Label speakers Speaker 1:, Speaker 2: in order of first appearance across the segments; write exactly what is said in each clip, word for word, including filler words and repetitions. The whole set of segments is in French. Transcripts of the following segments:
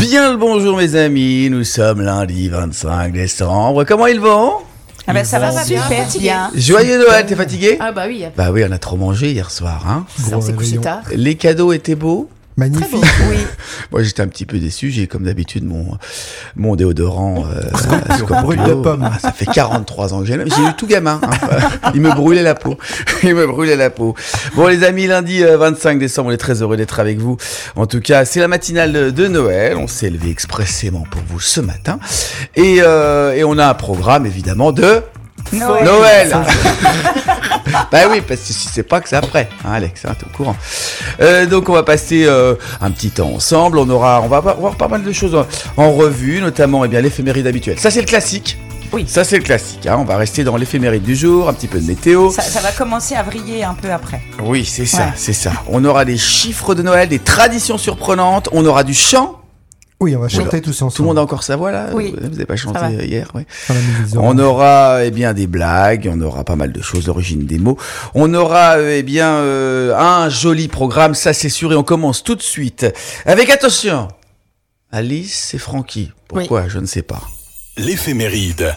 Speaker 1: Bien le bonjour mes amis, nous sommes lundi vingt-cinq décembre. Comment ils vont ?
Speaker 2: Ah bah ça va, va bien, bien.
Speaker 1: Joyeux Noël, t'es fatigué ?
Speaker 3: Ah bah oui.
Speaker 1: Bah oui, on a trop mangé hier soir. Hein.
Speaker 3: Ça, on s'est couché tard.
Speaker 1: Les cadeaux étaient beaux ?
Speaker 2: Magnifique. Beau, oui.
Speaker 1: Moi j'étais un petit peu déçu, j'ai comme d'habitude mon, mon déodorant euh,
Speaker 2: brûle de pomme.
Speaker 1: Ah, ça fait quarante-trois ans que j'ai j'ai eu tout gamin, hein. Il me brûlait la peau. Il me brûlait la peau. Bon les amis, lundi euh, vingt-cinq décembre, on est très heureux d'être avec vous. En tout cas, c'est la matinale de, de Noël. On s'est levé expressément pour vous ce matin. Et, euh, et on a un programme évidemment de
Speaker 2: Noël.
Speaker 1: Noël. Bah oui, parce que si c'est pas que c'est après, hein, Alex, hein, t'es au courant. Euh, donc on va passer euh, un petit temps ensemble. On aura, on va voir pas mal de choses en, en revue, notamment eh bien l'éphéméride habituelle. Ça c'est le classique.
Speaker 2: Oui.
Speaker 1: Ça c'est le classique. Hein. On va rester dans l'éphéméride du jour, un petit peu de météo.
Speaker 2: Ça, ça va commencer à vriller un peu après.
Speaker 1: Oui, c'est ça,
Speaker 2: ouais.
Speaker 1: c'est ça. On aura des chiffres de Noël, des traditions surprenantes. On aura du chant.
Speaker 4: Oui, on va chanter
Speaker 1: oui.
Speaker 4: tous ensemble.
Speaker 1: Tout le monde a encore sa voix là ?
Speaker 2: Oui.
Speaker 1: Vous n'avez pas chanté hier, oui.
Speaker 4: On
Speaker 1: On aura eh bien des blagues, on aura pas mal de choses, l'origine des mots. On aura eh bien euh, un joli programme, ça c'est sûr, et on commence tout de suite avec, attention, Alice et Francky. Pourquoi ? Oui. Je ne sais pas.
Speaker 5: L'éphéméride.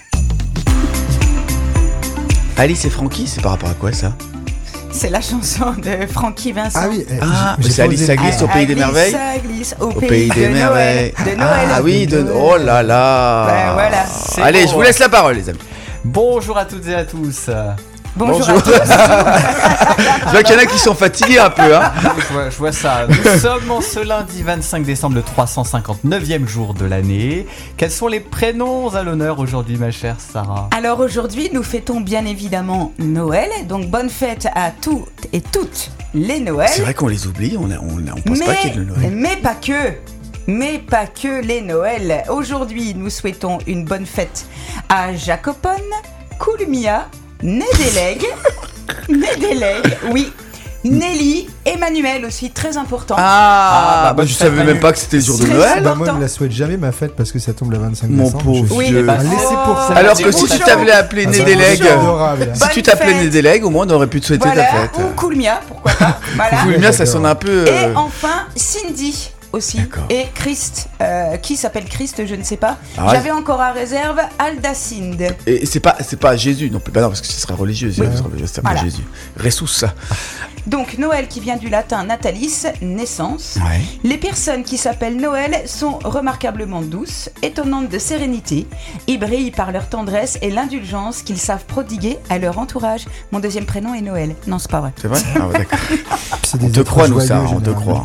Speaker 1: Alice et Francky, c'est par rapport à quoi ça ?
Speaker 2: C'est la chanson de Francky Vincent.
Speaker 4: Ah oui,
Speaker 1: ah, c'est Alice ça glisse au pays des merveilles.
Speaker 2: Ça glisse au,
Speaker 1: au
Speaker 2: pays,
Speaker 1: pays des
Speaker 2: de
Speaker 1: merveilles.
Speaker 2: Noël. De Noël.
Speaker 1: Ah oui, de oh là là.
Speaker 2: Ben voilà.
Speaker 1: C'est Allez, bon. Je vous laisse la parole, les amis.
Speaker 6: Bonjour à toutes et à tous.
Speaker 2: Bonjour,
Speaker 1: Bonjour.
Speaker 2: à tous.
Speaker 1: Je vois qu'il y en a qui sont fatigués un peu, hein.
Speaker 6: Je vois, je vois ça. Nous sommes en ce lundi vingt-cinq décembre, le trois cent cinquante-neuvième jour de l'année. Quels sont les prénoms à l'honneur aujourd'hui, ma chère Sarah ?
Speaker 2: Alors aujourd'hui, nous fêtons bien évidemment Noël. Donc bonne fête à toutes et toutes les Noëls.
Speaker 1: C'est vrai qu'on les oublie, on, a, on, on pense
Speaker 2: mais,
Speaker 1: pas qu'il y ait de Noël.
Speaker 2: Mais pas que. Mais pas que les Noëls. Aujourd'hui, nous souhaitons une bonne fête à Jacopone, Coulmia, Nédélègue, Nédélègue, oui, Nelly, Emmanuel aussi, très important.
Speaker 1: Ah, ah bah, bah je savais même pas que c'était le jour de Noël.
Speaker 4: Bah moi, je ne la souhaite jamais ma fête parce que ça tombe le vingt-cinq
Speaker 1: Mon
Speaker 4: décembre.
Speaker 1: pauvre
Speaker 2: oui,
Speaker 1: Dieu.
Speaker 2: bah,
Speaker 4: laissez pour ça.
Speaker 1: Alors que si tu t'avais appelé
Speaker 4: ah,
Speaker 1: Nédélègue, si
Speaker 2: Bonne
Speaker 1: tu t'appelais
Speaker 2: fête.
Speaker 1: Nédélègue, au moins on aurait pu te souhaiter
Speaker 2: voilà,
Speaker 1: ta fête.
Speaker 2: Ou Coulmia, pourquoi pas. Voilà.
Speaker 1: Coulmia, ça sonne un peu.
Speaker 2: Et
Speaker 1: Euh...
Speaker 2: enfin, Cindy. Aussi.
Speaker 1: D'accord.
Speaker 2: Et Christ, euh, qui s'appelle Christ, je ne sais pas.
Speaker 1: Ah,
Speaker 2: J'avais encore à réserve Aldacinde.
Speaker 1: Et c'est pas, c'est pas Jésus non plus. Bah non, parce que ce serait religieux. Oui. C'est pas Jésus. Ressus.
Speaker 2: Donc Noël qui vient du latin natalis, naissance.
Speaker 1: Ouais.
Speaker 2: Les personnes qui s'appellent Noël sont remarquablement douces, étonnantes de sérénité, et brillent par leur tendresse et l'indulgence qu'ils savent prodiguer à leur entourage. Mon deuxième prénom est Noël. Non, c'est pas vrai.
Speaker 1: C'est vrai ? Ah ouais, d'accord.
Speaker 4: C'est
Speaker 1: on te croit, nous, ça, on te croit.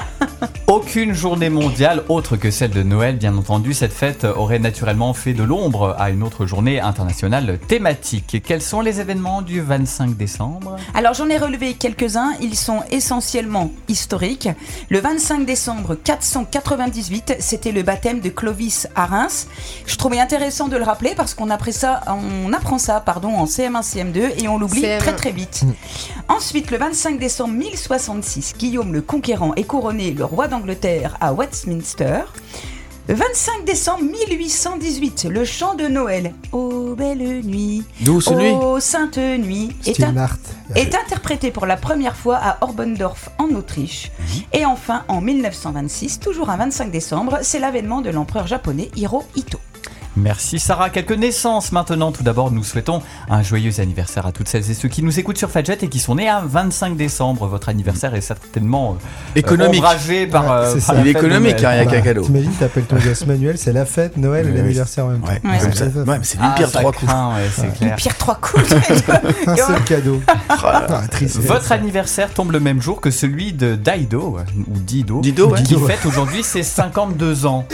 Speaker 6: Aucune journée mondiale autre que celle de Noël, bien entendu. Cette fête aurait naturellement fait de l'ombre à une autre journée internationale thématique. Quels sont les événements du vingt-cinq décembre ?
Speaker 2: Alors j'en ai relevé quelques-uns, ils sont essentiellement historiques. Le vingt-cinq décembre quatre cent quatre-vingt-dix-huit, c'était le baptême de Clovis à Reims. Je trouvais intéressant de le rappeler parce qu'on apprend ça, on apprend ça pardon, en C M un, C M deux et on l'oublie C M un. Très très vite. Mmh. Ensuite, le vingt-cinq décembre mille soixante-six, Guillaume le Conquérant est couronné le roi d'Angleterre à Westminster. vingt-cinq décembre mille huit cent dix-huit, le chant de Noël. Ô belle nuit,
Speaker 1: Douce nuit,
Speaker 2: ô sainte nuit, est, in- est interprété pour la première fois à Orbendorf en Autriche. Mmh. Et enfin, en mille neuf cent vingt-six, toujours un vingt-cinq décembre, c'est l'avènement de l'empereur japonais Hirohito.
Speaker 6: Merci Sarah. Quelques naissances maintenant. Tout d'abord, nous souhaitons un joyeux anniversaire à toutes celles et ceux qui nous écoutent sur Fadjet et qui sont nés un vingt-cinq décembre. Votre anniversaire est certainement euh,
Speaker 1: économique.
Speaker 6: Ombragé par,
Speaker 4: ouais,
Speaker 6: euh, par
Speaker 1: il est économique, il n'y a qu'un cadeau.
Speaker 4: T'imagines, t'appelles ton gosse Manuel, c'est la fête, Noël et l'anniversaire en même temps.
Speaker 1: Ouais,
Speaker 2: ouais,
Speaker 1: c'est, ça. Ouais, mais c'est lui
Speaker 6: ah,
Speaker 1: pire trois coups.
Speaker 6: Craint, ouais, c'est
Speaker 2: ouais.
Speaker 6: clair.
Speaker 2: Pire trois coups.
Speaker 4: Un seul cadeau.
Speaker 1: Ah,
Speaker 6: Votre anniversaire tombe le même jour que celui de Daido, ou Dido,
Speaker 1: Dido ouais.
Speaker 6: qui
Speaker 1: Dido,
Speaker 6: fête aujourd'hui ses cinquante-deux ans.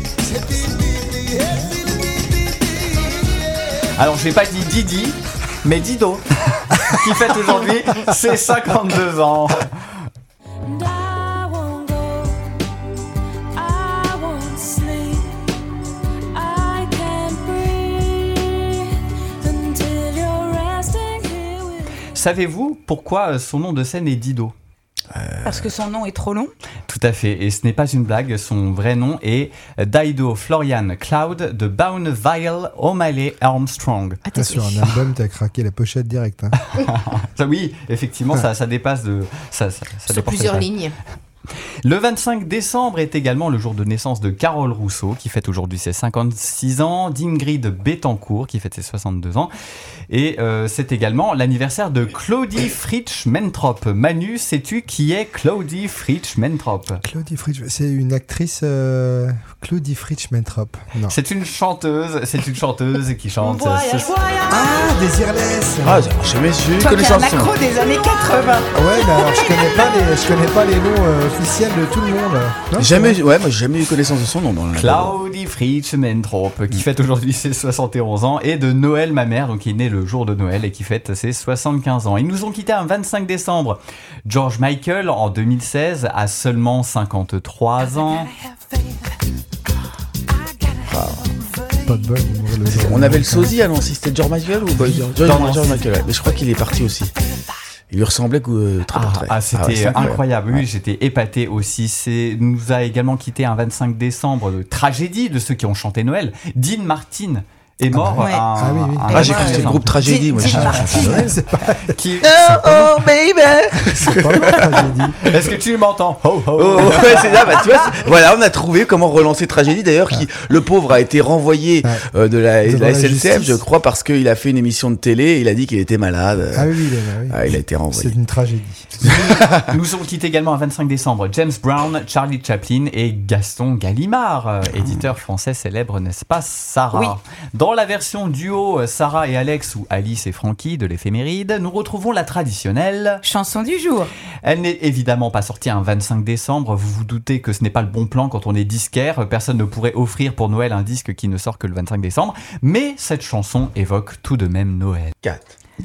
Speaker 6: Alors, je n'ai pas dit Didi, mais Dido, qui fête aujourd'hui ses cinquante-deux ans. Savez-vous pourquoi son nom de scène est Dido ?
Speaker 2: Parce que son nom est trop long.
Speaker 6: Tout à fait, et ce n'est pas une blague, son vrai nom est Daido Florian Cloud de Bournville O'Malley Armstrong.
Speaker 4: Ah, sur un album, t'as craqué la pochette directe. Hein.
Speaker 6: ça, oui, effectivement, ça, ça dépasse de... Ça, ça, ça
Speaker 3: sur plusieurs lignes.
Speaker 6: Le vingt-cinq décembre est également le jour de naissance de Carole Rousseau, qui fête aujourd'hui ses cinquante-six ans, d'Ingrid Betancourt, qui fête ses soixante-deux ans. Et euh, c'est également l'anniversaire de Claudie Fritsch-Mentrop. Manu, sais-tu qui est Claudie Fritsch-Mentrop ?
Speaker 4: Claudie Fritsch, c'est une actrice. Euh... Claudie Fritsch-Mentrop. Non.
Speaker 6: C'est une chanteuse, c'est une chanteuse qui chante.
Speaker 2: Voyage,
Speaker 6: ce-
Speaker 2: voyage.
Speaker 4: Ah, Désirless.
Speaker 1: Ah, j'ai jamais j'ai eu
Speaker 2: Toi qui es un
Speaker 1: connaissance.
Speaker 2: accro des années quatre-vingts.
Speaker 4: Ouais, mais alors je connais pas les, je connais pas les noms euh, officiels de tout le monde. Non,
Speaker 1: Jamais,
Speaker 4: c'est
Speaker 1: ouais, moi j'ai jamais eu connaissance de son nom dans le.
Speaker 6: Claudie Fritsch-Mentrop, qui fête aujourd'hui ses soixante et onze ans, et de Noël, ma mère, donc qui est née le jour de Noël et qui fête ses soixante-quinze ans. Ils nous ont quittés un vingt-cinq décembre. George Michael, en deux mille seize, a seulement cinquante-trois ans.
Speaker 4: pas de bol. Le jour
Speaker 1: On
Speaker 4: de
Speaker 1: avait le
Speaker 4: Noël,
Speaker 1: sosie à Nancy, c'était George Michael ou Boy George George,
Speaker 6: Non, non,
Speaker 1: George
Speaker 6: c'est-
Speaker 1: Michael, ouais. Mais je crois qu'il est parti aussi. Il lui ressemblait euh, très
Speaker 6: Ah,
Speaker 1: très.
Speaker 6: ah, c'était
Speaker 1: ouais, c'est
Speaker 6: incroyable. Oui, j'étais épaté aussi. C'est nous a également quitté un vingt-cinq décembre de tragédie de ceux qui ont chanté Noël. Dean Martin est mort.
Speaker 2: bah, ouais.
Speaker 6: un-
Speaker 4: Ah oui, oui.
Speaker 6: un-
Speaker 1: Ah, j'ai
Speaker 2: Ouais,
Speaker 1: cru que c'était le
Speaker 2: ouais.
Speaker 1: groupe Tragédie. Moi,
Speaker 2: Dean
Speaker 1: je-
Speaker 2: Martin.
Speaker 1: je-
Speaker 4: c'est pas,
Speaker 6: qui-
Speaker 1: Oh, oh, baby.
Speaker 4: c'est pas la tragédie.
Speaker 6: Est-ce que tu m'entends? Ho, ho.
Speaker 1: Oh, ouais, c'est ça. Bah, tu vois, c'est- voilà, on a trouvé comment relancer Tragédie. D'ailleurs, qui le pauvre a été renvoyé
Speaker 4: Ouais.
Speaker 1: euh, de la, de
Speaker 4: Devant
Speaker 1: la
Speaker 4: la
Speaker 1: S N C F,
Speaker 4: justice.
Speaker 1: je crois, parce qu'il a fait une émission de télé. Et il a dit qu'il était malade.
Speaker 4: Ah oui, oui, bah oui.
Speaker 1: Ah, il a été renvoyé.
Speaker 4: C'est une tragédie.
Speaker 6: Nous ont quitté également un vingt-cinq décembre James Brown, Charlie Chaplin et Gaston Gallimard, euh, éditeur français célèbre, n'est-ce pas, Sarah?
Speaker 2: Oui.
Speaker 6: Dans la version duo euh, Sarah et Alex ou Alice et Frankie de l'éphéméride, nous retrouvons la traditionnelle.
Speaker 2: Chanson du jour.
Speaker 6: Elle n'est évidemment pas sortie un vingt-cinq décembre. Vous vous doutez que ce n'est pas le bon plan quand on est disquaire. Personne ne pourrait offrir pour Noël un disque qui ne sort que le vingt-cinq décembre. Mais cette chanson évoque tout de même Noël.
Speaker 1: quatre.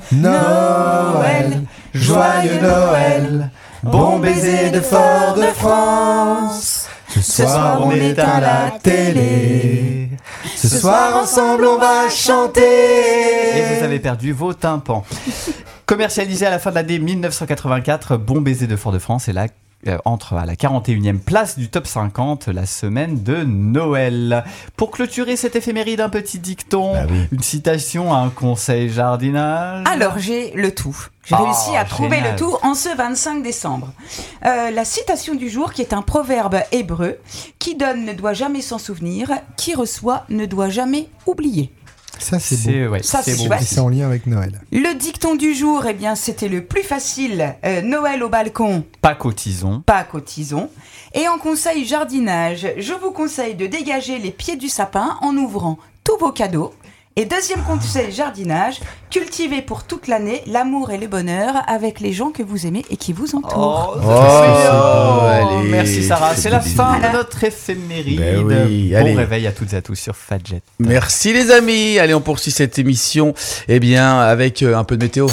Speaker 4: Noël, joyeux Noël, bon baiser de Fort-de-France. Ce soir on éteint la télé. Ce soir ensemble on va chanter.
Speaker 6: Et vous avez perdu vos tympans. Commercialisé à la fin de l'année mille neuf cent quatre-vingt-quatre, Bon baiser de Fort-de-France est là. Euh, entre à la quarante et unième place du top cinquante la semaine de Noël. Pour clôturer cette éphéméride, un petit dicton,
Speaker 1: Bah oui.
Speaker 6: une citation, un conseil jardinage.
Speaker 2: Alors, j'ai le tout. J'ai
Speaker 6: Ah,
Speaker 2: réussi à trouver
Speaker 6: génial.
Speaker 2: le tout en ce vingt-cinq décembre. Euh, la citation du jour, qui est un proverbe hébreu, qui donne ne doit jamais s'en souvenir, qui reçoit ne doit jamais oublier.
Speaker 4: Ça c'est beau.
Speaker 6: c'est ouais,
Speaker 2: Ça,
Speaker 6: c'est
Speaker 2: c'est
Speaker 6: beau.
Speaker 2: chouette.
Speaker 4: Et c'est en lien avec Noël.
Speaker 2: Le dicton du jour, eh bien, c'était le plus facile. Euh, Noël au balcon,
Speaker 6: Pas cotisons.
Speaker 2: pas cotisons. Et en conseil jardinage, je vous conseille de dégager les pieds du sapin en ouvrant tous vos cadeaux. Et deuxième conseil jardinage, cultivez pour toute l'année l'amour et le bonheur avec les gens que vous aimez et qui vous entourent.
Speaker 6: Oh,
Speaker 1: Oh,
Speaker 6: c'est
Speaker 1: c'est
Speaker 6: beau.
Speaker 1: beau, allez.
Speaker 6: Merci Sarah, c'est
Speaker 1: C'est
Speaker 6: la
Speaker 1: beau.
Speaker 6: fin
Speaker 2: Voilà.
Speaker 6: de notre éphéméride.
Speaker 1: Ben oui,
Speaker 6: bon
Speaker 1: allez.
Speaker 6: réveil à toutes et à tous sur Fadjet.
Speaker 1: Merci les amis. Allez, on poursuit cette émission. Eh bien, avec euh, un peu de météo.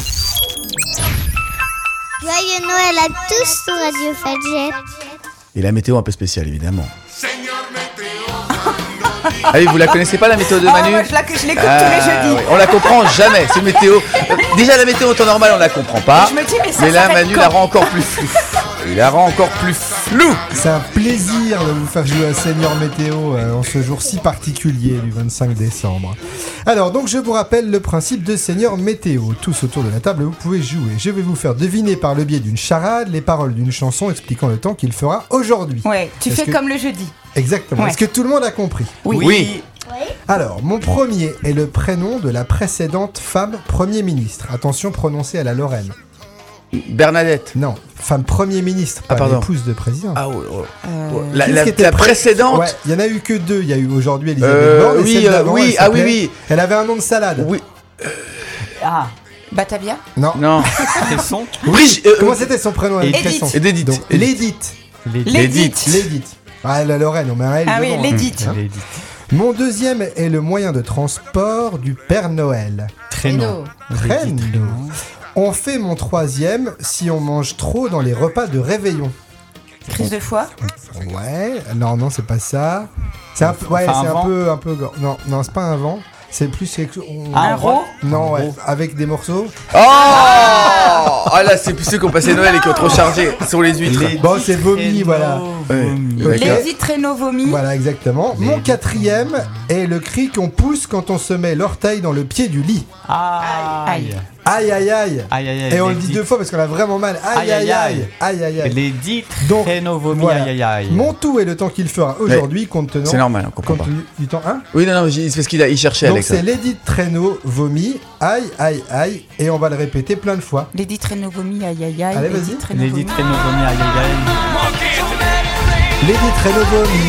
Speaker 3: Joyeux Noël à tous sur Radio Fadjet.
Speaker 1: Et la météo un peu spéciale, évidemment. Allez, vous la connaissez pas la météo de
Speaker 2: Oh,
Speaker 1: Manu?
Speaker 2: moi, je, la- je l'écoute
Speaker 1: Ah,
Speaker 2: tous les jeudis.
Speaker 1: oui, on la comprend jamais, c'est une météo. Euh, Déjà la météo en temps normal on la comprend pas.
Speaker 2: Je me dis, mais ça
Speaker 1: mais là
Speaker 2: s'arrête
Speaker 1: Manu
Speaker 2: quand
Speaker 1: la rend encore plus floue. Il la rend encore plus floue.
Speaker 4: C'est un plaisir de vous faire jouer à Seigneur Météo euh, en ce jour si particulier du vingt-cinq décembre. Alors donc je vous rappelle le principe de Seigneur Météo. Tous autour de la table vous pouvez jouer. Je vais vous faire deviner par le biais d'une charade les paroles d'une chanson expliquant le temps qu'il fera aujourd'hui.
Speaker 2: Ouais, tu
Speaker 4: Est-ce
Speaker 2: fais
Speaker 4: que-
Speaker 2: comme le jeudi.
Speaker 4: Exactement.
Speaker 2: Ouais.
Speaker 4: Est-ce que tout le monde a compris?
Speaker 2: Oui.
Speaker 1: Oui.
Speaker 4: Alors, mon premier est le prénom de la précédente femme Premier ministre. Attention, prononcé à la Lorraine.
Speaker 1: Bernadette.
Speaker 4: Non, femme Premier ministre, pas
Speaker 1: Ah, pardon.
Speaker 4: l'épouse de président.
Speaker 1: Ah oh, oh.
Speaker 2: Euh,
Speaker 1: La,
Speaker 4: Qu'est-ce
Speaker 1: la-
Speaker 4: qui était
Speaker 1: la
Speaker 4: pré-
Speaker 1: précédente.
Speaker 4: Ouais, il y en a eu que deux. Il y a eu aujourd'hui Elisabeth
Speaker 1: Euh,
Speaker 4: Borne et
Speaker 1: oui,
Speaker 4: celle
Speaker 1: euh,
Speaker 4: d'avant,
Speaker 1: oui,
Speaker 4: elle
Speaker 1: ah oui,
Speaker 4: s'appelait-
Speaker 1: oui.
Speaker 4: Elle avait un nom de salade.
Speaker 1: Oui.
Speaker 6: Ah,
Speaker 2: Batavia.
Speaker 4: Non.
Speaker 1: Non.
Speaker 6: Cresson.
Speaker 1: Brigitte. euh,
Speaker 4: Comment c'était son prénom?
Speaker 6: Et
Speaker 4: Cresson.
Speaker 2: Edith.
Speaker 1: Et d'Edith.
Speaker 4: Donc, Lédith.
Speaker 6: Les
Speaker 2: L'édite.
Speaker 4: Lédith. Ah, la Lorraine, on met un L
Speaker 2: Ah oui,
Speaker 4: devant, hein.
Speaker 2: l'édite.
Speaker 4: Hein.
Speaker 6: les
Speaker 4: Mon deuxième est le moyen de transport du Père Noël.
Speaker 6: traîneaux.
Speaker 4: Traîneau. On fait mon troisième si on mange trop dans les repas de réveillon.
Speaker 2: Crise de foie.
Speaker 4: Ouais, non, non, c'est pas ça. C'est un peu, ouais,
Speaker 6: Enfin, un
Speaker 4: c'est un
Speaker 6: vent.
Speaker 4: peu, un peu, gore. Non, non, c'est pas un vent. C'est plus quelque chose. on-
Speaker 6: Un
Speaker 2: Un ro.
Speaker 4: Non,
Speaker 6: un
Speaker 4: ouais,
Speaker 6: gros.
Speaker 4: avec des morceaux.
Speaker 1: Oh Ah là, c'est ceux qui ont passé Noël et qui ont trop chargé sur les huîtres.
Speaker 6: Les
Speaker 4: Bon, c'est vomi,
Speaker 6: traîneaux,
Speaker 4: voilà.
Speaker 6: vomi.
Speaker 1: Ouais. D'accord.
Speaker 2: L'édite traîneau vomi.
Speaker 4: Voilà, exactement.
Speaker 6: Les-
Speaker 4: Mon quatrième est le cri qu'on pousse quand on se met l'orteil dans le pied du lit.
Speaker 6: Aïe.
Speaker 2: Aïe.
Speaker 4: Aïe aïe aïe.
Speaker 6: Aïe, aïe, aïe.
Speaker 4: Et on
Speaker 6: les
Speaker 4: le dit
Speaker 6: dix-
Speaker 4: deux fois parce qu'on a vraiment mal. Aïe aïe aïe. Aïe aïe aïe.
Speaker 6: Les dix
Speaker 4: Donc,
Speaker 6: traîneaux vomis,
Speaker 4: voilà.
Speaker 6: aïe, aïe, aïe.
Speaker 4: Mon tout est le temps qu'il fera aujourd'hui, compte tenant.
Speaker 1: C'est normal, on comprend
Speaker 4: Compte
Speaker 1: pas.
Speaker 4: tenu du temps, hein.
Speaker 1: Oui, non, non, j'ai- c'est parce qu'il a, il cherchait
Speaker 4: Donc
Speaker 1: Alex.
Speaker 4: c'est Lady Traîneau vomi, aïe aïe aïe, et on va le répéter plein de fois.
Speaker 2: Lady Traîneau vomi, aïe aïe aïe.
Speaker 4: Allez,
Speaker 2: Lady
Speaker 4: vas-y.
Speaker 2: Traîneau
Speaker 6: Les dix
Speaker 2: vomi.
Speaker 6: traîneaux vomis, aïe, aïe, aïe.
Speaker 4: Lady Traîneau vomi.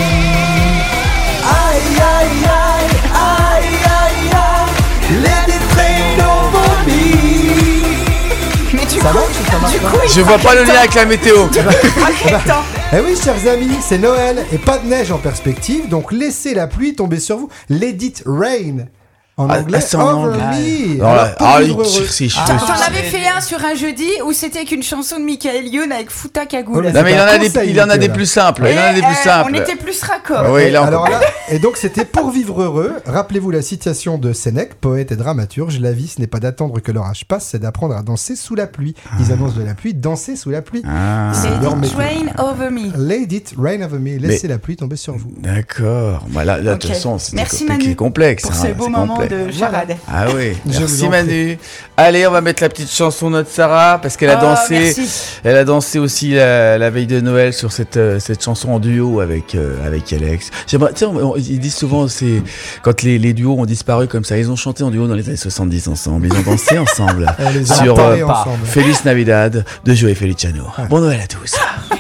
Speaker 4: Aïe aïe aïe, aïe aïe aïe, Lady Traîneau vomi.
Speaker 2: Mais du
Speaker 4: Ça
Speaker 2: coup,
Speaker 4: marche ou ça marche
Speaker 2: du
Speaker 4: pas
Speaker 2: coup, il
Speaker 1: Je vois pas le lien avec la météo.
Speaker 2: Attends.
Speaker 4: Eh oui, chers amis, c'est Noël et pas de neige en perspective, donc laissez la pluie tomber sur vous. Let it rain. En
Speaker 1: Ah,
Speaker 4: anglais,
Speaker 1: ah, c'est en
Speaker 4: over
Speaker 1: anglais.
Speaker 4: me.
Speaker 1: Alors
Speaker 4: Alors,
Speaker 1: là,
Speaker 4: pour
Speaker 1: ah,
Speaker 4: vivre
Speaker 1: il-
Speaker 4: heureux.
Speaker 1: c'est- je-
Speaker 6: Ah,
Speaker 2: T'en
Speaker 6: Ah,
Speaker 2: t'en avais
Speaker 6: j'ai-
Speaker 2: fait un sur un jeudi où c'était qu'une chanson de Michael Youn avec Fouta Cagoule.
Speaker 4: Oh, mais
Speaker 1: Non, mais il en a des,
Speaker 4: conseil,
Speaker 1: il en a des
Speaker 4: Nicolas.
Speaker 1: plus simples. Il en a des
Speaker 2: Et,
Speaker 1: plus
Speaker 2: euh,
Speaker 1: simples.
Speaker 2: On était plus raccord.
Speaker 1: Oui,
Speaker 4: Et
Speaker 1: là, on
Speaker 4: alors
Speaker 1: peut-
Speaker 4: là, et donc c'était pour vivre heureux. Rappelez-vous la citation de Sénèque, poète et dramaturge. La vie, ce n'est pas d'attendre que l'orage passe, c'est d'apprendre à danser sous la pluie. Ils annoncent de la pluie, danser sous la pluie.
Speaker 1: Ah,
Speaker 4: C'est
Speaker 2: Lady
Speaker 4: leur métier.
Speaker 2: Train over me.
Speaker 4: Let it rain over me. Laissez la pluie tomber sur vous.
Speaker 1: d'accord. Bah, là, là, de toute
Speaker 2: Ok.
Speaker 1: façon, c'est
Speaker 2: Merci,
Speaker 1: c'est
Speaker 2: Manu,
Speaker 1: complexe.
Speaker 2: Pour
Speaker 1: hein,
Speaker 2: ce
Speaker 1: c'est
Speaker 2: beau moment
Speaker 1: complexe.
Speaker 2: de charade.
Speaker 1: Ah oui,
Speaker 4: Je
Speaker 1: merci
Speaker 4: vous en
Speaker 1: Manu. Allez, on va mettre la petite chanson de notre Sarah parce qu'elle a
Speaker 2: Oh,
Speaker 1: dansé.
Speaker 2: merci.
Speaker 1: Elle a dansé aussi la, la veille de Noël sur cette, euh, cette chanson en duo avec, euh, avec Alex. J'aimerais, tu sais, on- on- ils disent souvent, c'est quand les, les duos ont disparu comme ça, ils ont chanté en duo dans les années soixante-dix ensemble, ils ont dansé ensemble
Speaker 4: On les a
Speaker 1: sur
Speaker 4: parlé
Speaker 1: euh,
Speaker 4: ensemble.
Speaker 1: Feliz Navidad de Joey Feliciano. Bon Noël à tous.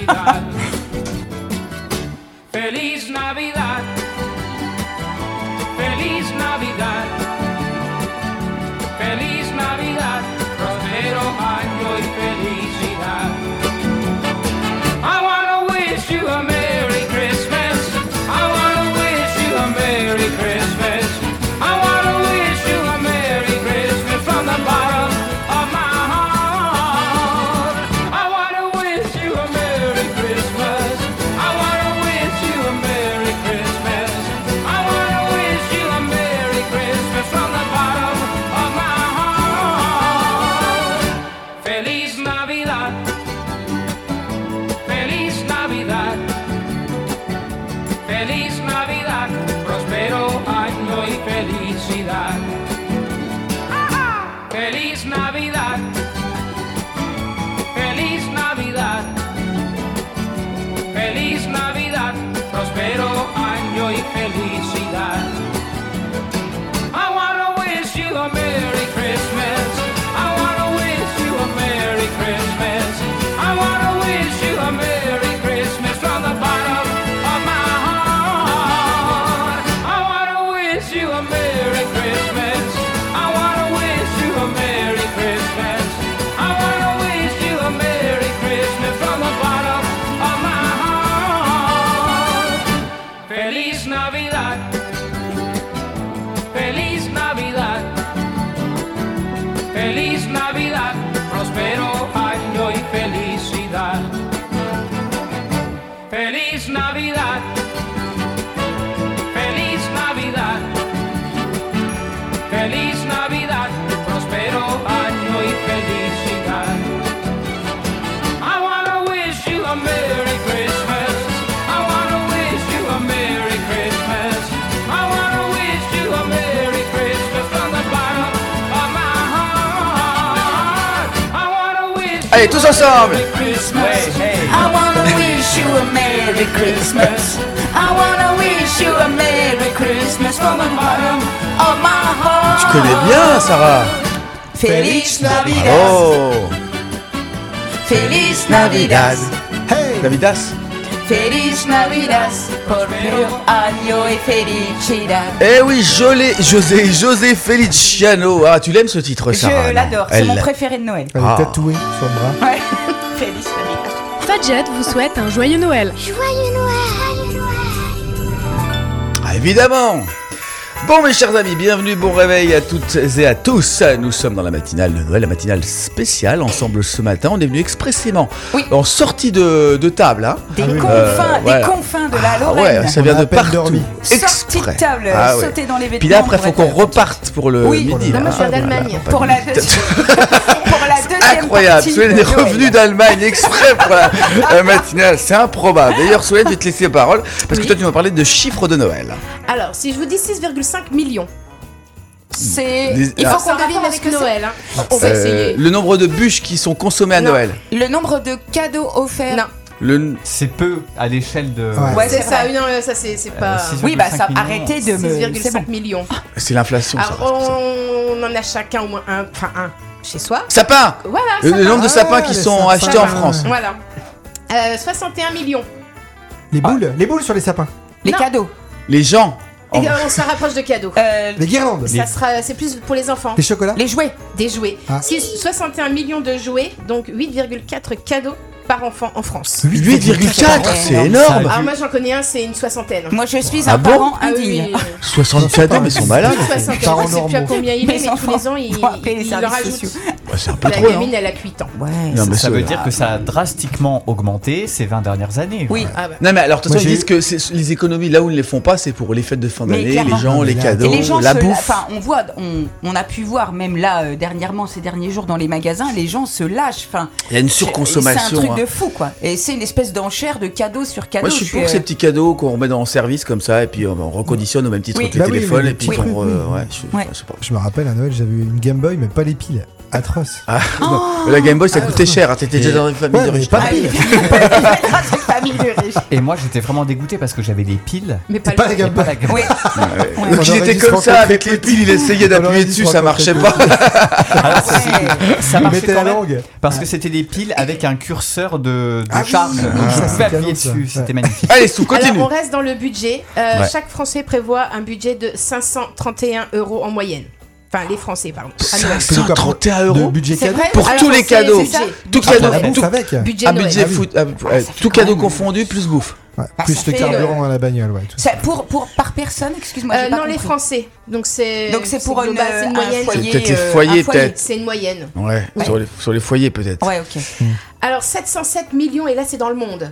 Speaker 7: Feliz Navidad. Feliz Navidad. Feliz Navidad. Prospero año y felicidad. I wanna wish you a Merry Christmas. I wanna wish you a Merry Christmas. I wanna wish you a Merry Christmas from the bottom of my heart. I wanna wish you a Merry Christmas. I wanna wish you a Merry Christmas. I wanna wish you a Merry Christmas from the bottom of my heart. Feliz Navidad. Feliz Navidad. Feliz Navidad. Prospero año y felicidad. Feliz Navidad. Feliz Navidad. Feliz Navidad. Prospero año y felicidad. I wanna wish you a Merry Christmas. I wanna wish you a Merry Christmas. I wanna wish you a Merry Christmas from the bottom of my heart. I wanna wish you a Merry Christmas. I wanna wish you a Merry Christmas. I wanna wish you a Merry Christmas from the bottom of my heart. Feliz Navidad. Feliz Navidad. Feliz Navidad. Prospero año y felicidad. Feliz Navidad. Feliz Navidad. Feliz Navidad. Prospero año y felicidad. I wanna wish you a Merry Christmas. I wanna wish you a Merry Christmas. I wanna wish you a Merry Christmas from the bottom of my heart. I wanna wish
Speaker 1: Allez,
Speaker 7: you
Speaker 1: tous
Speaker 7: a
Speaker 1: ensemble.
Speaker 7: Merry Christmas.
Speaker 2: I wanna wish you a Merry Christmas. I wanna wish you a Merry Christmas from the bottom of my heart.
Speaker 1: Tu connais bien Sarah.
Speaker 2: Feliz Navidad.
Speaker 1: Oh,
Speaker 2: Feliz Navidad.
Speaker 4: Hey.
Speaker 1: Navidas.
Speaker 2: Feliz Navidad. Prospero año y felicidad.
Speaker 1: Eh oui, Jolé, José, José Feliciano. Ah, tu l'aimes ce titre, Sarah?
Speaker 2: Je
Speaker 1: non
Speaker 2: l'adore, c'est
Speaker 1: Elle
Speaker 2: mon
Speaker 1: l'a-
Speaker 2: préféré de Noël.
Speaker 4: Elle
Speaker 1: Ah.
Speaker 4: est tatouée sur le bras.
Speaker 2: Ouais. Feliz Navidad.
Speaker 8: Fadjet vous souhaite un joyeux Noël.
Speaker 3: Joyeux Noël.
Speaker 1: Ah, évidemment. Bon mes chers amis, bienvenue, bon réveil à toutes et à tous. Nous sommes dans la matinale de Noël, la matinale spéciale. Ensemble ce matin, on est venu expressément
Speaker 2: Oui.
Speaker 1: en sortie de, de table. Hein.
Speaker 2: Des
Speaker 4: Ah oui.
Speaker 2: confins,
Speaker 1: Euh,
Speaker 2: des
Speaker 1: voilà.
Speaker 2: confins de la
Speaker 1: Ah
Speaker 2: Lorraine.
Speaker 1: ouais, ça
Speaker 4: On
Speaker 1: vient
Speaker 4: a
Speaker 1: de
Speaker 4: à peine
Speaker 1: partout.
Speaker 4: dormi.
Speaker 2: Sortie de table,
Speaker 1: Ah ouais.
Speaker 2: sauter dans les vêtements.
Speaker 1: Puis là après,
Speaker 2: pour
Speaker 1: faut
Speaker 2: être
Speaker 1: qu'on
Speaker 2: à la cantine.
Speaker 1: reparte pour le
Speaker 2: Oui.
Speaker 1: midi.
Speaker 4: Non,
Speaker 1: là.
Speaker 4: mais
Speaker 8: je viens d'Allemagne.
Speaker 2: Pour la deuxième, pour la deuxième
Speaker 1: Incroyable,
Speaker 2: partie
Speaker 1: Solène
Speaker 2: de
Speaker 1: est
Speaker 2: Noël.
Speaker 1: revenue d'Allemagne exprès pour la, la matinale, c'est improbable. D'ailleurs Solène, je vais te laisser la parole parce que
Speaker 8: Oui.
Speaker 1: toi tu vas parler de chiffres de Noël.
Speaker 8: Alors, si je vous dis six virgule cinq millions,
Speaker 2: C'est.
Speaker 1: Les-
Speaker 2: Il
Speaker 1: ah.
Speaker 2: faut
Speaker 9: Ça
Speaker 2: qu'on devine
Speaker 9: rapport
Speaker 2: avec
Speaker 9: avec
Speaker 2: le
Speaker 9: Noël. Hein. On va
Speaker 1: Euh,
Speaker 9: essayer.
Speaker 1: le nombre de bûches qui sont consommées à
Speaker 9: Non.
Speaker 1: Noël.
Speaker 2: Le nombre de cadeaux offerts.
Speaker 9: Non.
Speaker 1: Le...
Speaker 6: C'est peu à l'échelle de.
Speaker 4: Ouais.
Speaker 2: Ouais,
Speaker 9: C'est
Speaker 2: c'est
Speaker 9: ça,
Speaker 2: vrai.
Speaker 9: non, ça c'est c'est pas.
Speaker 6: six
Speaker 2: Oui, bah ça,
Speaker 6: millions.
Speaker 2: arrêtez de
Speaker 9: six
Speaker 2: me.
Speaker 9: virgule
Speaker 2: C'est bon.
Speaker 9: cinq millions.
Speaker 1: C'est l'inflation, ça.
Speaker 9: Alors,
Speaker 1: c'est pour ça.
Speaker 9: on en a chacun au moins un, enfin un chez soi.
Speaker 1: Sapin.
Speaker 9: Voilà,
Speaker 1: Le,
Speaker 9: ça
Speaker 1: le
Speaker 9: va.
Speaker 1: nombre de sapins
Speaker 4: Ah,
Speaker 1: qui
Speaker 4: les
Speaker 1: sont
Speaker 4: sapins.
Speaker 1: achetés en
Speaker 9: Ça va.
Speaker 1: France.
Speaker 9: Voilà. Euh, soixante et un millions.
Speaker 4: Les boules, les boules sur les sapins.
Speaker 2: Les
Speaker 9: Non.
Speaker 2: cadeaux.
Speaker 1: Les gens.
Speaker 9: Et
Speaker 1: Oh.
Speaker 9: euh, on se rapproche de cadeaux.
Speaker 2: Euh,
Speaker 4: Les guirlandes.
Speaker 9: Ça sera, c'est plus pour les enfants.
Speaker 4: Les chocolats.
Speaker 2: les jouets.
Speaker 9: Des jouets.
Speaker 4: Ah.
Speaker 9: Six- soixante et un millions de jouets, donc huit virgule quatre cadeaux par enfant en France.
Speaker 1: huit virgule quatre,
Speaker 2: Ouais.
Speaker 1: c'est
Speaker 6: Ça
Speaker 1: énorme.
Speaker 6: a
Speaker 9: Alors moi j'en connais un, c'est une soixantaine.
Speaker 2: Moi, je suis
Speaker 1: Ah
Speaker 2: un
Speaker 1: bon
Speaker 2: parent
Speaker 9: Ah oui,
Speaker 2: indigne.
Speaker 9: oui.
Speaker 1: soixante cadeaux, mais ils sont malades.
Speaker 9: Plus de soixante,
Speaker 4: Parents
Speaker 9: je sais plus à
Speaker 4: normaux.
Speaker 9: combien il est,
Speaker 2: Les
Speaker 9: mais tous
Speaker 2: enfants
Speaker 9: les ans il,
Speaker 2: vont appeler les
Speaker 9: il leur
Speaker 2: services
Speaker 9: rajoute.
Speaker 2: sociaux.
Speaker 1: Ouais, c'est un peu
Speaker 9: La
Speaker 1: trop,
Speaker 9: gamine
Speaker 1: non
Speaker 9: elle a huit ans.
Speaker 2: Ouais.
Speaker 1: Non, mais
Speaker 6: Ça
Speaker 1: c'est-
Speaker 6: veut dire que ça a drastiquement augmenté ces vingt dernières années.
Speaker 2: Oui.
Speaker 9: Ah bah.
Speaker 1: Non mais alors de toute
Speaker 4: Moi,
Speaker 1: façon ils
Speaker 4: j'ai-
Speaker 1: disent que c'est- les économies là où ils ne les font pas c'est pour les fêtes de fin
Speaker 2: Mais
Speaker 1: d'année,
Speaker 2: clairement.
Speaker 1: les gens,
Speaker 4: Non, mais
Speaker 1: les
Speaker 4: là-
Speaker 1: cadeaux,
Speaker 2: Et les gens
Speaker 1: la
Speaker 2: se,
Speaker 1: bouffe.
Speaker 2: enfin, on voit, on, on a pu voir même là euh, dernièrement ces derniers jours dans les magasins, les gens se lâchent. Enfin,
Speaker 1: Il y a une
Speaker 2: c'est
Speaker 1: surconsommation.
Speaker 2: un truc
Speaker 1: hein.
Speaker 2: de fou quoi. Et c'est une espèce d'enchère de cadeaux sur cadeaux.
Speaker 1: Moi je suis pour
Speaker 2: euh,
Speaker 1: ces petits cadeaux qu'on remet dans le service comme ça et puis euh, on reconditionne au même titre
Speaker 2: Oui.
Speaker 1: que les
Speaker 4: Bah oui,
Speaker 1: téléphones
Speaker 4: mais
Speaker 1: et puis
Speaker 4: les
Speaker 1: qu'on
Speaker 4: petits
Speaker 1: re-
Speaker 4: trucs, oui.
Speaker 1: ouais, je,
Speaker 2: Ouais.
Speaker 1: je sais pas.
Speaker 4: Je me rappelle à Noël, j'avais eu une Game Boy, mais pas les piles. Atroce.
Speaker 1: Ah, non, la Game Boy ça coûtait cher, hein, t'étais
Speaker 4: Et-
Speaker 1: déjà dans une famille
Speaker 4: Ouais,
Speaker 1: de
Speaker 4: mais
Speaker 1: riches.
Speaker 4: pas
Speaker 2: Ah,
Speaker 4: pile.
Speaker 2: c'est famille de riches.
Speaker 6: Et moi j'étais vraiment dégoûté parce que j'avais des piles.
Speaker 9: Mais pas,
Speaker 4: Pas
Speaker 9: le-
Speaker 4: la Game
Speaker 6: et pas
Speaker 4: Boy.
Speaker 6: la Game
Speaker 2: Oui.
Speaker 1: Ouais.
Speaker 2: On
Speaker 1: Donc il
Speaker 4: aurait
Speaker 1: était
Speaker 4: dû se
Speaker 1: comme ça
Speaker 4: rencontrer
Speaker 1: avec les piles, il essayait
Speaker 4: On aurait
Speaker 1: d'appuyer
Speaker 4: dû se
Speaker 1: dessus, ça
Speaker 4: rencontrer
Speaker 1: marchait
Speaker 4: tous.
Speaker 1: pas.
Speaker 6: Alors, ça
Speaker 4: Tu
Speaker 6: marchait
Speaker 4: mettais
Speaker 6: quand
Speaker 4: la
Speaker 6: même
Speaker 4: langue.
Speaker 6: parce que c'était des piles avec un curseur de, de
Speaker 4: Ah oui.
Speaker 6: charge. Donc
Speaker 4: Ah,
Speaker 6: je
Speaker 4: ça,
Speaker 6: pouvais
Speaker 4: c'est
Speaker 6: appuyer
Speaker 4: canon, ça.
Speaker 6: dessus,
Speaker 4: Ouais.
Speaker 6: c'était magnifique.
Speaker 1: Allez Sou, continue.
Speaker 9: Alors on reste dans le budget. Euh,
Speaker 1: Ouais.
Speaker 9: Chaque Français prévoit un budget de cinq cent trente et un euros en moyenne. Enfin les Français pardon. À Noël.
Speaker 1: cinq cent trente et un
Speaker 4: De
Speaker 1: euros
Speaker 4: budget
Speaker 2: C'est
Speaker 4: cadeau.
Speaker 2: vrai
Speaker 1: pour
Speaker 9: Alors,
Speaker 1: tous les
Speaker 9: c'est-
Speaker 1: cadeaux.
Speaker 9: c'est ça.
Speaker 1: Tout
Speaker 9: Budget
Speaker 1: cadeau,
Speaker 4: Ah, la
Speaker 9: Noël.
Speaker 1: tout-
Speaker 4: bouffe avec.
Speaker 9: Budget
Speaker 1: un
Speaker 9: Noël.
Speaker 1: budget
Speaker 4: Ah oui.
Speaker 1: foot, euh, euh,
Speaker 2: fait
Speaker 1: tout
Speaker 2: quand
Speaker 1: cadeau
Speaker 2: même-
Speaker 1: confondu plus bouffe.
Speaker 4: Ouais,
Speaker 2: Bah,
Speaker 4: plus
Speaker 2: ça
Speaker 4: le
Speaker 2: fait,
Speaker 4: carburant
Speaker 2: euh,
Speaker 4: dans la bagnole, ouais. Tout
Speaker 2: Ça,
Speaker 4: ça.
Speaker 2: pour, pour par personne, excuse-moi.
Speaker 9: Euh,
Speaker 2: j'ai pas
Speaker 9: non les
Speaker 2: compris.
Speaker 9: Français. Donc c'est
Speaker 2: Donc c'est pour une,
Speaker 9: global, c'est une
Speaker 2: un
Speaker 9: moyenne.
Speaker 2: foyer.
Speaker 1: C'est peut-être les
Speaker 2: euh,
Speaker 1: foyers,
Speaker 2: un foyer.
Speaker 1: peut-être.
Speaker 9: C'est une moyenne.
Speaker 1: Ouais,
Speaker 2: Ouais.
Speaker 1: Sur, les, sur les foyers peut-être.
Speaker 2: Ouais, ok.
Speaker 9: Alors sept cent sept millions et là c'est dans le monde.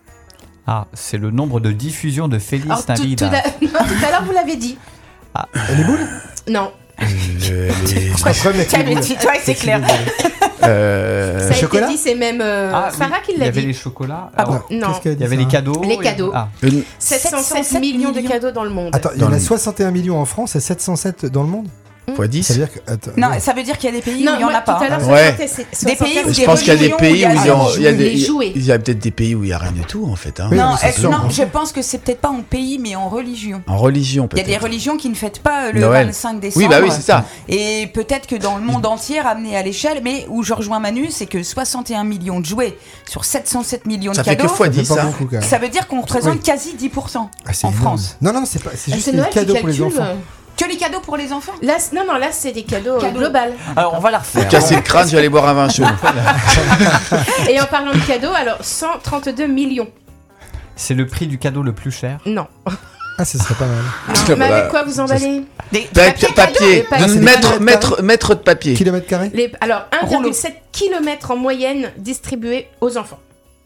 Speaker 6: Ah, c'est le nombre de diffusions de Félix
Speaker 9: Alors tout, tout,
Speaker 6: Navidad.
Speaker 9: la- non, tout à l'heure vous l'avez dit.
Speaker 4: Les boules
Speaker 9: Non.
Speaker 1: Le- les-
Speaker 4: Un problème avec
Speaker 2: Tiens,
Speaker 4: les
Speaker 2: mais
Speaker 4: boules.
Speaker 2: tu- toi, c'est clair.
Speaker 1: euh,
Speaker 9: Ça a été
Speaker 4: chocolat
Speaker 9: dit, c'est même euh,
Speaker 6: Ah, oui,
Speaker 9: Sarah qui
Speaker 6: il y
Speaker 9: l'a
Speaker 6: avait
Speaker 9: dit.
Speaker 6: les chocolats.
Speaker 2: Ah
Speaker 6: Alors,
Speaker 9: Non.
Speaker 4: Qu'est-ce qu'elle a
Speaker 6: il
Speaker 4: dit,
Speaker 6: y avait les
Speaker 4: ça
Speaker 6: cadeaux.
Speaker 9: Les cadeaux.
Speaker 6: Ah.
Speaker 1: le-
Speaker 9: sept cent sept
Speaker 2: sept
Speaker 9: millions de
Speaker 2: millions.
Speaker 9: cadeaux dans le monde.
Speaker 4: Attends, il y
Speaker 1: Dans
Speaker 4: en a
Speaker 1: le-
Speaker 4: soixante et un millions en France et sept cent sept dans le monde.
Speaker 1: fois dix.
Speaker 4: Ça veut dire que. Attends,
Speaker 2: Non,
Speaker 4: ouais.
Speaker 2: ça veut dire qu'il y a des pays
Speaker 9: Non,
Speaker 2: où il n'y en
Speaker 9: moi,
Speaker 2: a pas.
Speaker 9: tout à l'heure,
Speaker 1: Ouais.
Speaker 9: soixante, c'est-
Speaker 2: Des pays
Speaker 9: soixante-
Speaker 2: où
Speaker 1: Je
Speaker 2: des
Speaker 1: pense qu'il y a des
Speaker 2: religions
Speaker 1: pays où il y a, il y a des,
Speaker 9: Les jouets.
Speaker 1: il y a peut-être des pays où il y a rien du tout en fait. Hein.
Speaker 4: Oui,
Speaker 2: Non,
Speaker 4: mais c'est
Speaker 2: euh,
Speaker 4: sûr.
Speaker 2: non, je pense que c'est peut-être pas en pays, mais en religion.
Speaker 1: En religion
Speaker 2: Il y a
Speaker 1: peut-être.
Speaker 2: des religions qui ne fêtent pas le
Speaker 1: Noël.
Speaker 2: vingt-cinq décembre.
Speaker 1: Oui, bah oui, c'est ça.
Speaker 2: Et peut-être que dans le monde entier, ramené à l'échelle, mais où je rejoins Manu, c'est que soixante et un millions de jouets sur sept cent sept millions
Speaker 1: Ça
Speaker 2: de
Speaker 1: fait que
Speaker 2: cadeaux,
Speaker 1: fois
Speaker 4: Ça fait
Speaker 1: dix.
Speaker 4: pas
Speaker 1: Hein.
Speaker 4: beaucoup quand même.
Speaker 2: ça veut dire qu'on représente
Speaker 4: Oui.
Speaker 2: quasi dix pour cent
Speaker 4: Ah, c'est
Speaker 2: en
Speaker 4: énorme.
Speaker 2: France.
Speaker 4: Non, non, c'est pas. C'est
Speaker 9: Ah,
Speaker 4: juste
Speaker 9: c'est
Speaker 4: les
Speaker 9: Noël qui
Speaker 4: cadeaux pour les
Speaker 9: calcule.
Speaker 4: enfants.
Speaker 2: Que les cadeaux pour les enfants
Speaker 9: Là, c- non, non, là, c'est des cadeaux,
Speaker 2: Cadeaux.
Speaker 9: global.
Speaker 6: Alors on va la refaire.
Speaker 1: Casser le crâne, je vais aller boire un vin chaud.
Speaker 9: Et en parlant de cadeaux, alors cent trente-deux millions.
Speaker 6: C'est le prix du cadeau le plus cher.
Speaker 9: Non.
Speaker 4: Ah, ce serait pas mal.
Speaker 9: non. Mais avec quoi vous emballez
Speaker 2: Des
Speaker 1: Papier,
Speaker 2: papiers
Speaker 1: papier.
Speaker 9: cadeaux.
Speaker 1: De
Speaker 9: C'est des
Speaker 1: mètre,
Speaker 4: kilomètres
Speaker 1: mètre, mètre de papier.
Speaker 4: Kilomètre carré.
Speaker 9: Les- Alors, un
Speaker 2: Rouleau.
Speaker 9: virgule sept kilomètres en moyenne distribués aux enfants.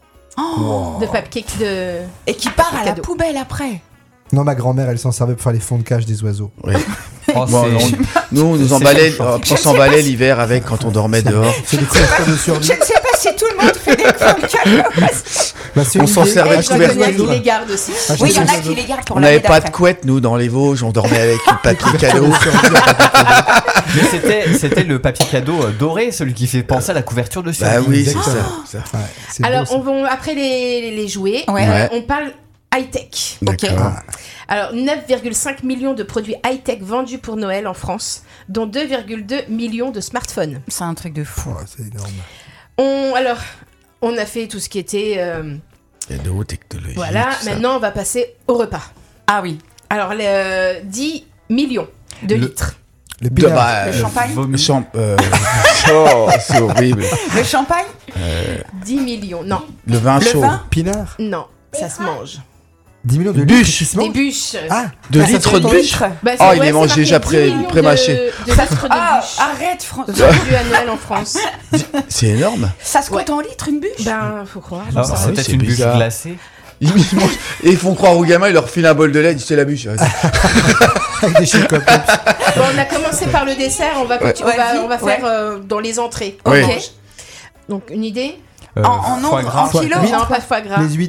Speaker 9: De papier de.
Speaker 2: et qui part à la
Speaker 9: Cadeaux.
Speaker 2: poubelle après.
Speaker 4: Non, ma grand-mère, elle s'en servait pour faire les fonds de cage des oiseaux.
Speaker 1: Oui.
Speaker 6: Oh,
Speaker 1: Bon,
Speaker 6: c'est-
Speaker 1: on- nous, on nous
Speaker 6: c'est
Speaker 1: emballait,
Speaker 6: méchant.
Speaker 1: euh, on s'emballait l'hiver avec quand on dormait dehors.
Speaker 4: C'est des couvertures de survie.
Speaker 2: Je ne sais pas si tout le monde fait des fonds de cadeaux.
Speaker 4: Bah, c'est
Speaker 1: On
Speaker 4: une
Speaker 1: s'en
Speaker 4: idée.
Speaker 1: servait
Speaker 9: Et
Speaker 1: de
Speaker 9: je connais
Speaker 1: couverture.
Speaker 9: qui les garde aussi.
Speaker 4: Acheter
Speaker 2: Oui, il y en
Speaker 4: des
Speaker 2: a
Speaker 4: oiseaux.
Speaker 2: qui les gardent pour
Speaker 1: On
Speaker 2: l'année
Speaker 1: n'avait pas de
Speaker 2: d'après.
Speaker 1: couette, nous, dans les Vosges, on dormait avec une papier cadeau.
Speaker 4: De survie.
Speaker 6: Mais c'était, c'était le papier cadeau euh, doré, celui qui fait penser à la couverture de survie.
Speaker 1: Bah oui, c'est
Speaker 4: Exactement.
Speaker 1: ça. ça.
Speaker 4: Ouais, c'est
Speaker 9: Alors,
Speaker 4: beau, ça.
Speaker 9: on va, après les, les jouets,
Speaker 2: Ouais.
Speaker 9: euh,
Speaker 1: Ouais.
Speaker 9: on parle high-tech.
Speaker 1: D'accord.
Speaker 9: Alors, neuf virgule cinq millions de produits high-tech vendus pour Noël en France, dont deux virgule deux millions de smartphones.
Speaker 2: C'est un truc de fou.
Speaker 4: Oh, c'est énorme.
Speaker 9: On, alors, on a fait tout ce qui était. euh,
Speaker 1: Cadeau, technologie.
Speaker 9: voilà,
Speaker 1: tout ça.
Speaker 9: maintenant on va passer au repas.
Speaker 2: Ah oui.
Speaker 9: Alors, les, euh, dix millions de
Speaker 6: Le-
Speaker 9: litres.
Speaker 4: Les
Speaker 1: De-
Speaker 4: pinards.
Speaker 1: bah,
Speaker 2: Le
Speaker 1: euh,
Speaker 2: champagne
Speaker 6: Vomi.
Speaker 1: le champ- euh, oh, c'est horrible.
Speaker 2: Le champagne
Speaker 9: dix millions. Non,
Speaker 1: Le vin
Speaker 2: Le
Speaker 1: chaud.
Speaker 2: vin
Speaker 4: Pinard.
Speaker 9: non, ça se mange.
Speaker 4: dix millions de
Speaker 1: Bûches.
Speaker 4: litres qui se
Speaker 9: Des
Speaker 4: mangent.
Speaker 9: bûches.
Speaker 4: Ah,
Speaker 1: De
Speaker 2: Ah, ça
Speaker 1: litres
Speaker 2: fait
Speaker 1: de
Speaker 2: ton
Speaker 1: bûches.
Speaker 2: litre.
Speaker 9: Bah,
Speaker 1: Oh,
Speaker 9: c'est-
Speaker 1: il
Speaker 9: ouais,
Speaker 1: est
Speaker 9: c'est
Speaker 1: mangé
Speaker 9: marqué
Speaker 1: déjà
Speaker 9: dix
Speaker 1: pré-
Speaker 9: millions
Speaker 1: pré-mâché.
Speaker 9: De, de litres de
Speaker 2: Ah,
Speaker 9: bûches.
Speaker 2: arrête, François.
Speaker 9: Vendus à Noël en France.
Speaker 1: C'est énorme.
Speaker 2: Ça se compte en litres, une bûche
Speaker 9: Ben, faut croire.
Speaker 6: Alors,
Speaker 1: Ah
Speaker 6: c'est
Speaker 1: oui,
Speaker 6: peut-être
Speaker 1: c'est
Speaker 6: une bûche
Speaker 1: bizarre.
Speaker 6: glacée.
Speaker 1: Ils, ils mangent- et ils font croire aux gamins, ils leur filent un bol de lait, ils disent c'est la bûche.
Speaker 4: avec des chèques
Speaker 9: Bon, on a commencé par le dessert, on va,
Speaker 1: Ouais.
Speaker 9: continu- on va,
Speaker 2: Vas-y,
Speaker 9: on va
Speaker 2: ouais.
Speaker 9: faire euh, dans les entrées.
Speaker 1: Oui.
Speaker 9: Ok. Donc, une idée
Speaker 6: Euh,
Speaker 2: En- en
Speaker 6: foie
Speaker 2: nombre,
Speaker 6: gras.
Speaker 2: en kilos
Speaker 4: Oui.
Speaker 9: Non, pas de foie gras.
Speaker 4: Les huîtres.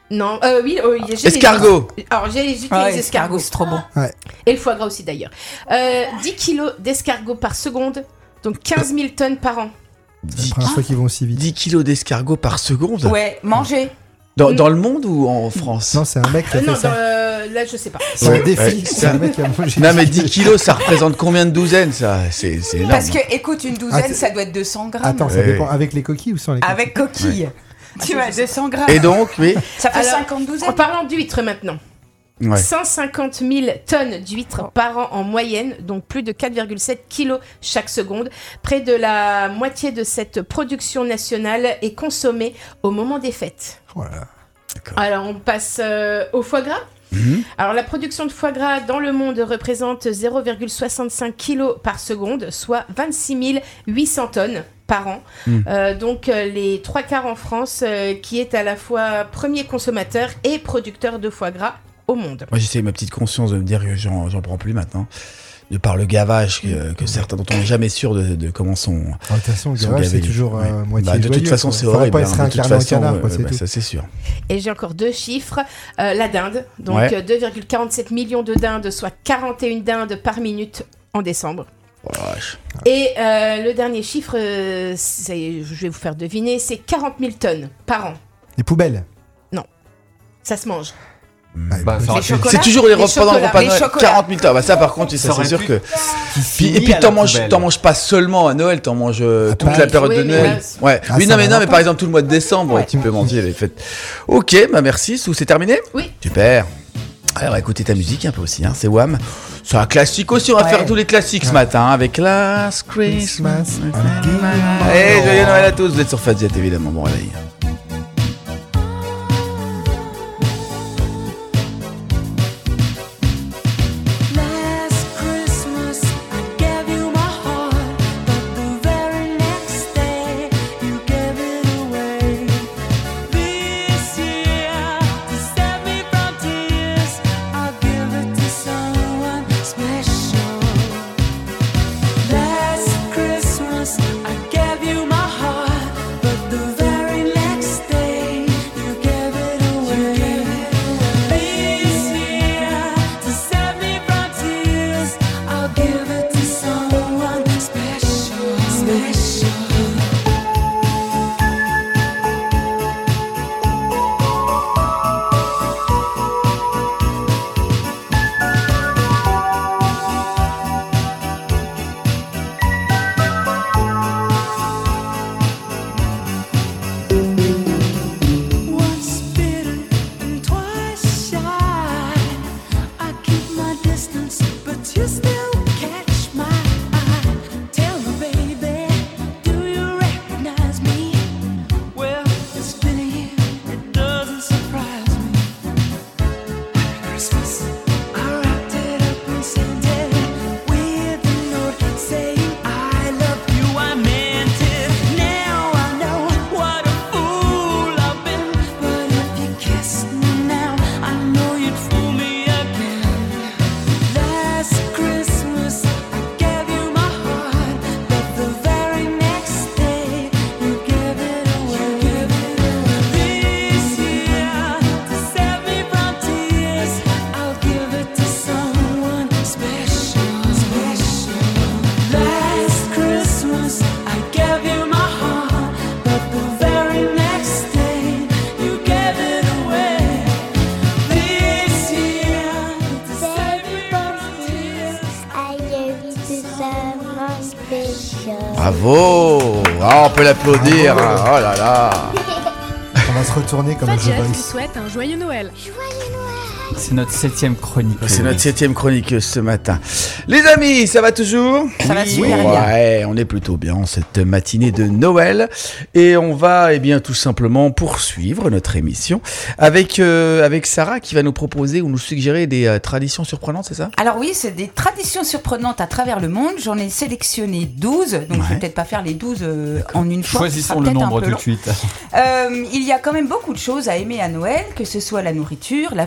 Speaker 9: Non, euh, oui, euh, j'ai les-
Speaker 1: Escargot.
Speaker 9: Alors, j'ai j'ai
Speaker 2: Ah,
Speaker 9: les escargots.
Speaker 2: c'est trop bon.
Speaker 4: Ouais.
Speaker 9: Et le foie gras aussi, d'ailleurs. Euh, dix kilos d'escargots par seconde, donc quinze mille tonnes par an.
Speaker 4: C'est la
Speaker 1: dix,
Speaker 4: première fois qu'ils vont aussi vite.
Speaker 1: dix kilos d'escargots par seconde.
Speaker 2: Ouais, manger.
Speaker 1: Dans, dans le monde ou en France?
Speaker 4: Non, c'est un mec qui a
Speaker 9: Euh,
Speaker 4: fait
Speaker 9: non,
Speaker 4: ça.
Speaker 9: dans, euh, là, je sais pas.
Speaker 4: C'est un
Speaker 1: Ouais,
Speaker 4: défi.
Speaker 1: ouais,
Speaker 4: c'est un mec qui a mangé.
Speaker 1: Non, mais dix kilos, ça représente combien de douzaines, ça? C'est c'est énorme.
Speaker 2: Parce que, écoute, une douzaine,
Speaker 4: Attends.
Speaker 2: ça doit être deux cents grammes.
Speaker 4: Attends, ça
Speaker 1: Ouais.
Speaker 4: dépend. Avec les coquilles ou sans les coquilles?
Speaker 2: Avec coquille. Tu vois, deux cents grammes.
Speaker 1: Et donc, oui.
Speaker 2: Ça fait
Speaker 9: Alors,
Speaker 2: cinquante douzaines.
Speaker 9: En parlant d'huîtres maintenant.
Speaker 1: Ouais.
Speaker 9: cent cinquante mille tonnes d'huîtres par an en moyenne, donc plus de quatre virgule sept kilos chaque seconde. Près de la moitié de cette production nationale est consommée au moment des fêtes.
Speaker 4: Voilà.
Speaker 9: Alors on passe euh, au foie gras.
Speaker 1: Mhm.
Speaker 9: Alors la production de foie gras dans le monde représente zéro virgule soixante-cinq kilos par seconde, soit vingt-six mille huit cents tonnes par an.
Speaker 1: Mhm.
Speaker 9: Euh, donc euh, les trois quarts en France, euh, qui est à la fois premier consommateur et producteur de foie gras au monde.
Speaker 1: Moi, j'essaie ma petite conscience de me dire que j'en j'en prends plus maintenant. De par le gavage que, que certains dont on n'est jamais sûr de, de comment sont.
Speaker 4: Alors, De toute façon, le
Speaker 1: sont
Speaker 4: gavage, c'est
Speaker 1: gavés.
Speaker 4: toujours euh,
Speaker 1: Ouais.
Speaker 4: moitié
Speaker 1: Bah, de toute
Speaker 4: joyeux,
Speaker 1: façon,
Speaker 4: quoi.
Speaker 1: c'est
Speaker 4: Faudrait
Speaker 1: horrible.
Speaker 4: pas
Speaker 1: hein.
Speaker 4: se
Speaker 1: De toute
Speaker 4: réincarner en
Speaker 1: façon,
Speaker 4: canard, quoi,
Speaker 1: ouais,
Speaker 4: c'est
Speaker 1: bah,
Speaker 4: tout.
Speaker 1: ça c'est sûr.
Speaker 9: Et j'ai encore deux chiffres. Euh, la dinde, donc
Speaker 1: Ouais.
Speaker 9: euh, deux virgule quarante-sept millions de dindes, soit quarante et une dindes par minute en décembre.
Speaker 1: Oh, la vache.
Speaker 9: Et euh, le dernier chiffre, euh, c'est- je vais vous faire deviner, c'est quarante mille tonnes par an.
Speaker 4: Les poubelles.
Speaker 9: Ça se mange.
Speaker 4: Ah,
Speaker 6: Bah, ça aurait
Speaker 2: Les
Speaker 6: pu-
Speaker 2: chocolats.
Speaker 1: C'est toujours les
Speaker 2: Les
Speaker 1: repas pendant le
Speaker 2: chocolats,
Speaker 1: repas de
Speaker 2: les
Speaker 1: Noël.
Speaker 2: chocolats.
Speaker 1: quarante mille tonnes. Bah, ça, par contre, ça,
Speaker 6: Ça aurait
Speaker 1: c'est sûr
Speaker 6: pu-
Speaker 1: que.
Speaker 6: qui
Speaker 1: Puis, et
Speaker 6: finit
Speaker 1: puis,
Speaker 6: à
Speaker 1: t'en
Speaker 6: la
Speaker 1: manges,
Speaker 6: poubelle.
Speaker 1: t'en manges pas seulement à Noël, t'en manges euh, toute
Speaker 4: bah,
Speaker 1: la période
Speaker 9: oui,
Speaker 1: de
Speaker 9: mais
Speaker 1: Noël.
Speaker 9: là,
Speaker 1: Ouais.
Speaker 4: Ah,
Speaker 1: oui,
Speaker 4: ça
Speaker 1: non, mais
Speaker 4: va
Speaker 1: non, mais
Speaker 4: pas.
Speaker 1: par exemple, tout le mois de décembre,
Speaker 9: Ouais.
Speaker 1: tu peux manger les fêtes. Ok, bah merci. Sous, c'est terminé?
Speaker 9: Oui.
Speaker 1: Super. Alors, écoutez ta musique un peu aussi, hein. C'est Wham. C'est un classique aussi. On va
Speaker 2: Ouais.
Speaker 1: faire tous les classiques ce matin avec Last Christmas.
Speaker 4: Christmas, I'll give you my
Speaker 1: Hey,
Speaker 4: all.
Speaker 1: joyeux Noël à tous. Vous êtes sur Fadjet, évidemment. Bon réveil.
Speaker 3: Last Christmas I gave you my heart, but the very next day you gave it away. This year, to save me from tears, I'll give it to someone special. Last Christmas I gave you my heart, but the very next day you gave it away. This year, to save me from tears, I'll give it to someone special. Special. Once bitten and twice shy, I keep my distance, but you still catch my eye. Tell me, baby, do you recognize me? Well, it's been a year, it doesn't surprise me. Happy Christmas, I wrapped it up and sent it with a note saying I love you. I meant it. Now I know what a fool I've been. But if you kissed me now, I know you'd fool me again. Last Christmas I gave you my heart, but the very next day you gave it away. This year, to save me from tears, I'll give it to someone special. Special. Last Christmas I gave you my heart, but the very next day you gave it away. This year, to save me from tears,
Speaker 10: I gave it to someone special.
Speaker 1: Bravo. Ah, on peut l'applaudir. hein. Oh là là.
Speaker 4: On va se retourner comme The
Speaker 8: Fadjet vous
Speaker 4: Voice.
Speaker 8: souhaite un joyeux Noël.
Speaker 6: C'est notre septième chronique.
Speaker 1: C'est notre
Speaker 6: Oui.
Speaker 1: septième chronique ce matin. Les amis, ça va toujours?
Speaker 2: Ça va
Speaker 1: Oui,
Speaker 2: super bien.
Speaker 1: ouais, on est plutôt bien en cette matinée de Noël. Et on va, eh bien, tout simplement poursuivre notre émission avec, euh, avec Sarah qui va nous proposer ou nous suggérer des euh, traditions surprenantes, c'est ça?
Speaker 2: Alors oui, c'est des traditions surprenantes à travers le monde. J'en ai sélectionné douze, donc je
Speaker 1: Ouais.
Speaker 2: vais peut-être pas faire les douze euh, en une fois. ce
Speaker 6: Choisissons
Speaker 2: sera
Speaker 6: le
Speaker 2: peut-être un
Speaker 6: nombre
Speaker 2: peu
Speaker 6: tout
Speaker 2: long.
Speaker 6: de suite.
Speaker 2: Euh, il y a quand même beaucoup de choses à aimer à Noël, que ce soit la nourriture, la famille bien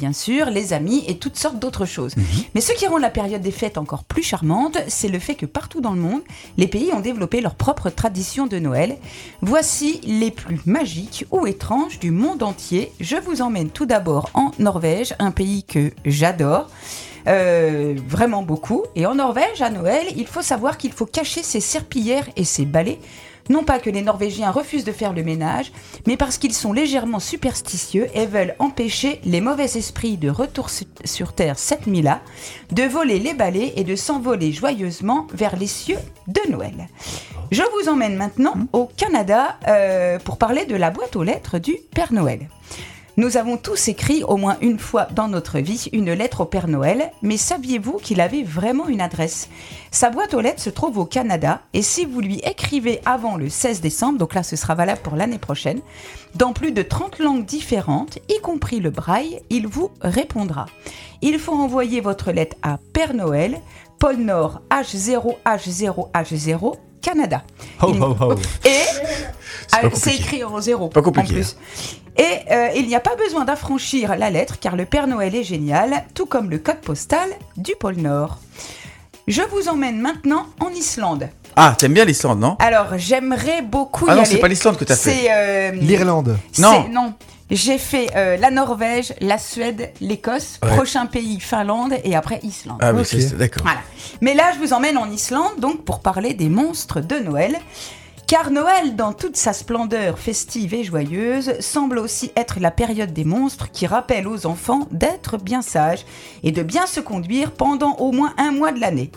Speaker 2: bien sûr, les amis et toutes sortes d'autres choses. Mmh. Mais ce qui rend la période des fêtes encore plus charmante, c'est le fait que partout dans le monde, les pays ont développé leur propre tradition de Noël. Voici les plus magiques ou étranges du monde entier. Je vous emmène tout d'abord en Norvège, un pays que j'adore. Euh, vraiment beaucoup. Et en Norvège, à Noël, il faut savoir qu'il faut cacher ses serpillères et ses balais. Non pas que les Norvégiens refusent de faire le ménage, mais parce qu'ils sont légèrement superstitieux et veulent empêcher les mauvais esprits de retour sur Terre cette nuit-là, de voler les balais et de s'envoler joyeusement vers les cieux de Noël. Je vous emmène maintenant au Canada euh, pour parler de la boîte aux lettres du Père Noël. Nous avons tous écrit au moins une fois dans notre vie une lettre au Père Noël, mais saviez-vous qu'il avait vraiment une adresse ? Sa boîte aux lettres se trouve au Canada, et si vous lui écrivez avant le seize décembre, donc là ce sera valable pour l'année prochaine, dans plus de trente langues différentes, y compris le braille, il vous répondra. Il faut envoyer votre lettre à Père Noël, Pôle Nord H zéro H zéro H zéro, Canada.
Speaker 6: Ho,
Speaker 2: Il...
Speaker 6: ho, ho.
Speaker 2: Et
Speaker 1: c'est,
Speaker 2: ah, c'est écrit en zéro
Speaker 1: pas
Speaker 2: en
Speaker 1: compliqué.
Speaker 2: plus. Et euh, il n'y a pas besoin d'affranchir la lettre car le Père Noël est génial, tout comme le code postal du pôle Nord. Je vous emmène maintenant en Islande.
Speaker 1: Ah, t'aimes bien l'Islande, non ?
Speaker 2: Alors, j'aimerais beaucoup
Speaker 1: Ah
Speaker 2: y
Speaker 1: non,
Speaker 2: aller.
Speaker 1: c'est pas l'Islande que t'as fait.
Speaker 2: C'est euh,
Speaker 4: L'Irlande.
Speaker 2: c'est-
Speaker 1: Non.
Speaker 2: non. J'ai fait euh, la Norvège, la Suède, l'Écosse,
Speaker 1: Ouais.
Speaker 2: prochain pays Finlande et après Islande.
Speaker 1: Ah oui,
Speaker 4: Ok.
Speaker 1: c'est, c'est- d'accord.
Speaker 2: Voilà. Mais là, je vous emmène en Islande, donc pour parler des monstres de Noël. Car Noël, dans toute sa splendeur festive et joyeuse, semble aussi être la période des monstres qui rappelle aux enfants d'être bien sages et de bien se conduire pendant au moins un mois de l'année.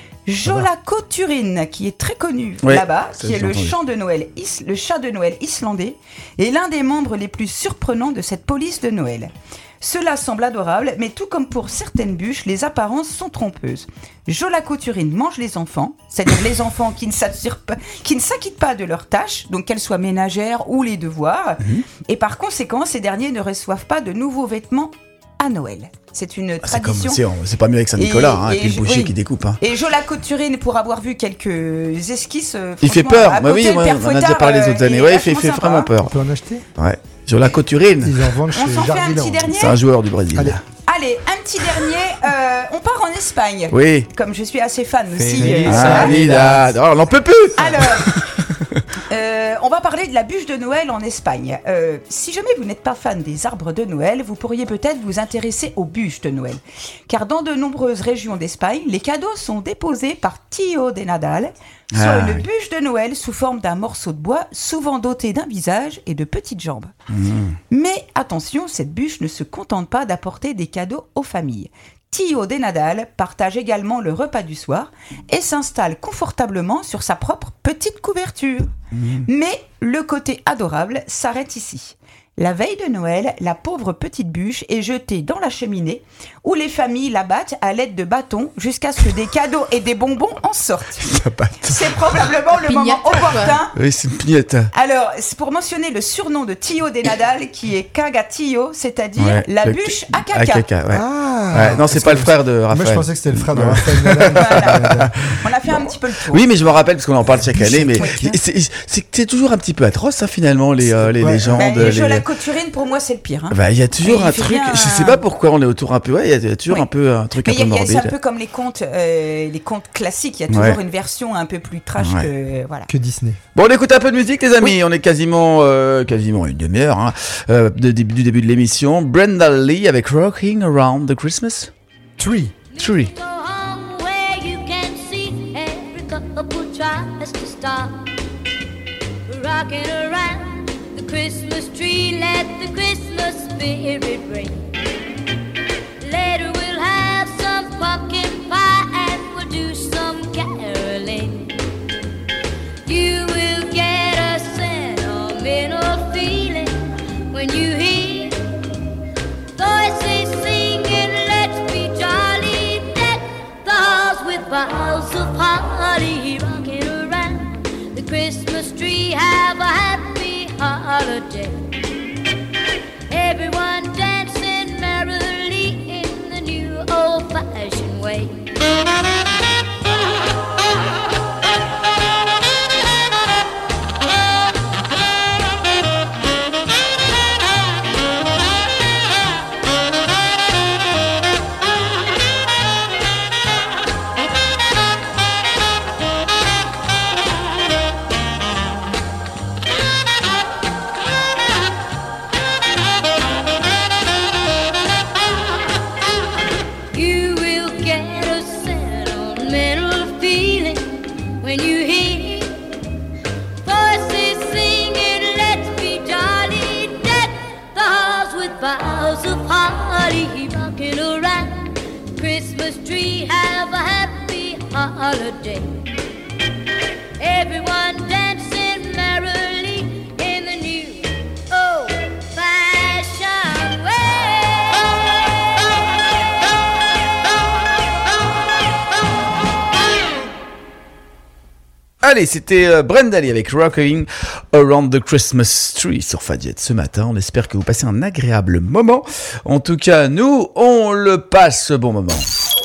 Speaker 2: Jolakoturinn, qui est très connu
Speaker 1: Ouais,
Speaker 2: là-bas,
Speaker 1: ça,
Speaker 2: qui est
Speaker 1: j'ai
Speaker 2: le,
Speaker 1: entendu.
Speaker 2: chant de Noël, is- le chat de Noël islandais, est l'un des membres les plus surprenants de cette police de Noël. Cela semble adorable, mais tout comme pour certaines bûches, les apparences sont trompeuses. Jolakoturinn mange les enfants, c'est-à-dire les enfants qui ne, s'assirent pas- qui ne s'acquittent pas de leurs tâches, donc qu'elles soient ménagères ou les devoirs,
Speaker 1: Mhm.
Speaker 2: et par conséquent, ces derniers ne reçoivent pas de nouveaux vêtements à Noël. C'est une
Speaker 1: Ah, c'est, comme,
Speaker 2: tradition.
Speaker 1: c'est, c'est pas mieux avec Saint-Nicolas,
Speaker 2: Et-
Speaker 1: hein,
Speaker 2: et
Speaker 1: et puis le
Speaker 2: je-
Speaker 1: boucher
Speaker 2: oui.
Speaker 1: qui découpe. Hein.
Speaker 2: Et Jolakoturinn, pour avoir vu quelques esquisses, euh,
Speaker 1: Il fait
Speaker 2: franchement,
Speaker 1: peur,
Speaker 2: à
Speaker 1: bah
Speaker 2: côté,
Speaker 1: oui,
Speaker 2: le
Speaker 1: moi,
Speaker 2: Père
Speaker 1: on en a déjà
Speaker 2: Fouettard,
Speaker 1: parlé les
Speaker 2: euh,
Speaker 1: autres années.
Speaker 2: est
Speaker 1: Ouais, il fait, il
Speaker 2: vachement
Speaker 1: fait
Speaker 2: sympa.
Speaker 1: vraiment
Speaker 4: On
Speaker 1: peur.
Speaker 4: peut en acheter.
Speaker 1: Ouais. Jolakoturinn,
Speaker 4: Ils en vendent
Speaker 2: On
Speaker 4: chez
Speaker 2: s'en fait un
Speaker 4: Jardiland.
Speaker 2: petit dernier.
Speaker 1: c'est un joueur du Brésil.
Speaker 4: Allez.
Speaker 2: Allez, un petit dernier. euh, on part en Espagne.
Speaker 1: Oui.
Speaker 2: Comme je suis assez fan aussi.
Speaker 6: Feliz
Speaker 2: euh,
Speaker 1: Ah,
Speaker 2: ça.
Speaker 1: Navidad. Oh, on n'en peut plus.
Speaker 2: Alors, euh, on va parler de la bûche de Noël en Espagne. Euh, si jamais vous n'êtes pas fan des arbres de Noël, vous pourriez peut-être vous intéresser aux bûches de Noël. Car dans de nombreuses régions d'Espagne, les cadeaux sont déposés par Tío de Nadal, soit
Speaker 1: Ah,
Speaker 2: une
Speaker 1: oui.
Speaker 2: bûche de Noël sous forme d'un morceau de bois, souvent doté d'un visage et de petites jambes.
Speaker 1: Mmh.
Speaker 2: Mais attention, cette bûche ne se contente pas d'apporter des cadeaux aux familles. Tío de Nadal partage également le repas du soir et s'installe confortablement sur sa propre petite couverture. Mais le côté adorable s'arrête ici. La veille de Noël, la pauvre petite bûche est jetée dans la cheminée où les familles la battent à l'aide de bâtons jusqu'à ce que des cadeaux et des bonbons en sortent.
Speaker 1: La patte.
Speaker 2: C'est probablement le moment
Speaker 9: Pignata, quoi.
Speaker 2: opportun.
Speaker 1: Oui, c'est une pignata.
Speaker 2: Alors, c'est pour mentionner le surnom de Tío de Nadal qui est Cagatillo, c'est-à-dire
Speaker 1: Ouais,
Speaker 2: la
Speaker 1: le-
Speaker 2: bûche à
Speaker 1: À
Speaker 2: caca.
Speaker 1: caca, ouais.
Speaker 4: Ah.
Speaker 1: Ouais, non, c'est
Speaker 4: Parce
Speaker 1: pas
Speaker 4: que
Speaker 1: le frère de
Speaker 4: Moi,
Speaker 1: Raphaël.
Speaker 4: je pensais que c'était le frère de
Speaker 1: Ouais.
Speaker 4: Raphaël Nadal.
Speaker 2: Voilà. On a fait un petit peu le tour.
Speaker 1: Oui, mais je me rappelle parce qu'on en parle chaque année, mais
Speaker 2: Oui.
Speaker 1: c'est, c'est, c'est toujours un petit peu atroce, hein, finalement, les, euh, les
Speaker 4: Ouais.
Speaker 1: légendes.
Speaker 2: Ben,
Speaker 1: les-
Speaker 2: Jolakoturinn, pour moi, c'est le pire. hein.
Speaker 1: Bah, il y a toujours
Speaker 2: Il
Speaker 1: un
Speaker 2: fait
Speaker 1: truc.
Speaker 2: bien
Speaker 1: Je sais
Speaker 2: un-
Speaker 1: pas pourquoi on est autour un peu. Ouais, il y a- il y a toujours
Speaker 2: Oui.
Speaker 1: un peu un truc
Speaker 2: Mais
Speaker 1: un
Speaker 2: il y
Speaker 1: peu
Speaker 2: a- il y a- c'est
Speaker 1: morbide.
Speaker 2: un peu comme les contes, euh, les contes classiques. Il y a toujours
Speaker 1: Ouais.
Speaker 2: une version un peu plus trash
Speaker 1: Ouais.
Speaker 2: que voilà.
Speaker 4: Que Disney.
Speaker 1: Bon, on écoute un peu de musique, les amis. On est quasiment, euh, quasiment une demi-heure hein, euh, de début- du début de l'émission. Brenda Lee avec Rocking Around the Christmas
Speaker 4: Tree.
Speaker 1: Tree.
Speaker 10: Go home where you can see every couple tries to stop rocking around the Christmas tree. Let the Christmas spirit ring. Later we'll have some pumpkin pie and we'll do some caroling. You will get a sentimental feeling when you hear voices singing, let's be jolly, deck the halls with boughs of holly, rocking around the Christmas tree. Have a happy holiday. Everyone dancing merrily in the new old-fashioned way. with boughs of holly rocking around the Christmas tree. Have a happy holiday. Everyone dancing merrily in the new old-fashioned way.
Speaker 1: Allez, c'était euh, Brenda Lee avec Rocking Around the Christmas Tree sur Fadjet ce matin. On espère que vous passez un agréable moment. En tout cas, nous, on le passe ce bon moment.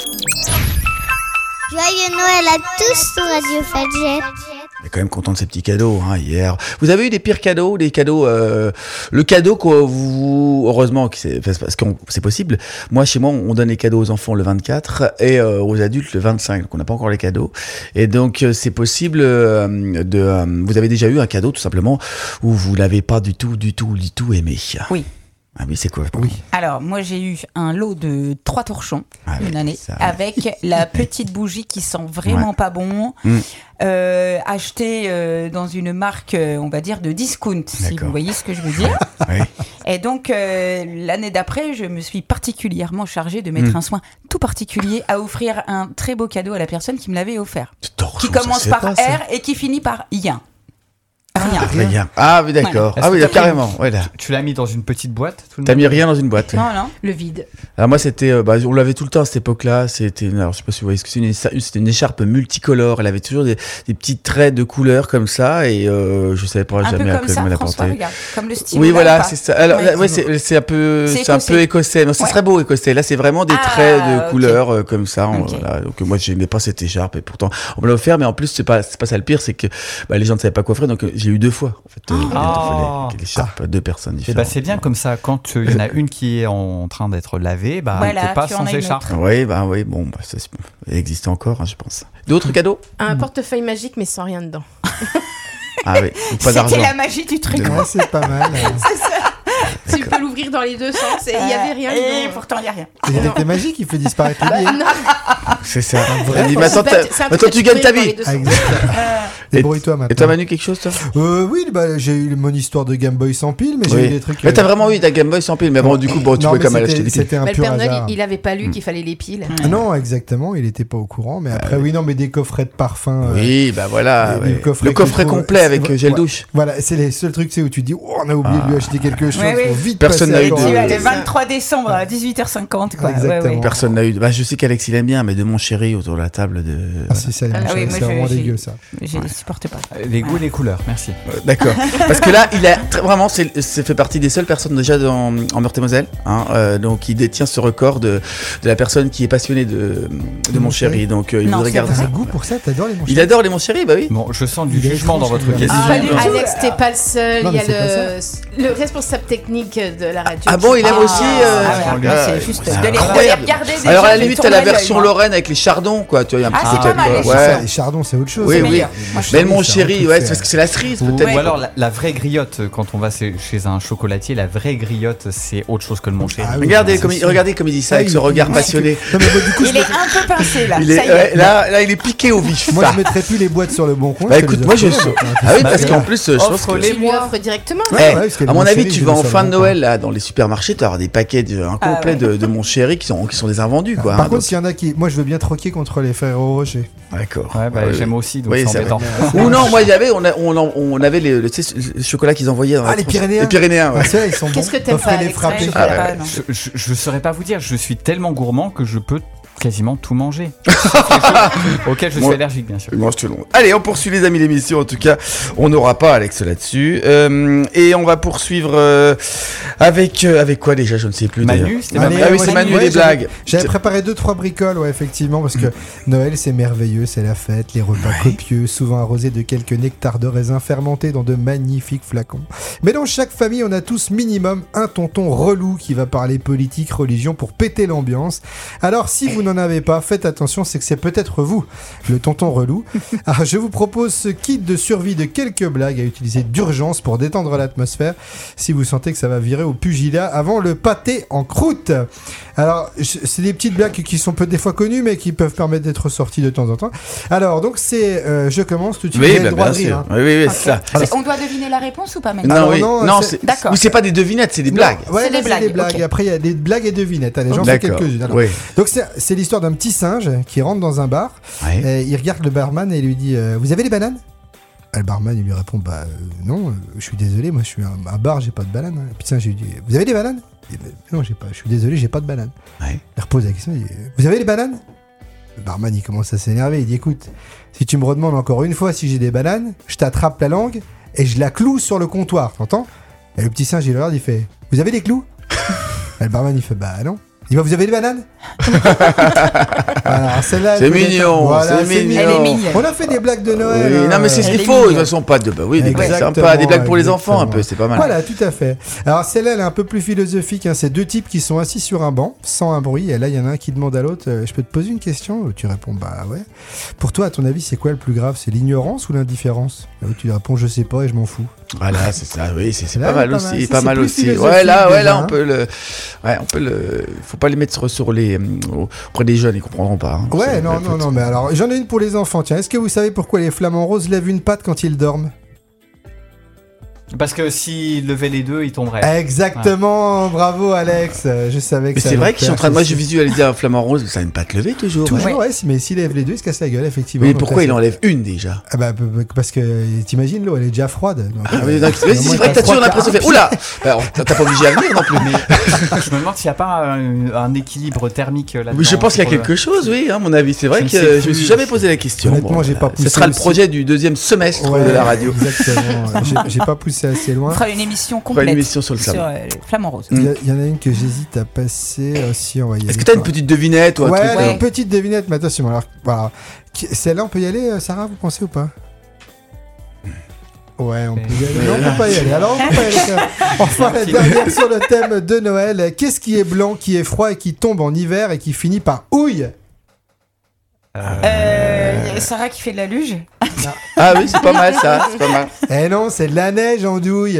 Speaker 11: Joyeux Noël à tous sur Radio Fadjet.
Speaker 1: On est quand même content de ces petits cadeaux, hein, hier. Vous avez eu des pires cadeaux, des cadeaux, euh, le cadeau que vous, heureusement, que c'est, parce que c'est possible. Moi, chez moi, on donne les cadeaux aux enfants le vingt-quatre et euh, aux adultes le vingt-cinq. Donc, on n'a pas encore les cadeaux. Et donc, euh, c'est possible euh, de, euh, vous avez déjà eu un cadeau, tout simplement, où vous l'avez pas du tout, du tout, du tout aimé.
Speaker 2: Oui.
Speaker 1: Ah oui, c'est quoi?
Speaker 4: Oui.
Speaker 2: Alors, moi, j'ai eu un lot de trois torchons
Speaker 1: Ah oui,
Speaker 2: une année
Speaker 1: ça-
Speaker 2: avec la petite bougie qui sent vraiment
Speaker 1: Ouais.
Speaker 2: pas bon,
Speaker 1: Mm.
Speaker 2: euh, achetée euh, dans une marque, euh, on va dire, de discount, si
Speaker 1: D'accord.
Speaker 2: vous voyez ce que je veux dire.
Speaker 1: Oui.
Speaker 2: Et donc, euh, l'année d'après, je me suis particulièrement chargée de mettre
Speaker 1: Mm.
Speaker 2: un soin tout particulier à offrir un très beau cadeau à la personne qui me l'avait offert.
Speaker 1: Torchon,
Speaker 2: Qui
Speaker 1: ça,
Speaker 2: commence
Speaker 1: c'est
Speaker 2: par
Speaker 1: pas ça.
Speaker 2: R et qui finit par Yen. Rien.
Speaker 1: Rien. Ah oui, d'accord.
Speaker 6: Voilà.
Speaker 1: Ah oui,
Speaker 6: Est-ce que t'as
Speaker 1: carrément. Ouais, là.
Speaker 6: Tu l'as mis dans une petite boîte tout le
Speaker 1: T'as
Speaker 6: monde
Speaker 1: mis rien dans une boîte. oui.
Speaker 2: Non, non.
Speaker 9: Le vide.
Speaker 1: Alors moi c'était, euh, bah, on l'avait tout le temps à cette époque-là. C'était, alors je sais pas si vous voyez ce que c'est, une, écha- c'était une écharpe multicolore. Elle avait toujours des, des petits traits de couleurs comme ça et euh, je savais pas
Speaker 2: Un
Speaker 1: jamais
Speaker 2: peu
Speaker 1: à
Speaker 2: comme
Speaker 1: quoi
Speaker 2: ça,
Speaker 1: me la
Speaker 2: François,
Speaker 1: porter.
Speaker 2: regarde. Comme le stylo.
Speaker 1: Oui,
Speaker 2: là,
Speaker 1: voilà,
Speaker 2: ou pas
Speaker 1: c'est ça. Alors,
Speaker 2: Ouais.
Speaker 1: là, ouais, c'est, c'est un peu,
Speaker 2: C'est
Speaker 1: c'est un peu écossais. Non, c'est
Speaker 2: Ouais.
Speaker 1: très beau écossais. Là, c'est vraiment des
Speaker 2: Ah,
Speaker 1: traits de
Speaker 2: ok.
Speaker 1: couleurs euh, comme ça.
Speaker 2: Ok.
Speaker 1: Voilà. Donc moi, j'aimais pas cette écharpe et pourtant on me l'a offert. Mais en plus, c'est pas, c'est pas ça le pire, c'est que bah, les gens ne savaient pas quoi offrir. Donc euh, j'ai eu deux fois. En fait, euh, il fallait l'écharpe à deux personnes
Speaker 6: Et
Speaker 1: différentes.
Speaker 6: bah c'est bien comme ça, quand il y en a une qui est en train d'être lavée, bah
Speaker 2: Voilà,
Speaker 6: t'es pas
Speaker 2: tu en
Speaker 6: sans
Speaker 2: as une
Speaker 6: écharpe.
Speaker 2: autre.
Speaker 1: Oui, bah oui, bon, bah, ça, ça existe encore, hein, je pense. D'autres cadeaux?
Speaker 9: Un portefeuille magique, mais sans rien dedans.
Speaker 1: Ah oui, ou pas d'argent.
Speaker 2: C'était la magie du truc.
Speaker 4: Ouais, c'est pas mal.
Speaker 9: Tu peux l'ouvrir dans les deux sens et il n'y avait rien
Speaker 2: Et
Speaker 9: dedans.
Speaker 2: pourtant, il n'y a rien.
Speaker 4: Il était magique, il fait disparaître les billets.
Speaker 9: Non,
Speaker 1: C'est ça.
Speaker 4: vrai
Speaker 1: Elle dit,
Speaker 9: faut
Speaker 1: mais
Speaker 9: se
Speaker 1: attends,
Speaker 9: battre,
Speaker 1: t'as-
Speaker 9: c'est un
Speaker 1: attends,
Speaker 9: truc
Speaker 1: tu
Speaker 9: à
Speaker 1: gagnes ta
Speaker 9: dans les
Speaker 1: vie.
Speaker 9: deux
Speaker 4: Ah,
Speaker 9: sens.
Speaker 4: exactement.
Speaker 1: Et-
Speaker 4: Débrouille-toi maintenant.
Speaker 1: Et toi, Manu, quelque chose, toi?
Speaker 4: Euh, oui, bah, j'ai eu mon histoire de Game Boy sans pile, mais j'ai
Speaker 1: Oui.
Speaker 4: eu des trucs.
Speaker 1: Mais t'as
Speaker 4: euh,
Speaker 1: vraiment eu ta Game Boy sans pile, mais bon, du coup, bon, tu
Speaker 4: non,
Speaker 1: pouvais
Speaker 4: mais
Speaker 1: quand même aller
Speaker 4: c'était-
Speaker 1: acheter des piles.
Speaker 4: C'était un
Speaker 9: Mais le
Speaker 4: pur
Speaker 9: Père Noël,
Speaker 4: hasard.
Speaker 9: il, il avait pas
Speaker 1: Hmm.
Speaker 9: lu qu'il fallait les piles.
Speaker 4: Ah non, exactement, il était pas au courant. Mais après, oui, non, mais des coffrets de parfum. euh,
Speaker 1: Oui, bah voilà.
Speaker 4: le
Speaker 1: ouais.
Speaker 4: coffret
Speaker 1: Le
Speaker 4: que
Speaker 1: coffret
Speaker 4: tu trouves-
Speaker 1: complet avec
Speaker 4: c'est-
Speaker 1: euh, gel
Speaker 4: ouais.
Speaker 1: douche.
Speaker 4: Voilà, c'est les seuls trucs, c'est où tu te dis, oh, on a oublié de lui acheter quelque chose,
Speaker 2: Ouais, oui.
Speaker 4: faut vite
Speaker 1: Personne
Speaker 4: passer
Speaker 1: n'a
Speaker 4: à
Speaker 1: eu
Speaker 4: la
Speaker 1: de-
Speaker 2: Tu
Speaker 4: commande.
Speaker 2: as le vingt-trois décembre à dix-huit heures cinquante, quoi.
Speaker 4: Exactement.
Speaker 2: Ouais, ouais.
Speaker 1: Personne n'a eu. Bah, je sais qu'Alex, il aime bien, mais de mon chéri autour de la table de.
Speaker 4: Ah, c'est ça, les
Speaker 2: Ah
Speaker 4: machins,
Speaker 2: oui, moi,
Speaker 4: c'est
Speaker 2: je-
Speaker 4: vraiment
Speaker 2: j'ai-
Speaker 4: dégueu, ça.
Speaker 2: Je ne supporte pas.
Speaker 6: Les goûts, les couleurs, merci.
Speaker 1: Euh, D'accord. Parce que là, il a tr- vraiment, c'est, c'est fait partie des seules personnes déjà dans, en Meurthe-et-Moselle. Hein, euh, donc, il détient ce record de, de la personne qui est passionnée de, de mon chéri. Donc, euh, il
Speaker 2: Non,
Speaker 1: voudrait
Speaker 2: c'est
Speaker 1: garder
Speaker 2: vrai.
Speaker 1: ça.
Speaker 4: T'as un goût pour ça, t'adores les
Speaker 1: Il
Speaker 4: manchettes.
Speaker 1: adore les mon chéri, bah oui.
Speaker 6: Bon, je sens du
Speaker 4: Il est
Speaker 6: jugement dans
Speaker 4: étrange,
Speaker 6: votre
Speaker 4: celui-là.
Speaker 6: question.
Speaker 2: Ah, pas du tout.
Speaker 9: Alex, t'es pas le seul.
Speaker 4: Non,
Speaker 9: Il y
Speaker 4: mais
Speaker 9: a
Speaker 4: c'est
Speaker 9: le, le responsable technique de la radio.
Speaker 1: Ah bon, il aime
Speaker 2: Ah,
Speaker 1: aussi. euh,
Speaker 2: ah ouais,
Speaker 1: ah,
Speaker 2: c'est juste
Speaker 1: c'est
Speaker 2: de les, de les
Speaker 1: incroyable.
Speaker 2: regarder déjà.
Speaker 1: Alors, à la
Speaker 2: je
Speaker 1: limite,
Speaker 2: tourne
Speaker 1: t'as la
Speaker 2: l'œil,
Speaker 1: version
Speaker 2: moi.
Speaker 1: Lorraine avec les chardons, quoi. Tu vois, il y a un
Speaker 2: Ah,
Speaker 1: petit
Speaker 2: c'est
Speaker 1: côté,
Speaker 2: pas mal,
Speaker 1: quoi.
Speaker 2: les
Speaker 1: Ouais.
Speaker 4: Ça, les chardons, c'est autre chose.
Speaker 1: Oui,
Speaker 2: C'est
Speaker 1: oui.
Speaker 2: meilleur. Moi, je
Speaker 1: Mais
Speaker 4: trouve
Speaker 1: mon
Speaker 4: que c'est un
Speaker 1: chéri,
Speaker 4: truc
Speaker 1: ouais,
Speaker 4: fait-
Speaker 1: c'est parce que c'est la cerise,
Speaker 6: Ou,
Speaker 1: peut-être.
Speaker 6: ou alors la, la vraie griotte, quand on va chez chez un chocolatier, la vraie griotte, c'est autre chose que le mon chéri.
Speaker 4: Ah oui,
Speaker 1: Regardez
Speaker 4: c'est
Speaker 1: comme, il,
Speaker 4: sûr.
Speaker 1: regardez comme il dit ça
Speaker 4: Ah,
Speaker 1: avec
Speaker 4: il-
Speaker 1: ce regard
Speaker 4: il-
Speaker 1: passionné.
Speaker 4: Non, mais moi, du coup, je
Speaker 2: Il est
Speaker 4: mettrais-
Speaker 2: un peu pincé là.
Speaker 1: Il est,
Speaker 2: Ça y
Speaker 1: ouais,
Speaker 2: est.
Speaker 1: là, là, il est piqué au vif.
Speaker 4: moi, je mettrais plus les boîtes sur le bon coin.
Speaker 1: Bah
Speaker 4: je te
Speaker 1: écoute,
Speaker 4: les
Speaker 1: moi je
Speaker 4: offrirais,
Speaker 1: suis.
Speaker 4: donc, hein,
Speaker 1: Ah oui,
Speaker 4: tu
Speaker 1: parce
Speaker 4: sais.
Speaker 1: qu'en plus, je pense
Speaker 6: Offre-les.
Speaker 1: que.
Speaker 9: Tu lui offres directement.
Speaker 1: Eh,
Speaker 4: Ouais, parce que
Speaker 1: à
Speaker 4: le
Speaker 1: mon
Speaker 4: Mon
Speaker 1: avis,
Speaker 4: Chéri,
Speaker 1: tu
Speaker 4: je
Speaker 1: vas
Speaker 4: le
Speaker 1: en
Speaker 4: sais
Speaker 1: fin de
Speaker 4: vraiment
Speaker 1: Noël là, dans les supermarchés, tu as des paquets de, un
Speaker 2: Ah
Speaker 1: complet
Speaker 2: ouais.
Speaker 1: de, de mon chéri qui sont, qui sont des invendus. Quoi,
Speaker 4: Par
Speaker 1: hein,
Speaker 4: contre,
Speaker 1: donc-
Speaker 4: s'il y en a qui. Moi, je veux bien troquer contre les Ferrero Rocher.
Speaker 1: D'accord.
Speaker 6: Ouais, bah,
Speaker 1: Ouais,
Speaker 6: j'aime
Speaker 1: ouais.
Speaker 6: aussi, donc
Speaker 1: Oui,
Speaker 6: c'est
Speaker 1: c'est
Speaker 6: embêtant.
Speaker 1: Ou non, moi, il y avait, on, a- on, en- on avait les, le, tu sais, le chocolat qu'ils envoyaient dans
Speaker 4: Ah,
Speaker 1: la
Speaker 4: les
Speaker 1: tronche.
Speaker 4: Pyrénéens.
Speaker 1: Les Pyrénéens, ouais.
Speaker 4: Ah, ceux-là, ils sont bons.
Speaker 9: Qu'est-ce que t'aimes
Speaker 4: Offrez
Speaker 9: pas,
Speaker 4: les
Speaker 9: Alex?
Speaker 4: frapper.
Speaker 2: Ouais, je
Speaker 1: Ah,
Speaker 2: sais pas,
Speaker 1: ouais.
Speaker 2: non.
Speaker 6: Je, je, je saurais pas vous dire, je suis tellement gourmand que je peux quasiment tout manger. Auquel je suis
Speaker 1: Moi-
Speaker 6: allergique, bien sûr.
Speaker 1: Il mange tout le monde. Allez, on poursuit les amis l'émission. En tout cas, on n'aura pas Alex là-dessus. Euh, et on va poursuivre euh, avec euh, avec quoi déjà, je ne sais plus.
Speaker 6: Manu,
Speaker 1: d'ailleurs.
Speaker 6: c'était
Speaker 4: Allez,
Speaker 1: Ah oui,
Speaker 4: ouais,
Speaker 1: c'est Manu
Speaker 4: ouais,
Speaker 1: les
Speaker 4: j'avais-
Speaker 1: blagues.
Speaker 4: J'avais préparé deux trois bricoles, ouais, effectivement, parce que Noël c'est merveilleux, c'est la fête, les repas copieux, souvent arrosés de quelques nectars de raisin fermentés dans de magnifiques flacons. Mais dans chaque famille, on a tous minimum un tonton relou qui va parler politique, religion pour péter l'ambiance. Alors, si vous n'en avez pas, faites attention, c'est que c'est peut-être vous, le tonton relou. Alors, je vous propose ce kit de survie de quelques blagues à utiliser d'urgence pour détendre l'atmosphère si vous sentez que ça va virer au pugilat avant le pâté en croûte. Alors, c'est des petites blagues qui sont peut-être des fois connues, mais qui peuvent permettre d'être sorties de temps en temps. Alors, donc, c'est. Euh, je commence tout de suite.
Speaker 1: Oui,
Speaker 4: vous avez
Speaker 1: bah,
Speaker 4: le droit
Speaker 1: bien
Speaker 4: de rire,
Speaker 1: sûr.
Speaker 4: hein.
Speaker 1: Oui, oui, oui,
Speaker 2: Ok.
Speaker 1: c'est ça.
Speaker 2: C'est- On doit deviner la réponse ou pas maintenant
Speaker 1: Non,
Speaker 4: Alors,
Speaker 1: oui.
Speaker 4: non,
Speaker 1: non,
Speaker 4: c'est-
Speaker 1: c'est
Speaker 2: D'accord.
Speaker 1: ou c'est pas des devinettes, c'est des blagues.
Speaker 4: Ouais,
Speaker 2: C'est
Speaker 4: là,
Speaker 2: des blagues,
Speaker 4: blagues.
Speaker 2: ok.
Speaker 4: Après, il y a des blagues et devinettes. Allez, j'en fais
Speaker 1: D'accord.
Speaker 4: quelques-unes. Alors,
Speaker 1: Oui.
Speaker 4: Donc, c'est, c'est l'histoire d'un petit singe qui rentre dans un bar.
Speaker 1: Ouais.
Speaker 4: Et il regarde le barman et il lui dit euh, vous avez des bananes? Et le barman, il lui répond bah euh, non, euh, je suis désolé, moi je suis un, un bar, j'ai pas de bananes. Et puis, le singe, il lui dit vous avez des bananes? Il dit, non, j'ai pas, je suis désolé, j'ai pas de bananes.
Speaker 1: Ouais.
Speaker 4: Il repose la question, il dit vous avez des bananes? Le barman, il commence à s'énerver, il dit écoute, si tu me redemandes encore une fois si j'ai des bananes, je t'attrape la langue et je la cloue sur le comptoir, t'entends? Et le petit singe, il le regarde, il fait vous avez des clous? Et le barman, il fait bah non. Il dit bah, vous avez des bananes? Voilà, celle-là,
Speaker 1: C'est
Speaker 4: elle peut être-
Speaker 1: mignon,
Speaker 4: Voilà,
Speaker 1: c'est mignon.
Speaker 2: Elle est mignonne.
Speaker 4: On a fait des blagues de Noël.
Speaker 1: Oui,
Speaker 4: hein.
Speaker 1: non mais c'est ce
Speaker 2: Elle
Speaker 1: qu'il
Speaker 2: est
Speaker 1: faut, de toute
Speaker 2: mignonne.
Speaker 1: façon pas de bah oui, des blagues
Speaker 4: Exactement,
Speaker 1: sympas, des blagues pour les enfants un
Speaker 4: exactement.
Speaker 1: peu, c'est pas mal.
Speaker 4: Voilà, tout à fait. Alors celle-là, elle est un peu plus philosophique. Hein. C'est deux types qui sont assis sur un banc, sans un bruit. Et là, il y en a un qui demande à l'autre euh, je peux te poser une question? Tu réponds bah ouais. Pour toi, à ton avis, c'est quoi le plus grave? C'est l'ignorance ou l'indifférence? Et l'autre, tu réponds je sais pas et je m'en fous.
Speaker 1: Voilà, c'est ça, oui, c'est c'est
Speaker 4: Là,
Speaker 1: pas mal
Speaker 4: pas
Speaker 1: aussi,
Speaker 4: mal. Ça,
Speaker 1: pas
Speaker 4: c'est
Speaker 1: mal
Speaker 4: plus
Speaker 1: aussi.
Speaker 4: philosophique
Speaker 1: Ouais, là, ouais,
Speaker 4: déjà,
Speaker 1: là,
Speaker 4: hein.
Speaker 1: on peut le, ouais, on peut le, faut pas les mettre sur, sur les, hum, auprès des jeunes, ils comprendront pas. hein.
Speaker 4: Ouais,
Speaker 1: C'est-
Speaker 4: non, non, non, mais alors, j'en ai une pour les enfants. Tiens, est-ce que vous savez pourquoi les flamants roses lèvent une patte quand ils dorment?
Speaker 6: Parce que s'il levait les deux, il tomberait.
Speaker 4: Exactement, bravo Alex. Euh, Je savais que
Speaker 1: Mais
Speaker 4: ça
Speaker 1: c'est
Speaker 4: allait
Speaker 1: vrai
Speaker 4: te
Speaker 1: qu'ils sont en
Speaker 4: faire
Speaker 1: train de, moi, je
Speaker 4: ceci.
Speaker 1: visualisais un flamant rose, mais ça a une patte levée toujours.
Speaker 4: Toujours,
Speaker 1: ouais.
Speaker 4: ouais, si- mais s'il lève les deux, il se casse la gueule, effectivement.
Speaker 1: Mais
Speaker 4: Donc
Speaker 1: pourquoi
Speaker 4: là,
Speaker 1: il
Speaker 4: c'est-
Speaker 1: enlève une déjà?
Speaker 4: Ah bah, p- p- parce que t'imagines l'eau, elle est déjà froide. Donc,
Speaker 1: Ah
Speaker 4: euh,
Speaker 1: oui, donc,
Speaker 4: au
Speaker 1: mais
Speaker 4: moins,
Speaker 1: c'est vrai que
Speaker 4: t'as
Speaker 1: t'as toujours
Speaker 4: trois
Speaker 1: l'impression de
Speaker 4: quarts.
Speaker 1: faire, oula! Bah, on- T'as pas obligé à venir non plus.
Speaker 6: Je me demande s'il n'y a pas un, un équilibre thermique là-dedans.
Speaker 1: Oui, je pense qu'il y a
Speaker 6: pour le-
Speaker 1: quelque chose, oui, à mon avis. C'est vrai
Speaker 6: Je ne
Speaker 1: que
Speaker 6: sais
Speaker 1: euh, je me
Speaker 6: plus.
Speaker 1: suis jamais posé la question.
Speaker 4: Honnêtement, j'ai pas
Speaker 1: Ce
Speaker 4: poussé
Speaker 1: sera le
Speaker 4: aussi.
Speaker 1: projet du deuxième semestre
Speaker 4: Ouais,
Speaker 1: de la radio.
Speaker 4: Exactement. J'ai- J'ai pas poussé assez
Speaker 2: On
Speaker 4: loin.
Speaker 2: fera une émission
Speaker 1: On fera
Speaker 2: complète
Speaker 1: une émission sur le
Speaker 2: sur
Speaker 1: flamand.
Speaker 2: euh, le flamant rose.
Speaker 4: Il y, a- il y en a une que j'hésite à passer aussi. On va y aller.
Speaker 1: Est-ce que t'as une petite devinette ou un
Speaker 4: Ouais,
Speaker 1: truc
Speaker 4: une
Speaker 1: euh,
Speaker 4: petite devinette, mais attention. Alors, voilà. Qui- Celle-là, on peut y aller, euh, Sarah, vous pensez ou pas? Ouais, on peut y aller. Non, on peut pas y aller. Alors, on peut pas y aller. quand même. Enfin, la dernière sur le thème de Noël. Qu'est-ce qui est blanc, qui est froid et qui tombe en hiver et qui finit par houille?
Speaker 2: Euh, y a Sarah qui fait de la luge.
Speaker 1: Ah oui, c'est pas mal ça, c'est pas mal.
Speaker 4: Eh non, c'est de la neige en douille.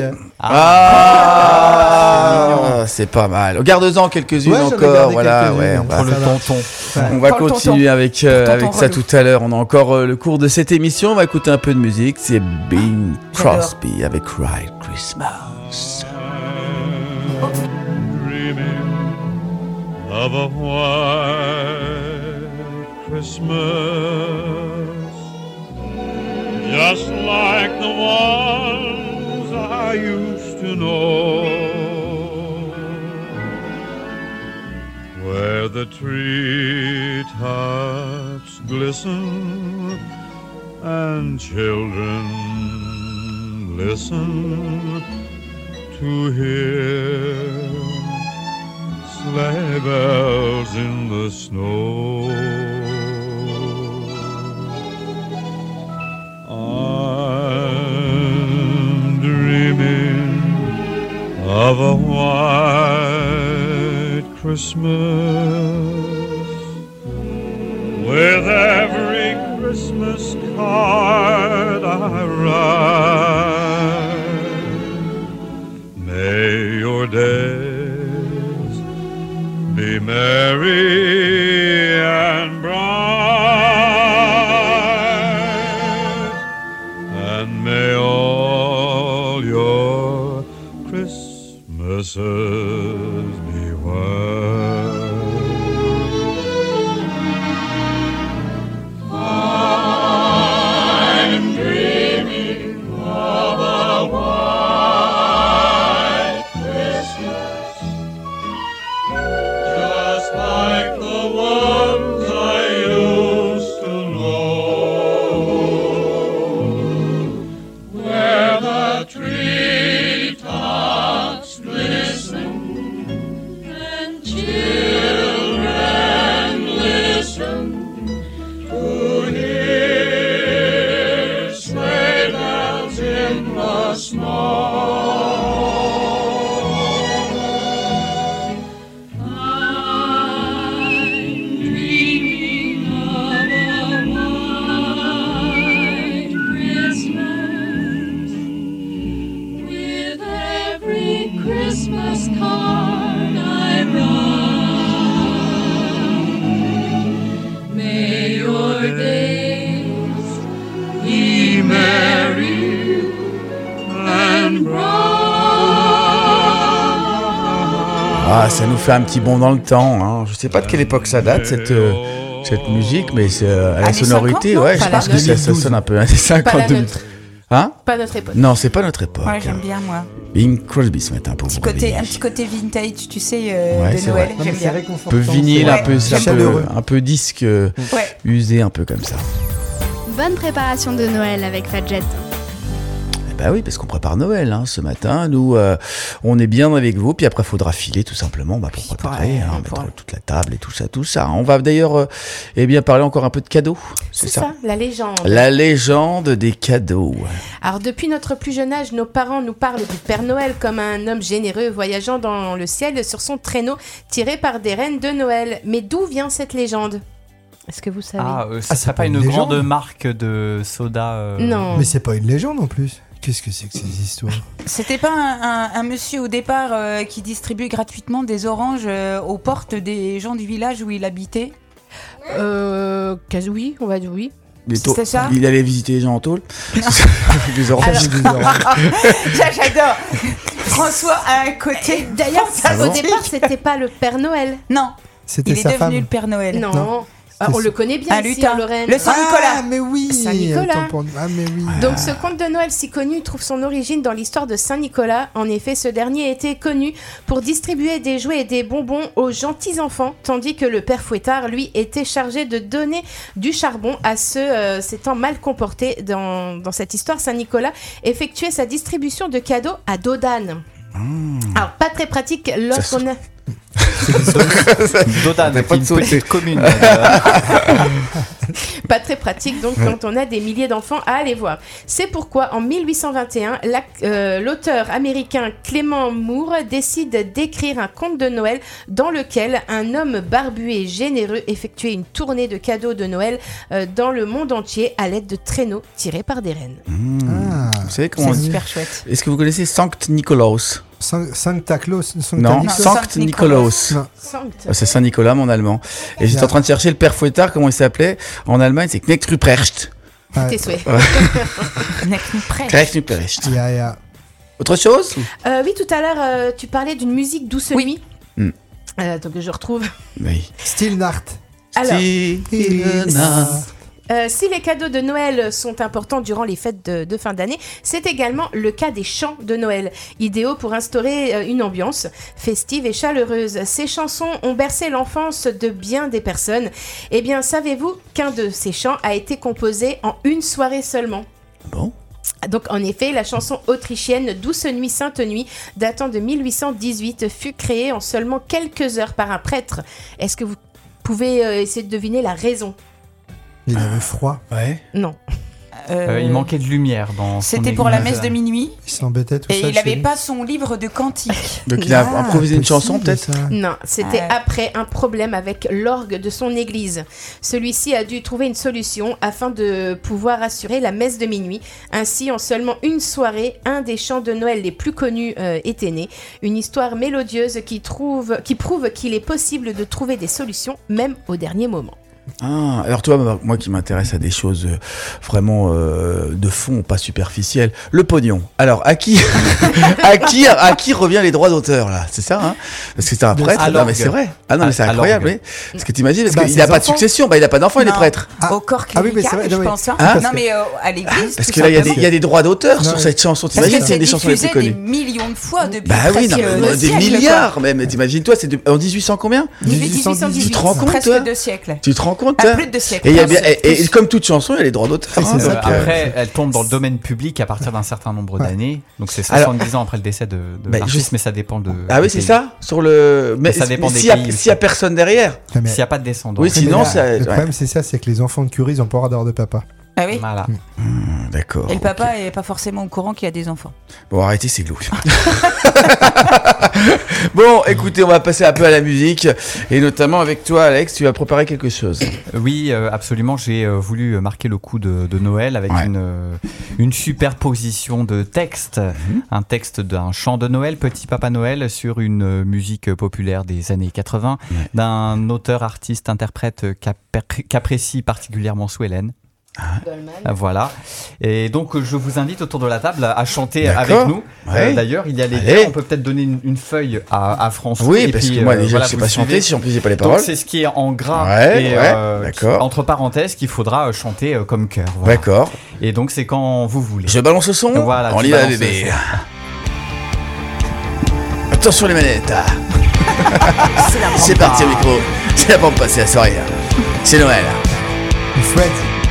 Speaker 1: Ah, c'est pas mal. Garde-en quelques-unes
Speaker 4: Ouais, j'en ai
Speaker 1: encore,
Speaker 4: gardé
Speaker 1: voilà.
Speaker 4: quelques-unes.
Speaker 1: Ouais, on va,
Speaker 6: Pour le tonton.
Speaker 1: on va
Speaker 2: Pour le
Speaker 1: continuer avec, euh,
Speaker 2: Pour tonton
Speaker 1: avec ça
Speaker 2: relou.
Speaker 1: tout à l'heure. On a encore euh, le cours de cette émission. On va écouter un peu de musique. C'est Bing
Speaker 2: J'adore.
Speaker 1: Crosby avec Right Christmas.
Speaker 12: Dreaming of a white Christmas, just like the ones I used to know, where the treetops glisten and children listen to hear sleigh bells in the snow. I'm dreaming of a white Christmas, with every Christmas card I write. May your days be merry and bright, and may all your Christmases be white. I'm dreaming of a white Christmas, just like the ones I used to know, where the treetops glisten
Speaker 1: Ah, ça nous fait un petit bond dans le temps. Hein. Je sais pas de quelle époque ça date, cette, euh, cette musique, mais c'est, euh, à la
Speaker 2: Années
Speaker 1: sonorité,
Speaker 2: cinquante, non
Speaker 1: ouais, je
Speaker 2: Pas
Speaker 1: pense
Speaker 2: la
Speaker 1: que ça,
Speaker 4: nôtre.
Speaker 1: ça sonne un peu années
Speaker 9: Pas
Speaker 1: cinquante.
Speaker 9: la
Speaker 1: deux mille.
Speaker 9: nôtre.
Speaker 1: Hein?
Speaker 9: Pas notre époque.
Speaker 1: Non, c'est pas notre époque.
Speaker 2: Ouais, j'aime bien moi.
Speaker 1: Bing Crosby ce matin pour
Speaker 2: Petit
Speaker 1: vous
Speaker 2: côté,
Speaker 1: réveiller.
Speaker 2: un petit côté vintage, tu sais, euh,
Speaker 1: Ouais,
Speaker 2: de
Speaker 1: c'est
Speaker 2: Noël.
Speaker 1: vrai.
Speaker 4: Non, mais
Speaker 2: J'aime
Speaker 4: c'est
Speaker 2: bien.
Speaker 1: Un
Speaker 4: réconfortant.
Speaker 1: peu vinyle,
Speaker 4: c'est-
Speaker 1: un peu, c'est un peu,
Speaker 4: chaleureux.
Speaker 1: un peu disque euh,
Speaker 2: Ouais.
Speaker 1: usé, un peu comme ça.
Speaker 8: Bonne préparation de Noël avec Fadjet.
Speaker 1: Eh ben oui, parce qu'on prépare Noël hein, ce matin. Nous, euh, on est bien avec vous. Puis après, il faudra filer tout simplement bah, pour préparer,
Speaker 2: Ouais,
Speaker 1: hein,
Speaker 2: pour-
Speaker 1: mettre toute la table et tout ça, tout ça. On va d'ailleurs euh, eh bien, parler encore un peu de cadeaux.
Speaker 9: C'est ça, la légende.
Speaker 1: La légende des cadeaux.
Speaker 9: Alors depuis notre plus jeune âge, nos parents nous parlent du Père Noël comme un homme généreux voyageant dans le ciel sur son traîneau tiré par des reines de Noël. Mais d'où vient cette légende ? Est-ce que vous savez ?
Speaker 6: Ah, euh,
Speaker 4: Ah,
Speaker 6: ça
Speaker 4: c'est
Speaker 6: serait
Speaker 4: pas
Speaker 6: pas
Speaker 4: une
Speaker 6: une
Speaker 4: légende.
Speaker 6: grande marque de soda euh,
Speaker 9: Non.
Speaker 4: Mais c'est pas une légende en plus. Qu'est-ce que c'est que ces histoires?
Speaker 2: C'était pas un, un- un monsieur au départ euh, qui distribuait gratuitement des oranges euh, aux portes des gens du village où il habitait?
Speaker 9: Euh, quasi- oui, on va dire oui.
Speaker 1: Les
Speaker 2: C'était
Speaker 1: taux-
Speaker 2: ça
Speaker 1: Il allait visiter les gens en tôle. Des oranges. Des oranges.
Speaker 2: Ça, j'adore. François a un côté.
Speaker 9: D'ailleurs,
Speaker 1: Ah
Speaker 9: au
Speaker 1: bon
Speaker 9: départ, c'était pas le Père Noël.
Speaker 2: Non,
Speaker 4: C'était
Speaker 2: il est
Speaker 4: sa
Speaker 2: devenu
Speaker 4: femme.
Speaker 2: le Père Noël.
Speaker 9: Non.
Speaker 4: Non.
Speaker 9: Ah, on
Speaker 4: C'est-
Speaker 9: le connaît bien
Speaker 2: Un
Speaker 9: ici
Speaker 2: lutin.
Speaker 9: en Lorraine.
Speaker 2: Le Saint-Nicolas.
Speaker 4: Ah, mais oui.
Speaker 9: Saint-Nicolas.
Speaker 4: Autant pour- Ah, mais oui.
Speaker 9: Donc ce conte de Noël si connu trouve son origine dans l'histoire de Saint-Nicolas. En effet, ce dernier était connu pour distribuer des jouets et des bonbons aux gentils enfants, tandis que le père Fouettard, lui, était chargé de donner du charbon à ceux euh, s'étant mal comportés. Dans, dans cette histoire, Saint-Nicolas effectuait sa distribution de cadeaux à dos d'âne. Alors, pas très pratique lorsqu'on a...
Speaker 6: Dodane,
Speaker 1: T'as pas
Speaker 6: qui est
Speaker 1: de
Speaker 6: une
Speaker 1: sauter.
Speaker 6: petite commune.
Speaker 9: Pas très pratique donc quand on a des milliers d'enfants à aller voir. C'est pourquoi en mille huit cent vingt et un, la- euh, l'auteur américain Clement Moore décide d'écrire un conte de Noël dans lequel un homme barbu et généreux effectuait une tournée de cadeaux de Noël euh, dans le monde entier à l'aide de traîneaux tirés par des rennes.
Speaker 4: Ah,
Speaker 1: Vous savez comment
Speaker 2: C'est
Speaker 1: on dit?
Speaker 2: super chouette.
Speaker 1: Est-ce que vous connaissez Sankt Nikolaus?
Speaker 4: Saint- Sancta Claus. Sancta
Speaker 1: Non,
Speaker 4: Nicolas.
Speaker 1: Sankt
Speaker 2: Sankt
Speaker 1: Nikolaus.
Speaker 4: Non.
Speaker 9: Sankt.
Speaker 1: Ah, C'est Saint-Nicolas, mon allemand. Et j'étais en train de chercher le père Fouettard, comment il s'appelait en Allemagne, c'est Knecht Ruprecht.
Speaker 4: Ouais.
Speaker 9: Tes souhaits.
Speaker 2: Prêt.
Speaker 1: Knecht Ruprecht.
Speaker 4: Ya, ya.
Speaker 1: Autre chose?
Speaker 9: Euh, oui, tout à l'heure, euh, tu parlais d'une musique douce
Speaker 2: Oui.
Speaker 9: nuit.
Speaker 1: Hmm.
Speaker 9: Euh, donc je retrouve.
Speaker 1: Oui.
Speaker 4: Still Nart.
Speaker 9: Alors,
Speaker 1: Silena.
Speaker 9: Euh, si les cadeaux de Noël sont importants durant les fêtes de, de fin d'année, c'est également le cas des chants de Noël, idéaux pour instaurer euh, une ambiance festive et chaleureuse. Ces chansons ont bercé l'enfance de bien des personnes. Eh bien, savez-vous qu'un de ces chants a été composé en une soirée seulement ?
Speaker 1: Bon.
Speaker 9: Donc, en effet, la chanson autrichienne Douce Nuit, Sainte Nuit, datant de mille huit cent dix-huit, fut créée en seulement quelques heures par un prêtre. Est-ce que vous pouvez euh, essayer de deviner la raison ?
Speaker 4: Il avait froid.
Speaker 1: Ouais.
Speaker 9: Non.
Speaker 6: Euh, il manquait de lumière dans son
Speaker 2: C'était pour la
Speaker 6: église.
Speaker 2: messe de minuit
Speaker 4: Il s'embêtait tout
Speaker 2: et
Speaker 4: seul
Speaker 2: il
Speaker 4: chez
Speaker 2: n'avait
Speaker 4: lui.
Speaker 2: pas son livre de cantiques.
Speaker 1: Donc il a
Speaker 2: Ah,
Speaker 1: improvisé une
Speaker 4: Possible,
Speaker 1: chanson, peut-être?
Speaker 4: ça.
Speaker 9: Non, c'était
Speaker 2: Ah.
Speaker 9: après un problème avec l'orgue de son église. Celui-ci a dû trouver une solution afin de pouvoir assurer la messe de minuit. Ainsi, en seulement une soirée, un des chants de Noël les plus connus euh, était né. Une histoire mélodieuse qui, trouve, qui prouve qu'il est possible de trouver des solutions, même au dernier moment.
Speaker 1: Ah, alors toi, moi- moi qui m'intéresse à des choses euh, vraiment euh, de fond, pas superficielles, le pognon. Alors, à qui, à qui, à qui revient les droits d'auteur là? C'est ça, hein? Parce que c'est un
Speaker 4: De-
Speaker 1: prêtre.
Speaker 6: à
Speaker 1: Non, mais
Speaker 6: l'orgue.
Speaker 1: c'est vrai. Ah non, mais c'est
Speaker 6: À- à
Speaker 1: incroyable.
Speaker 6: l'orgue.
Speaker 1: Oui. Parce que t'imagines, parce
Speaker 4: Bah,
Speaker 1: qu'il n'a
Speaker 4: ses
Speaker 1: pas de
Speaker 4: enfants.
Speaker 1: succession. Bah, il n'a pas d'enfant, il est
Speaker 2: Non.
Speaker 1: prêtre.
Speaker 4: Ah.
Speaker 2: Au corps
Speaker 4: Ah oui, mais c'est
Speaker 2: clérical,
Speaker 4: vrai,
Speaker 2: je
Speaker 4: non, mais-
Speaker 2: pense. hein.
Speaker 4: Ah,
Speaker 2: non,
Speaker 4: parce
Speaker 2: mais euh, à l'église.
Speaker 1: Parce
Speaker 2: tout
Speaker 1: que là, il y, a des-
Speaker 2: simplement.
Speaker 1: il y a des droits d'auteur
Speaker 4: Non,
Speaker 1: sur
Speaker 4: mais-
Speaker 1: cette chanson.
Speaker 2: Parce
Speaker 1: T'imagines,
Speaker 2: que
Speaker 1: c'est
Speaker 2: c'est
Speaker 1: des chansons les plus
Speaker 2: diffusé des
Speaker 1: connues.
Speaker 2: millions de fois depuis
Speaker 1: Bah oui,
Speaker 2: presque
Speaker 1: non, mais,
Speaker 2: deux
Speaker 1: euh, des
Speaker 2: siècles, quoi.
Speaker 1: milliards même. T'imagines-toi, c'est de- en dix-huit cents combien?
Speaker 9: dix-huit cent dix-huit.
Speaker 1: Tu te rends compte,
Speaker 2: Presque
Speaker 1: toi
Speaker 2: deux siècles.
Speaker 1: Tu te rends compte,
Speaker 2: Ah,
Speaker 1: toi?
Speaker 2: plus de deux siècles.
Speaker 1: Et, il y a bien,
Speaker 2: Plus.
Speaker 1: et, et comme toute chanson, il y a les droits d'auteur.
Speaker 4: Oui,
Speaker 1: hein,
Speaker 4: c'est ça.
Speaker 6: Euh,
Speaker 1: donc, euh,
Speaker 6: après, elle tombe dans le domaine public à partir d'un certain nombre
Speaker 4: Ouais.
Speaker 6: d'années. Donc c'est
Speaker 1: Alors-
Speaker 6: soixante-dix ans après le décès de, de
Speaker 1: Bah,
Speaker 6: l'artiste,
Speaker 1: je-
Speaker 6: mais ça dépend de.
Speaker 1: Ah oui,
Speaker 6: des
Speaker 1: c'est
Speaker 6: pays.
Speaker 1: ça? Sur le. Mais,
Speaker 6: ça dépend
Speaker 1: mais
Speaker 6: des
Speaker 1: s'il y a-
Speaker 6: pays aussi.
Speaker 1: s'il y a personne derrière.
Speaker 4: Ouais, mais-
Speaker 6: S'il n'y a pas de descendants.
Speaker 1: Oui,
Speaker 4: mais
Speaker 1: sinon,
Speaker 4: là,
Speaker 1: ça-
Speaker 4: le
Speaker 1: ouais.
Speaker 4: problème, c'est ça, c'est que les enfants de curie, ils ont pas droit d'avoir de papa.
Speaker 2: Ah oui.
Speaker 6: Voilà.
Speaker 1: Hmm, D'accord.
Speaker 2: Et le
Speaker 1: ok.
Speaker 2: papa est pas forcément au courant qu'il y a des enfants.
Speaker 1: Bon, arrêtez, c'est loup. Bon, écoutez, on va passer un peu à la musique. Et notamment avec toi, Alex, tu as préparé quelque chose.
Speaker 6: Oui, euh, absolument. J'ai euh, voulu marquer le coup de, de Noël avec
Speaker 1: Ouais.
Speaker 6: une, euh, une superposition de textes. Un texte d'un chant de Noël, Petit Papa Noël, sur une euh, musique populaire des années quatre-vingts,
Speaker 1: Ouais.
Speaker 6: d'un auteur, artiste, interprète qu'appré- qu'apprécie particulièrement Sue Ellen.
Speaker 9: Goldman.
Speaker 6: Voilà. Et donc, je vous invite autour de la table à chanter
Speaker 1: D'accord.
Speaker 6: avec nous.
Speaker 1: Ouais.
Speaker 6: Euh, D'ailleurs, il y a les
Speaker 1: Allez.
Speaker 6: deux. On peut peut-être donner une, une feuille à, à François.
Speaker 1: Oui,
Speaker 6: et
Speaker 1: parce
Speaker 6: puis,
Speaker 1: que moi,
Speaker 6: euh,
Speaker 1: déjà,
Speaker 6: voilà,
Speaker 1: je sais
Speaker 6: vous
Speaker 1: pas
Speaker 6: suivez.
Speaker 1: chanter si en plus j'ai pas les
Speaker 6: Donc,
Speaker 1: paroles.
Speaker 6: c'est ce qui est en gras
Speaker 1: Ouais,
Speaker 6: et
Speaker 1: ouais,
Speaker 6: euh,
Speaker 1: d'accord.
Speaker 6: qui- entre parenthèses qu'il faudra euh, chanter euh, comme cœur. Voilà.
Speaker 1: D'accord.
Speaker 6: Et donc, c'est quand vous voulez.
Speaker 1: Je balance le son.
Speaker 6: Voilà,
Speaker 1: On
Speaker 6: tu
Speaker 1: y va,
Speaker 6: balances
Speaker 1: bébé.
Speaker 6: le son.
Speaker 1: Attention les manettes. C'est parti au micro. C'est la pour passer la soirée. C'est Noël.
Speaker 4: Fred.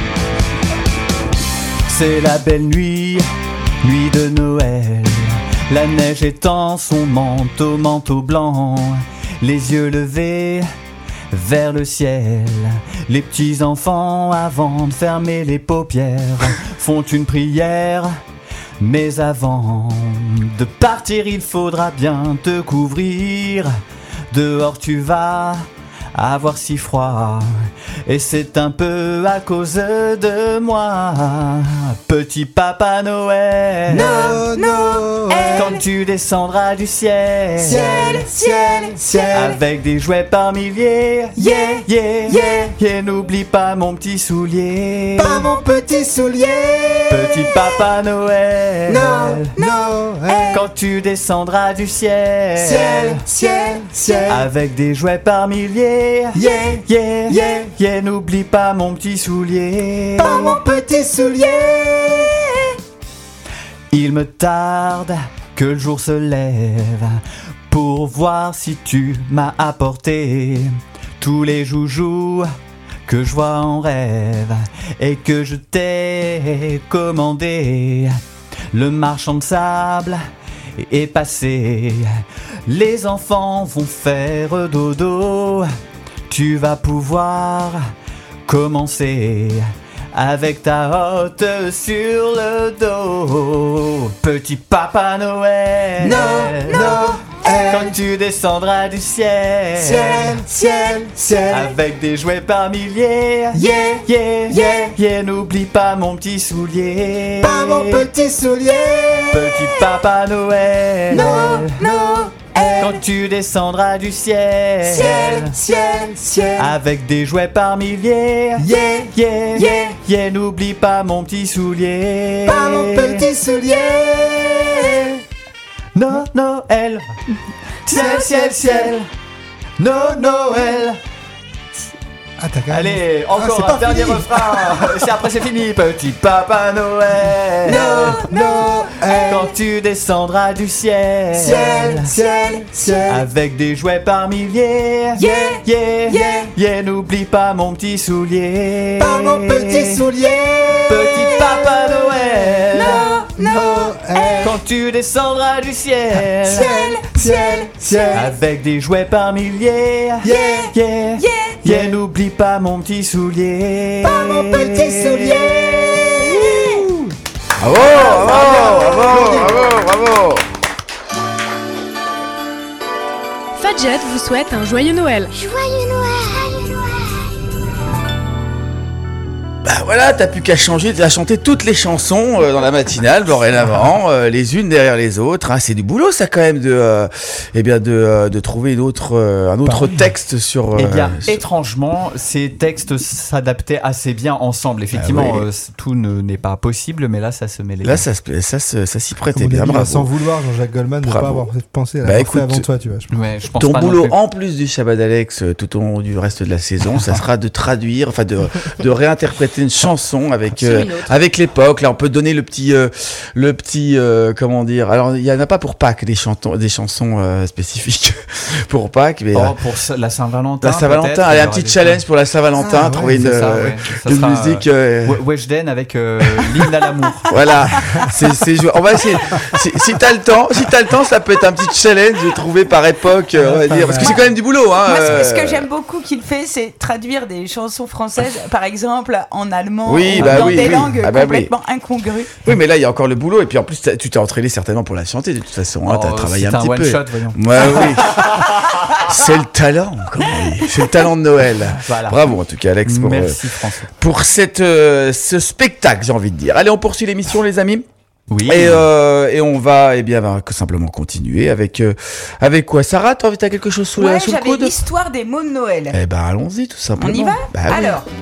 Speaker 6: C'est la belle nuit, nuit de Noël. La neige étend son manteau, manteau blanc. Les yeux levés vers le ciel. Les petits enfants, avant de fermer les paupières, font une prière. Mais avant de partir, il faudra bien te couvrir. Dehors tu vas avoir si froid, et c'est un peu à cause de moi. Petit Papa Noël,
Speaker 4: No, Noël.
Speaker 6: quand tu descendras du ciel,
Speaker 4: Ciel, ciel, ciel.
Speaker 6: avec des jouets par milliers,
Speaker 4: Yeah,
Speaker 6: yeah,
Speaker 4: yeah.
Speaker 6: yeah, n'oublie pas mon petit soulier.
Speaker 4: Pas mon petit soulier.
Speaker 6: Petit Papa Noël,
Speaker 4: No, Noël.
Speaker 6: quand tu descendras du ciel,
Speaker 4: Ciel, ciel, ciel.
Speaker 6: avec des jouets par milliers,
Speaker 4: Yeah,
Speaker 6: yeah,
Speaker 4: yeah.
Speaker 6: yeah, n'oublie pas mon petit soulier.
Speaker 4: Pas mon petit soulier.
Speaker 6: Il me tarde que le jour se lève pour voir si tu m'as apporté tous les joujoux que je vois en rêve et que je t'ai commandé. Le marchand de sable est passé, les enfants vont faire dodo. Tu vas pouvoir commencer avec ta hotte sur le dos. Petit Papa Noël,
Speaker 4: No, Noël.
Speaker 6: quand tu descendras du ciel,
Speaker 4: Ciel, ciel, ciel.
Speaker 6: avec des jouets par milliers,
Speaker 4: Yeah,
Speaker 6: yeah,
Speaker 4: yeah.
Speaker 6: yeah, n'oublie pas mon petit soulier.
Speaker 4: Pas mon petit soulier.
Speaker 6: Petit Papa Noël,
Speaker 4: No, Noël.
Speaker 6: quand tu descendras du ciel,
Speaker 4: Ciel, ciel, ciel.
Speaker 6: avec des jouets par milliers,
Speaker 4: Yeah,
Speaker 6: yeah,
Speaker 4: yeah.
Speaker 6: yeah, n'oublie pas mon petit soulier.
Speaker 4: Pas mon petit soulier.
Speaker 6: No, Noël, ciel, ciel, ciel, no, Noël.
Speaker 4: Ah, t'as quand même-
Speaker 6: Allez,
Speaker 4: Ah,
Speaker 6: encore
Speaker 4: c'est
Speaker 6: un
Speaker 4: pas
Speaker 6: dernier
Speaker 4: fini.
Speaker 6: refrain. C'est après c'est fini. Petit Papa Noël,
Speaker 4: No, Noël.
Speaker 6: quand tu descendras du ciel,
Speaker 4: Ciel, ciel, ciel.
Speaker 6: avec des jouets par milliers,
Speaker 4: Yeah,
Speaker 6: yeah,
Speaker 4: yeah.
Speaker 6: yeah, n'oublie pas mon petit soulier.
Speaker 4: Pas mon petit soulier.
Speaker 6: Petit Papa Noël,
Speaker 4: No, Noël.
Speaker 6: quand tu descendras du ciel,
Speaker 4: Ciel, ciel, ciel.
Speaker 6: avec des jouets par milliers,
Speaker 4: Yeah,
Speaker 6: yeah,
Speaker 4: yeah,
Speaker 6: yeah, n'oublie pas mon petit soulier.
Speaker 4: Pas mon petit soulier.
Speaker 1: Bravo, bravo, bravo, bravo, bravo.
Speaker 8: Fadjet vous souhaite un joyeux Noël.
Speaker 11: Joyeux Noël.
Speaker 1: Bah voilà, t'as plus qu'à changer, t'as chanté toutes les chansons euh, dans la matinale, dorénavant, euh, les unes derrière les autres. Hein. C'est du boulot, ça quand même, de, euh, eh bien, de, euh, de trouver une autre, euh, un autre
Speaker 6: Bah,
Speaker 1: texte sur.
Speaker 6: Eh bien,
Speaker 1: euh, sur-
Speaker 6: étrangement, ces textes s'adaptaient assez bien ensemble. Effectivement,
Speaker 1: Ah oui.
Speaker 6: euh, c- tout ne- n'est pas possible, mais là, ça se mêlait.
Speaker 1: Là, ça, se- ça, se- ça s'y
Speaker 4: Comme
Speaker 1: prêtait
Speaker 4: on
Speaker 1: bien,
Speaker 4: a dit,
Speaker 1: bravo.
Speaker 4: sans vouloir, Jean-Jacques Goldman ne
Speaker 1: Bravo.
Speaker 4: pas avoir pensé à
Speaker 1: Bah,
Speaker 4: l'avoir fait
Speaker 1: écoute,
Speaker 4: avant toi, tu vois. je pense.
Speaker 6: Ouais, je pense
Speaker 1: Ton
Speaker 6: pas non
Speaker 1: boulot,
Speaker 6: plus.
Speaker 1: en plus du Shabbat Alex, euh, tout au long du reste de la saison, ça sera de traduire, enfin de, de réinterpréter une chanson avec
Speaker 9: Sur
Speaker 1: euh,
Speaker 9: une autre.
Speaker 1: avec l'époque. Là, on peut donner le petit, euh, le petit, euh, comment dire. Alors, il y en a pas pour Pâques des chantons, des chansons euh, spécifiques pour Pâques, mais euh,
Speaker 6: Oh, pour ce- la Saint-Valentin.
Speaker 1: la Saint-Valentin.
Speaker 6: peut-être,
Speaker 1: Allez,
Speaker 6: il y
Speaker 1: un
Speaker 6: aura
Speaker 1: petit
Speaker 6: des
Speaker 1: challenge
Speaker 6: choses.
Speaker 1: pour la Saint-Valentin.
Speaker 4: Ah, ouais,
Speaker 1: trouver une,
Speaker 6: C'est ça,
Speaker 1: euh,
Speaker 6: ouais. Ça
Speaker 1: une
Speaker 6: sera,
Speaker 1: musique.
Speaker 6: euh,
Speaker 1: euh,
Speaker 6: We- Weshden avec euh, l'hymne à l'amour.
Speaker 1: Voilà, c'est, c'est, jou- on va essayer. Si, si t'as le temps, si t'as le temps, ça peut être un petit challenge de trouver par époque, euh, on va dire, parce que c'est quand même du boulot, hein.
Speaker 2: Moi, ce, ce
Speaker 1: euh,
Speaker 2: que j'aime beaucoup qu'il fait, c'est traduire des chansons françaises, par exemple en allemand,
Speaker 1: Oui,
Speaker 2: ou
Speaker 1: bah
Speaker 2: dans
Speaker 1: oui,
Speaker 2: des
Speaker 1: oui.
Speaker 2: langues
Speaker 1: Ah bah oui.
Speaker 2: complètement incongrues.
Speaker 1: Oui, mais là, il y a encore le boulot, et puis en plus, t'as- tu t'es entraîné certainement pour la chanter, de toute façon, hein, t'as
Speaker 6: Oh,
Speaker 1: travaillé
Speaker 6: c'est
Speaker 1: un
Speaker 6: un
Speaker 1: petit
Speaker 6: one
Speaker 1: peu.
Speaker 6: shot, voyons.
Speaker 1: Ouais, oui. C'est le talent, comment on dit. C'est le talent de Noël.
Speaker 6: Voilà.
Speaker 1: Bravo, en tout cas, Alex, pour, euh,
Speaker 6: Merci François.
Speaker 1: pour cette, euh, ce spectacle, j'ai envie de dire. Allez, on poursuit l'émission, les amis.
Speaker 6: Oui.
Speaker 1: Et, euh, et on va, eh bien, va simplement continuer avec, euh, avec quoi? Sarah, t'as t'as quelque chose sous, la-
Speaker 2: Ouais,
Speaker 1: sous le
Speaker 2: j'avais
Speaker 1: coude?
Speaker 2: l'histoire des mots de Noël.
Speaker 1: Eh ben, allons-y, tout simplement.
Speaker 2: On y va
Speaker 1: Bah oui.
Speaker 2: Alors,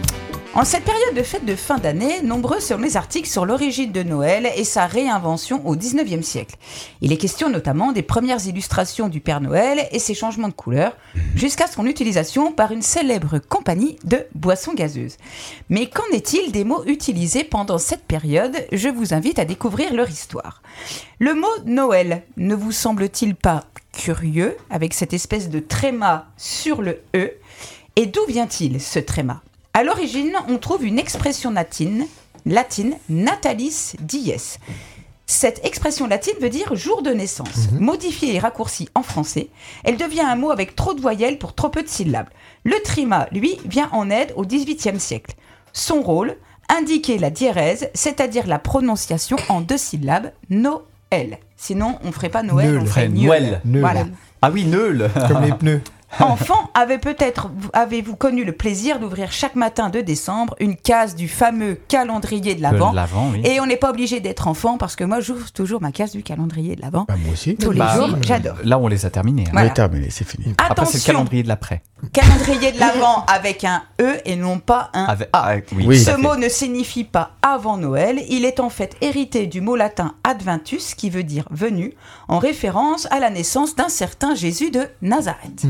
Speaker 2: En cette période de fête de fin d'année, nombreux sont les articles sur l'origine de Noël et sa réinvention au dix-neuvième siècle. Il est question notamment des premières illustrations du Père Noël et ses changements de couleur, jusqu'à son utilisation par une célèbre compagnie de boissons gazeuses. Mais qu'en est-il des mots utilisés pendant cette période ? Je vous invite à découvrir leur histoire. Le mot Noël ne vous semble-t-il pas curieux, avec cette espèce de tréma sur le E ? Et d'où vient-il, ce tréma ? À l'origine, on trouve une expression latine, latine natalis dies. Cette expression latine veut dire jour de naissance. Mmh. Modifiée et raccourcie en français, elle devient un mot avec trop de voyelles pour trop peu de syllabes. Le tréma, lui, vient en aide au dix-huitième siècle. Son rôle, indiquer la diérèse, c'est-à-dire la prononciation en deux syllabes, Noël. Sinon, on ne ferait pas Noël,
Speaker 6: Neul.
Speaker 2: on ferait
Speaker 6: Noël.
Speaker 2: Voilà.
Speaker 6: Ah oui, Neul.
Speaker 4: Comme les pneus.
Speaker 2: Enfant, avez peut-être, avez-vous connu le plaisir d'ouvrir chaque matin de décembre une case du fameux calendrier de l'Avent,
Speaker 6: De l'Avent, oui.
Speaker 2: Et on n'est pas obligé d'être enfant parce que moi j'ouvre toujours ma case du calendrier de l'Avent.
Speaker 1: Bah, moi aussi.
Speaker 2: Tous les
Speaker 6: Bah,
Speaker 2: jours,
Speaker 6: oui.
Speaker 2: j'adore.
Speaker 6: Là, on les a terminés. hein.
Speaker 2: Voilà.
Speaker 1: On est terminé, c'est fini.
Speaker 6: Après, c'est le
Speaker 2: Attention,
Speaker 6: calendrier de l'après.
Speaker 2: calendrier de l'Avent avec un E et non pas un
Speaker 6: Avec- Ah, oui.
Speaker 1: Oui.
Speaker 6: tout
Speaker 2: Ce
Speaker 6: à fait.
Speaker 2: mot ne signifie pas avant Noël, il est en fait hérité du mot latin adventus qui veut dire venu, en référence à la naissance d'un certain Jésus de Nazareth.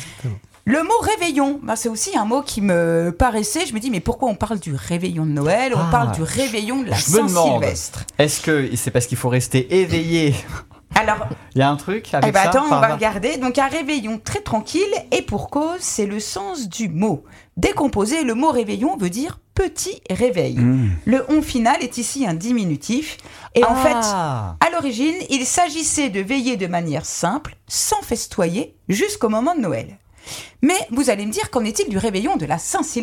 Speaker 2: Le mot réveillon, bah c'est aussi un mot qui me paraissait, je me dis mais pourquoi on parle du réveillon de Noël, on
Speaker 6: Ah,
Speaker 2: parle du réveillon de la
Speaker 6: Je me demande,
Speaker 2: Saint-Sylvestre.
Speaker 6: est-ce que c'est parce qu'il faut rester éveillé ?
Speaker 2: Alors,
Speaker 6: Il y a un truc avec
Speaker 2: eh ben
Speaker 6: ça
Speaker 2: attends, on
Speaker 6: par
Speaker 2: va
Speaker 6: hasard
Speaker 2: regarder. Donc un réveillon très tranquille et pour cause, c'est le sens du mot. Décomposé, le mot réveillon veut dire petit réveil.
Speaker 1: Mmh.
Speaker 2: Le on final est ici un diminutif. Et en
Speaker 6: Ah.
Speaker 2: fait, à l'origine, il s'agissait de veiller de manière simple, sans festoyer, jusqu'au moment de Noël. Mais vous allez me dire, qu'en est-il du réveillon de la Saint-Sylvestre ?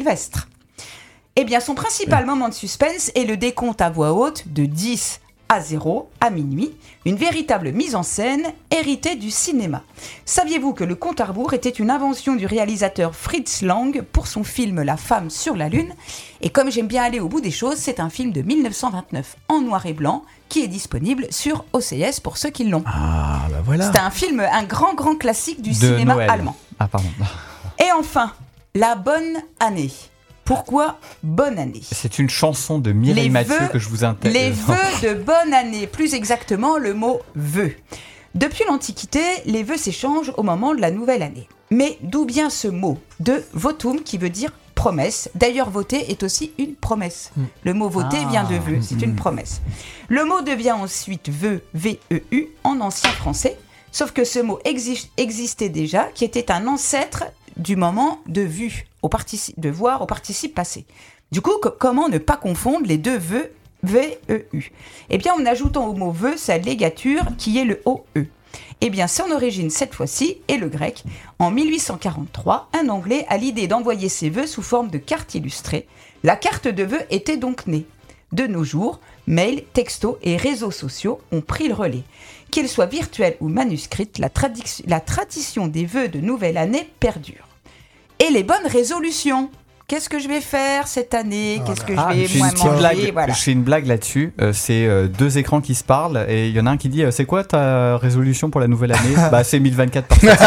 Speaker 2: Eh bien, son principal moment de suspense est le décompte à voix haute de dix à zéro à minuit, une véritable mise en scène héritée du cinéma. Saviez-vous que le compte à rebours était une invention du réalisateur Fritz Lang pour son film La femme sur la lune ? Et comme j'aime bien aller au bout des choses, c'est un film de mille neuf cent vingt-neuf en noir et blanc qui est disponible sur O C S pour ceux qui l'ont.
Speaker 1: Ah, bah voilà.
Speaker 2: C'est un film, un grand grand classique du
Speaker 6: De
Speaker 2: cinéma
Speaker 6: Noël.
Speaker 2: allemand.
Speaker 6: Ah, pardon.
Speaker 2: Et enfin, la bonne année. Pourquoi bonne année ?
Speaker 6: C'est une chanson de Mireille
Speaker 2: Les
Speaker 6: Mathieu
Speaker 2: vœux-
Speaker 6: que je vous intègre.
Speaker 2: Les vœux de bonne année, plus exactement le mot vœux. Depuis l'Antiquité, les vœux s'échangent au moment de la nouvelle année. Mais d'où vient ce mot de votum qui veut dire promesse ? D'ailleurs, voter est aussi une promesse. Le mot voter
Speaker 6: Ah.
Speaker 2: vient de vœux, c'est une promesse. Le mot devient ensuite vœu, V E U, en ancien français, sauf que ce mot exi- existait déjà, qui était un ancêtre du moment de vue, au partici- de voir au participe passé. Du coup, co- comment ne pas confondre les deux vœux V E U ? Eh bien, en ajoutant au mot vœu sa légature qui est le O E. Eh bien, son origine cette fois-ci est le grec. En mille huit cent quarante-trois, un Anglais a l'idée d'envoyer ses vœux sous forme de carte illustrée. La carte de vœux était donc née. De nos jours, mails, textos et réseaux sociaux ont pris le relais. Qu'ils soient virtuels ou manuscrits, la, tradi- la tradition des vœux de nouvelle année perdure. Et les bonnes résolutions. Qu'est-ce que je vais faire cette année ? Qu'est-ce que
Speaker 6: Ah,
Speaker 2: je vais
Speaker 6: j'ai
Speaker 2: moi
Speaker 6: une petite
Speaker 2: manger ?
Speaker 6: blague.
Speaker 2: Voilà.
Speaker 6: J'ai une blague là-dessus. Euh, c'est euh, deux écrans qui se parlent et il y en a un qui dit euh, c'est quoi ta résolution pour la nouvelle année ? Bah c'est mille vingt-quatre par cent.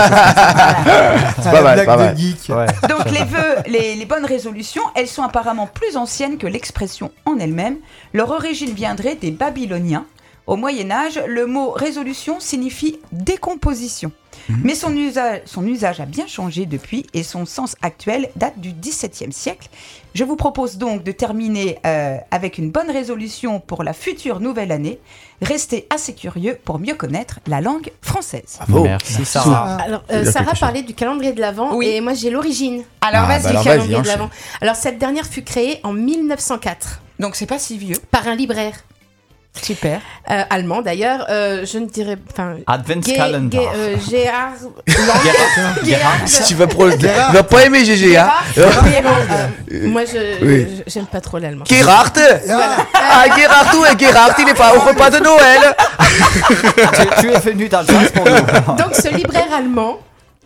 Speaker 1: C'est pas mal,
Speaker 4: blague
Speaker 1: pas
Speaker 4: de
Speaker 1: mal.
Speaker 4: geek.
Speaker 6: Ouais.
Speaker 2: Donc les vœux, les, les bonnes résolutions, elles sont apparemment plus anciennes que l'expression en elle-même. Leur origine viendrait des Babyloniens. Au Moyen-Âge, le mot résolution signifie décomposition. Mais son usage, son usage a bien changé depuis et son sens actuel date du dix-septième siècle. Je vous propose donc de terminer euh, avec une bonne résolution pour la future nouvelle année. Restez assez curieux pour mieux connaître la langue française.
Speaker 1: Bravo.
Speaker 6: Merci Sarah.
Speaker 9: Alors,
Speaker 1: Il y
Speaker 9: euh,
Speaker 1: a
Speaker 9: Sarah
Speaker 1: quelque
Speaker 9: parlait du calendrier de l'Avent
Speaker 2: Oui.
Speaker 9: et moi j'ai l'origine
Speaker 2: Alors
Speaker 1: Ah,
Speaker 2: vas-y.
Speaker 1: bah alors
Speaker 9: du calendrier
Speaker 1: vas-y,
Speaker 9: de
Speaker 1: enchaîne.
Speaker 9: l'Avent. Alors cette dernière fut créée en mille neuf cent quatre
Speaker 2: Donc c'est pas si vieux.
Speaker 9: par un libraire
Speaker 2: Super.
Speaker 9: euh, allemand d'ailleurs. Euh, je ne dirais, enfin,
Speaker 6: Advent
Speaker 9: Ge-
Speaker 6: Calendar.
Speaker 9: Ge- euh, Gérard
Speaker 6: Gerhard- Gerhard.
Speaker 1: Si tu vas pour le. Tu vas pas aimer G G, hein
Speaker 9: Gérard, euh, moi je
Speaker 1: Oui.
Speaker 9: je- j'aime pas trop l'allemand.
Speaker 1: Gerhard Ah, Gerhard, où est Gerhard? Il est pas au repas de Noël.
Speaker 6: tu, tu es venu dans le jazz pour nous.
Speaker 9: Donc ce libraire allemand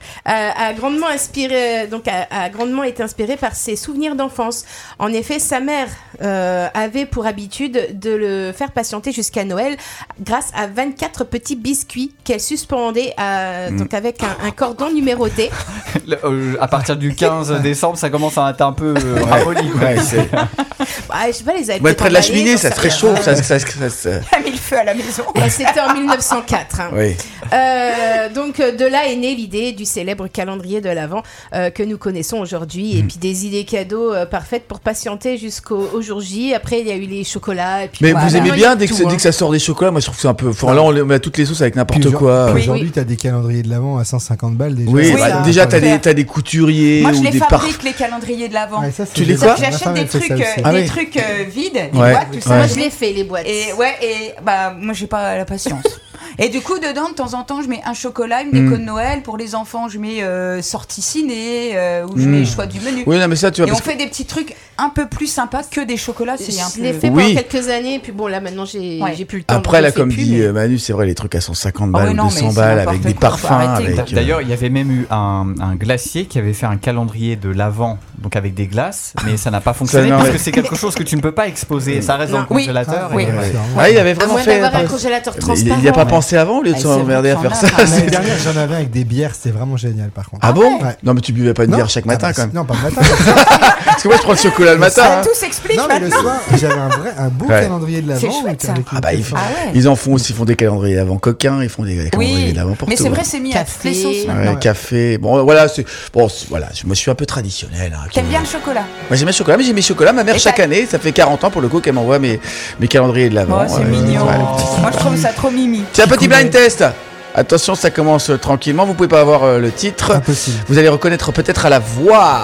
Speaker 9: a, a grandement inspiré, donc a, a grandement été inspiré par ses souvenirs d'enfance. En effet, sa mère euh, avait pour habitude de le faire patienter jusqu'à Noël grâce à vingt-quatre petits biscuits qu'elle suspendait à,
Speaker 6: Mm.
Speaker 9: donc avec un, un cordon numéroté.
Speaker 6: Le- euh, à partir du quinze décembre, ça commence à être un peu euh,
Speaker 1: Ouais.
Speaker 6: ramolli, quoi.
Speaker 1: Ouais, c'est-
Speaker 9: Bah, je sais pas, les avait
Speaker 1: Ouais,
Speaker 9: peut-être
Speaker 1: près de la
Speaker 9: emballés,
Speaker 1: cheminée,
Speaker 9: j'en
Speaker 1: ça
Speaker 9: sais
Speaker 1: serait
Speaker 9: rien.
Speaker 1: chaud. Ça, ça, ça, ça-
Speaker 2: Elle a mis le feu à la maison.
Speaker 9: Et c'était en mille neuf cent quatre. hein.
Speaker 1: Oui.
Speaker 9: Euh, donc euh, de là est née l'idée du célèbre calendrier de l'Avent euh, que nous connaissons aujourd'hui, et puis des idées cadeaux euh, parfaites pour patienter jusqu'au au jour J. Après il y a eu les chocolats. Et puis
Speaker 1: Mais
Speaker 9: voilà.
Speaker 1: vous aimez
Speaker 9: Maintenant, il y
Speaker 1: bien
Speaker 9: a
Speaker 1: dès que,
Speaker 9: tout,
Speaker 1: ça-
Speaker 9: hein.
Speaker 1: dès que ça sort des chocolats, moi je trouve que c'est un peu. Enfin, là on les- on met à toutes les sauces avec n'importe
Speaker 4: Puis,
Speaker 1: quoi.
Speaker 4: puis Aujourd'hui, t'as des calendriers de l'avant à cent cinquante balles déjà.
Speaker 1: Oui,
Speaker 2: Oui,
Speaker 1: bah,
Speaker 2: ça,
Speaker 1: déjà
Speaker 2: ça
Speaker 1: t'as
Speaker 2: peut
Speaker 1: des,
Speaker 2: faire.
Speaker 1: t'as des couturiers
Speaker 2: Moi, je
Speaker 1: ou
Speaker 2: les
Speaker 1: des
Speaker 2: fabrique
Speaker 1: parfums.
Speaker 2: les calendriers de l'avant.
Speaker 4: Ouais, ça, c'est
Speaker 1: Tu les
Speaker 4: génial.
Speaker 1: quoi
Speaker 4: Ma
Speaker 2: J'achète
Speaker 4: femme,
Speaker 2: des
Speaker 4: elle fait
Speaker 2: trucs,
Speaker 4: ça
Speaker 2: euh,
Speaker 4: aussi.
Speaker 1: Ah
Speaker 2: des
Speaker 1: oui.
Speaker 2: trucs euh, vides, des
Speaker 1: Ouais.
Speaker 2: boîtes, tout ça.
Speaker 1: Ouais.
Speaker 9: Moi je les fais les boîtes.
Speaker 2: Et ouais, et bah moi j'ai pas la patience. Et du coup dedans de temps en temps je mets un chocolat, une
Speaker 1: Mm.
Speaker 2: déco de Noël. Pour les enfants je mets euh, sortie ciné euh, ou je
Speaker 1: Mm.
Speaker 2: mets choix du menu.
Speaker 1: Oui, non, mais ça tu vois.
Speaker 2: Et on
Speaker 1: Parce que...
Speaker 2: fait des petits trucs un peu plus sympas que des chocolats. C'est un
Speaker 9: Je
Speaker 2: peu.
Speaker 9: l'ai fait
Speaker 1: Oui.
Speaker 9: pendant quelques années, et puis bon là maintenant j'ai
Speaker 2: Ouais.
Speaker 9: j'ai plus le temps.
Speaker 1: Après,
Speaker 9: donc je
Speaker 1: là,
Speaker 9: le fais
Speaker 1: comme
Speaker 9: plus,
Speaker 1: dit
Speaker 9: mais-
Speaker 1: euh, Manu, c'est vrai, les trucs à cent cinquante
Speaker 2: Ah
Speaker 1: balles
Speaker 2: ouais,
Speaker 1: ou
Speaker 2: non,
Speaker 1: deux cents
Speaker 2: mais c'est
Speaker 1: balles
Speaker 2: n'importe
Speaker 1: avec des
Speaker 2: quoi, faut
Speaker 1: parfums.
Speaker 2: arrêter,
Speaker 1: Avec, euh,
Speaker 6: D'ailleurs, il y avait même eu un, un glacier qui avait fait un calendrier de l'Avent, donc avec des glaces, mais ça n'a pas fonctionné
Speaker 1: Ça, non,
Speaker 6: parce
Speaker 1: ouais.
Speaker 6: que c'est quelque chose que tu ne peux pas exposer. Ça reste dans le
Speaker 2: Oui.
Speaker 6: congélateur.
Speaker 2: Oui.
Speaker 6: et,
Speaker 4: Ouais,
Speaker 6: ouais.
Speaker 4: c'est vraiment-
Speaker 1: Ah, il avait
Speaker 9: À
Speaker 1: vraiment
Speaker 9: moins
Speaker 1: fait.
Speaker 9: d'avoir un
Speaker 1: Mais
Speaker 9: congélateur
Speaker 1: il
Speaker 9: transparent.
Speaker 1: n'y a pas pensé avant, au lieu de
Speaker 2: Ah, c'est
Speaker 1: s'emmerder à
Speaker 2: vrai
Speaker 1: faire
Speaker 2: qu'il y
Speaker 1: ça.
Speaker 2: en a.
Speaker 4: L'année dernière, j'en avais avec des bières, c'était vraiment génial par contre.
Speaker 1: Ah bon
Speaker 4: Ouais.
Speaker 1: Non, mais tu buvais pas une
Speaker 4: Non.
Speaker 1: bière chaque
Speaker 4: Ah
Speaker 1: matin
Speaker 4: bah,
Speaker 1: quand même.
Speaker 4: Non, pas le matin.
Speaker 1: Parce que moi je prends le chocolat le matin.
Speaker 2: Ça
Speaker 1: hein.
Speaker 2: tout s'explique
Speaker 4: Non, mais le
Speaker 2: maintenant.
Speaker 4: soir, j'avais un vrai, un beau
Speaker 1: Ouais.
Speaker 4: calendrier de l'avant.
Speaker 2: C'est chouette, ça.
Speaker 4: avec une
Speaker 1: Ah bah, ils,
Speaker 4: petite-
Speaker 1: font-
Speaker 2: Ah ouais.
Speaker 1: ils en font aussi, ils font des calendriers avant coquins, ils font des calendriers
Speaker 2: Oui,
Speaker 1: d'avant pour
Speaker 2: mais
Speaker 1: tout,
Speaker 2: c'est vrai
Speaker 1: hein.
Speaker 2: c'est mis à toutes les sauces.
Speaker 9: Café.
Speaker 2: maintenant.
Speaker 1: Ouais, café. Bon, voilà, c'est bon, c'est- voilà. Moi, je suis un peu traditionnel. Hein,
Speaker 2: T'aimes bien le chocolat?
Speaker 1: Moi, j'aime bien le chocolat, mais j'ai mes chocolats. Ma mère,
Speaker 2: Et
Speaker 1: chaque
Speaker 2: t'as-
Speaker 1: année, ça fait quarante ans pour le coup qu'elle m'envoie mes, mes calendriers de l'avant.
Speaker 2: Oh, c'est mignon. Moi je trouve ça trop mimi.
Speaker 1: C'est un petit blind test. Attention, ça commence euh, tranquillement. Vous pouvez pas avoir euh, le titre.
Speaker 4: Impossible.
Speaker 1: Vous allez reconnaître peut-être à la voix.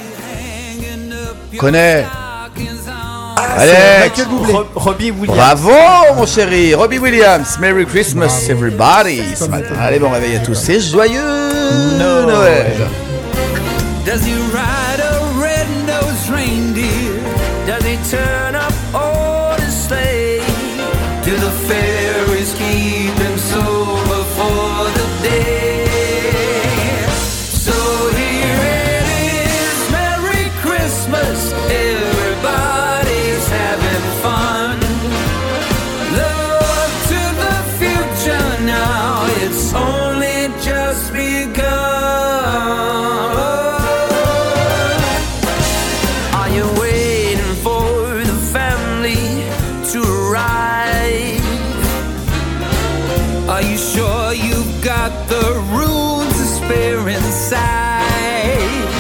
Speaker 1: Connais. Allez.
Speaker 4: Michael Bublé.
Speaker 6: Ro- Robbie Williams.
Speaker 1: Bravo, mon chéri. Robbie Williams. Merry Christmas, everybody. Ce matin. Allez, bon réveil à tous. C'est joyeux
Speaker 6: Noël.
Speaker 1: Noël.
Speaker 3: Does he ride a red-nosed reindeer? Does he turn up all his sleigh? Do the fairies keep him sober for the day? So here it is, Merry Christmas, everybody's having fun. Look to the future now, it's only just begun. Are you waiting for the family to arrive? Are you sure you've got the room to spare inside?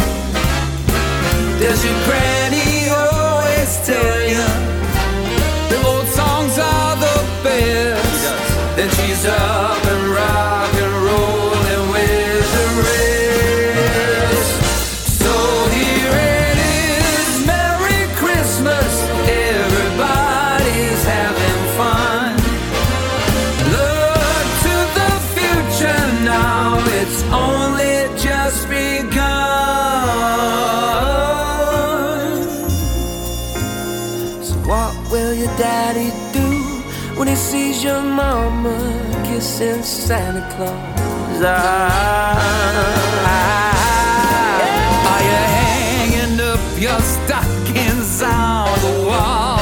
Speaker 3: Does your granny always tell you the old songs are the best? Then she's up and rock and rolling with the rest. So here it is, Merry Christmas, everybody's having fun. Look to the future now, it's only just begun. So what will your daddy do when he sees your mama kissing Santa Claus? Ah, are you hanging up your stockings on the wall?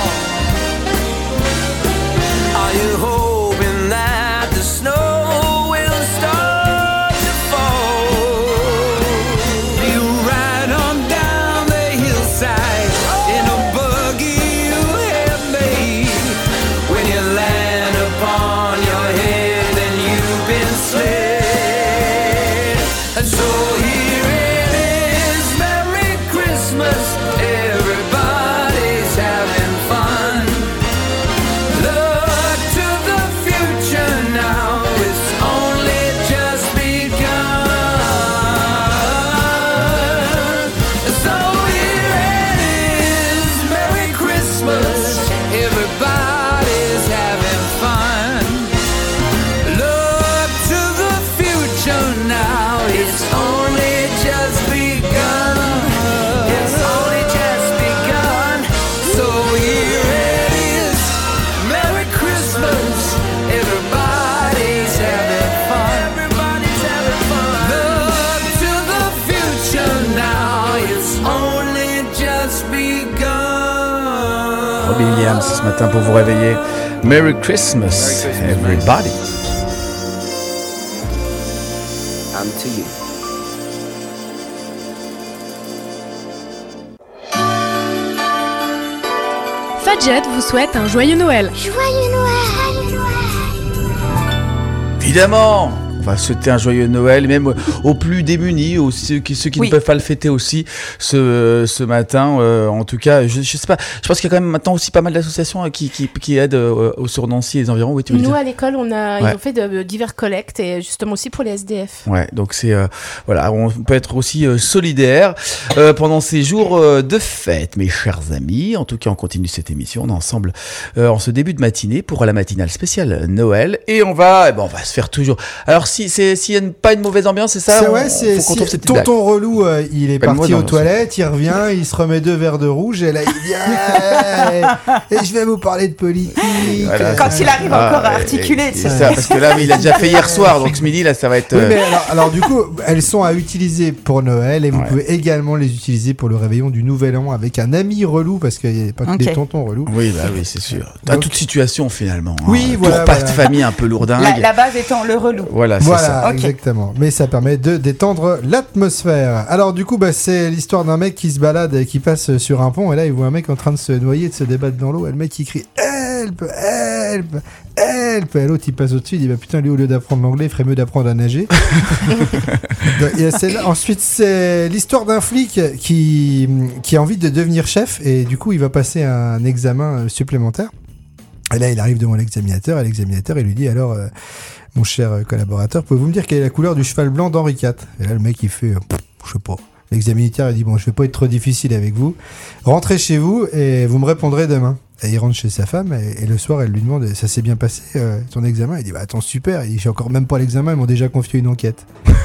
Speaker 3: Are you hoping that the snow will start to fall? Do you ride on down the hillside in a buggy you have made? When you land upon your head, then you've been slid. And so here it is, Merry Christmas,
Speaker 1: Robbie Williams ce matin pour vous réveiller. Merry Christmas, everybody.
Speaker 13: And to you.
Speaker 8: Fadjet vous souhaite un joyeux Noël.
Speaker 11: Joyeux Noël.
Speaker 1: Évidemment, on va souhaiter un joyeux Noël, même aux plus démunis, aux ceux qui, ceux qui
Speaker 2: Oui.
Speaker 1: ne peuvent pas le fêter aussi ce, ce matin. Euh, en tout cas, je, je sais pas. Je pense qu'il y a quand même maintenant aussi pas mal d'associations qui, qui, qui aident euh, aux Sur-Nancy et les environs. Oui, tu veux
Speaker 9: Nous,
Speaker 1: dire.
Speaker 9: à l'école, on a,
Speaker 1: Ouais.
Speaker 9: ils ont fait de, de divers collectes et justement aussi pour les S D F.
Speaker 1: Ouais, donc c'est euh, voilà, on peut être aussi euh, solidaire euh, pendant ces jours euh, de fête, mes chers amis. En tout cas, on continue cette émission, on est ensemble euh, en ce début de matinée pour la matinale spéciale Noël et on va, eh ben, on va se faire toujours. Alors si c'est s'il y a une- pas une mauvaise ambiance, c'est ça.
Speaker 4: C'est
Speaker 1: on-
Speaker 4: ouais, c'est
Speaker 1: faut qu'on
Speaker 4: si-
Speaker 1: trouve cette petite
Speaker 4: tonton relou, euh, il est
Speaker 1: Pas de
Speaker 4: parti
Speaker 1: moi,
Speaker 4: aux
Speaker 1: non,
Speaker 4: toilettes, il revient, il se remet deux verres de rouge et là il dit ah, et je vais vous parler de politique.
Speaker 1: Voilà.
Speaker 2: Quand il arrive
Speaker 1: Ah,
Speaker 2: encore à
Speaker 1: et-
Speaker 2: articuler,
Speaker 1: et-
Speaker 2: tu
Speaker 1: C'est
Speaker 2: sais.
Speaker 1: ça, parce que là, il a déjà fait hier soir, donc ce midi là, ça va être.
Speaker 4: Oui,
Speaker 1: euh,
Speaker 4: mais alors, alors, du coup, elles sont à utiliser pour Noël et vous
Speaker 1: Ouais.
Speaker 4: pouvez également les utiliser pour le réveillon du Nouvel An avec un ami relou parce qu'il n'y a pas que
Speaker 2: Ok.
Speaker 4: des tontons relous.
Speaker 1: Oui, bah oui, c'est sûr. À
Speaker 4: Donc-
Speaker 1: toute situation finalement. hein.
Speaker 4: Oui,
Speaker 1: Tout
Speaker 4: voilà,
Speaker 1: repas
Speaker 4: voilà.
Speaker 1: de famille un peu lourdingue.
Speaker 2: La, la base étant le relou.
Speaker 1: Voilà, c'est
Speaker 4: Voilà,
Speaker 1: ça.
Speaker 2: Ok.
Speaker 4: exactement. Mais ça permet de détendre l'atmosphère. Alors du coup, bah, c'est l'histoire d'un mec qui se balade et qui passe sur un pont et là il voit un mec en train de se noyer, de se débattre dans l'eau et le mec il crie help, help, help et l'autre il passe au-dessus, il dit bah putain lui au lieu d'apprendre l'anglais il ferait mieux d'apprendre à nager. Donc, il y a celle-là. Ensuite c'est l'histoire d'un flic qui, qui a envie de devenir chef et du coup il va passer un examen supplémentaire. Et là, il arrive devant l'examinateur, et l'examinateur, il lui dit, alors, euh, mon cher euh, collaborateur, pouvez-vous me dire quelle est la couleur du cheval blanc d'Henri quatre? Et là, le mec, il fait, euh, Pff, je sais pas. L'examinateur, il dit, bon, je vais pas être trop difficile avec vous. Rentrez chez vous, et vous me répondrez demain. Et il rentre chez sa femme, et, et le soir, elle lui demande, ça s'est bien passé, euh, ton examen? Il dit, bah, attends, super. Il dit, j'ai encore même pas l'examen, ils m'ont déjà confié une enquête.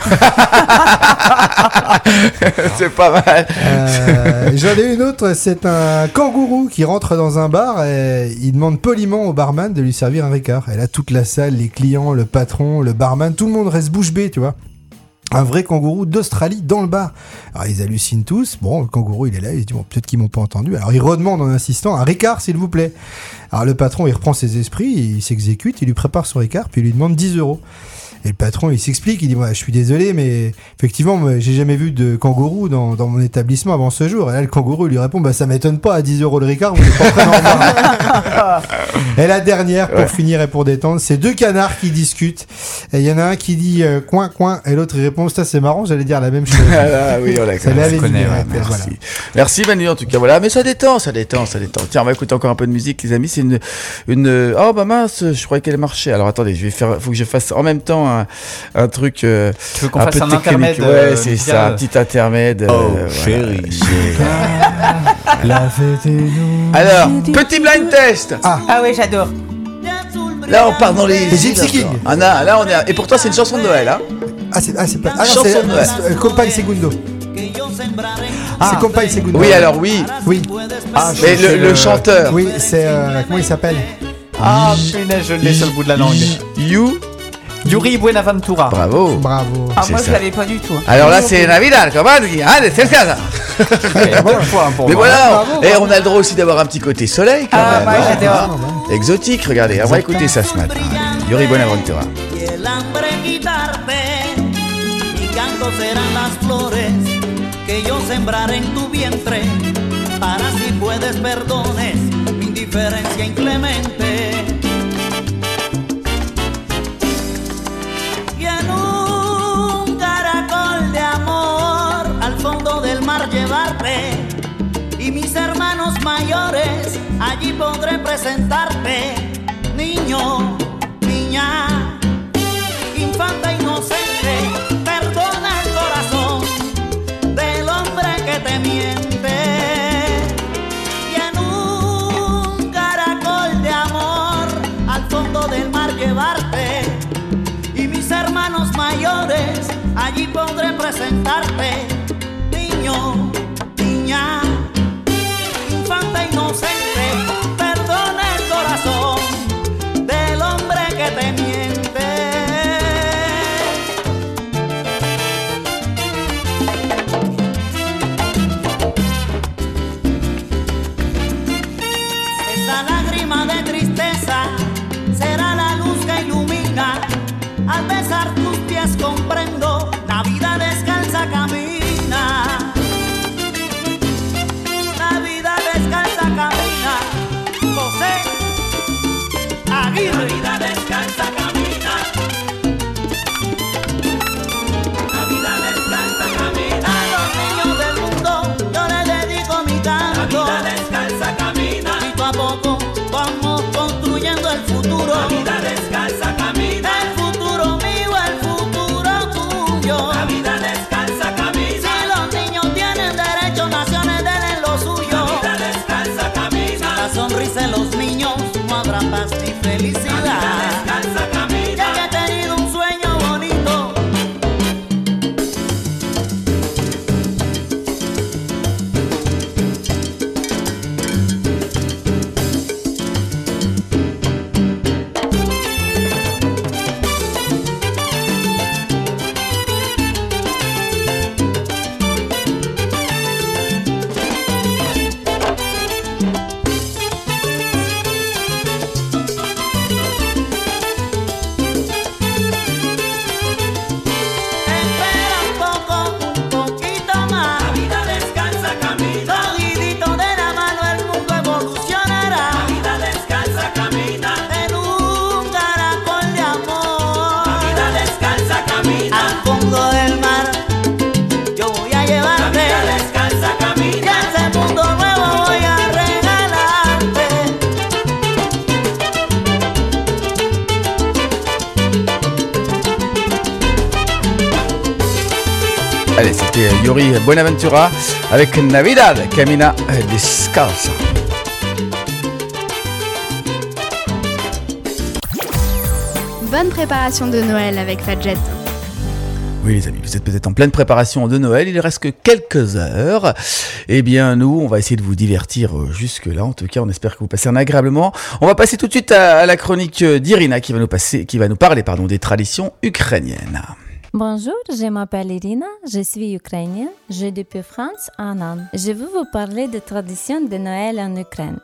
Speaker 1: C'est pas mal.
Speaker 4: Euh, J'en ai une autre, c'est un kangourou qui rentre dans un bar et il demande poliment au barman de lui servir un Ricard. Et là, toute la salle, les clients, le patron, le barman, tout le monde reste bouche bée, tu vois. Un vrai kangourou d'Australie dans le bar. Alors ils hallucinent tous. Bon, le kangourou il est là, il se dit bon, peut-être qu'ils m'ont pas entendu. Alors il redemande en insistant un Ricard s'il vous plaît. Alors le patron il reprend ses esprits, il s'exécute, il lui prépare son Ricard puis il lui demande dix euros. Et le patron, il s'explique, il dit, moi, je suis désolé, mais effectivement, moi, j'ai jamais vu de kangourou dans, dans mon établissement avant ce jour. Et là, le kangourou lui répond, bah, ça m'étonne pas, à dix euros le Ricard, vous n'êtes pas prêt d'en voir. Et la dernière, pour
Speaker 1: Ouais.
Speaker 4: finir et pour détendre, c'est deux canards qui discutent. Et il y en a un qui dit, euh, coin, coin, et l'autre, il répond, ça, c'est marrant, j'allais dire la même chose.
Speaker 1: Ah, oui, on la
Speaker 4: Ça
Speaker 1: connaît.
Speaker 4: l'avait
Speaker 6: je connais,
Speaker 4: dit,
Speaker 6: ouais,
Speaker 4: ouais,
Speaker 1: Merci.
Speaker 4: voilà.
Speaker 1: Merci Manu en tout cas. Voilà, mais ça détend, ça détend, ça détend. Tiens, on va écouter encore un peu de musique, les amis. C'est une, une. Oh bah mince, je croyais qu'elle marchait. Alors attendez, je vais faire. Faut que je fasse en même temps un, un truc. Euh,
Speaker 6: Tu veux qu'on
Speaker 1: un
Speaker 6: fasse
Speaker 1: peu
Speaker 6: un
Speaker 1: technique.
Speaker 6: intermède
Speaker 1: Ouais,
Speaker 6: euh,
Speaker 1: c'est
Speaker 6: musical
Speaker 1: ça, un petit intermède.
Speaker 6: Oh,
Speaker 1: euh,
Speaker 6: chérie.
Speaker 4: La fête est nous.
Speaker 1: Alors, petit blind test.
Speaker 4: Ah,
Speaker 2: Ah ouais, j'adore.
Speaker 1: Là, on part dans les.
Speaker 4: Les Gypsy Kings.
Speaker 1: Ah, là, là, on est. Et pourtant, c'est une chanson de Noël, hein.
Speaker 4: ah, c'est, ah, c'est pas, ah, non,
Speaker 1: Chanson
Speaker 4: c'est,
Speaker 1: de Noël.
Speaker 4: euh, Compagne Segundo. C'est Compagne Segundo.
Speaker 1: Oui, alors oui.
Speaker 4: Oui.
Speaker 6: Ah, je
Speaker 1: Mais
Speaker 6: sais
Speaker 1: le, le chanteur.
Speaker 4: Oui, c'est, euh, comment il s'appelle?
Speaker 6: Ah, punaise, je l'ai sur le bout de la langue.
Speaker 1: You.
Speaker 6: Yuri Buenaventura.
Speaker 1: Bravo.
Speaker 4: Bravo.
Speaker 2: Ah,
Speaker 1: C'est
Speaker 2: moi,
Speaker 1: ça.
Speaker 2: je l'avais pas du tout.
Speaker 1: Alors là, c'est Navidad, comment on dit? Ah, c'est ça.
Speaker 6: Deux fois pour
Speaker 1: Mais
Speaker 6: moi.
Speaker 1: voilà,
Speaker 4: bravo,
Speaker 1: et on a le droit aussi d'avoir un petit côté soleil quand
Speaker 2: Ah,
Speaker 1: même.
Speaker 2: moi,
Speaker 1: hein.
Speaker 2: j'adore.
Speaker 1: Exotique, regardez, on va écouter ça ce matin. Yuri Buenaventura.
Speaker 14: Y el hambre quitarte, mi canto serán las flores que yo sembraré en tu vientre, para si puedes perdones mi indiferencia inclemente. Y en un caracol de amor al fondo del mar llevarte, y mis hermanos mayores allí podré presentarte, niño, niña, infanta inocente, perdona el corazón del hombre que te miente. Y en un caracol de amor al fondo del mar llevarte, y mis hermanos mayores allí podré presentarte, niño, niña, infanta inocente, perdona el corazón del hombre que te miente. Esa
Speaker 1: Missouri, Buenaventura, avec Navidad, Camina Descalza.
Speaker 8: Bonne préparation de Noël avec Fadjet.
Speaker 1: Oui les amis, vous êtes peut-être en pleine préparation de Noël, il ne reste que quelques heures. Eh bien nous, on va essayer de vous divertir jusque-là. En tout cas, on espère que vous passez un agréable moment. On va passer tout de suite à, à la chronique d'Irina qui va nous, passer, qui va nous parler pardon, des traditions ukrainiennes.
Speaker 15: Bonjour, je m'appelle Irina, je suis ukrainienne, je vis depuis France un an. Je veux vous parler des traditions de Noël en Ukraine.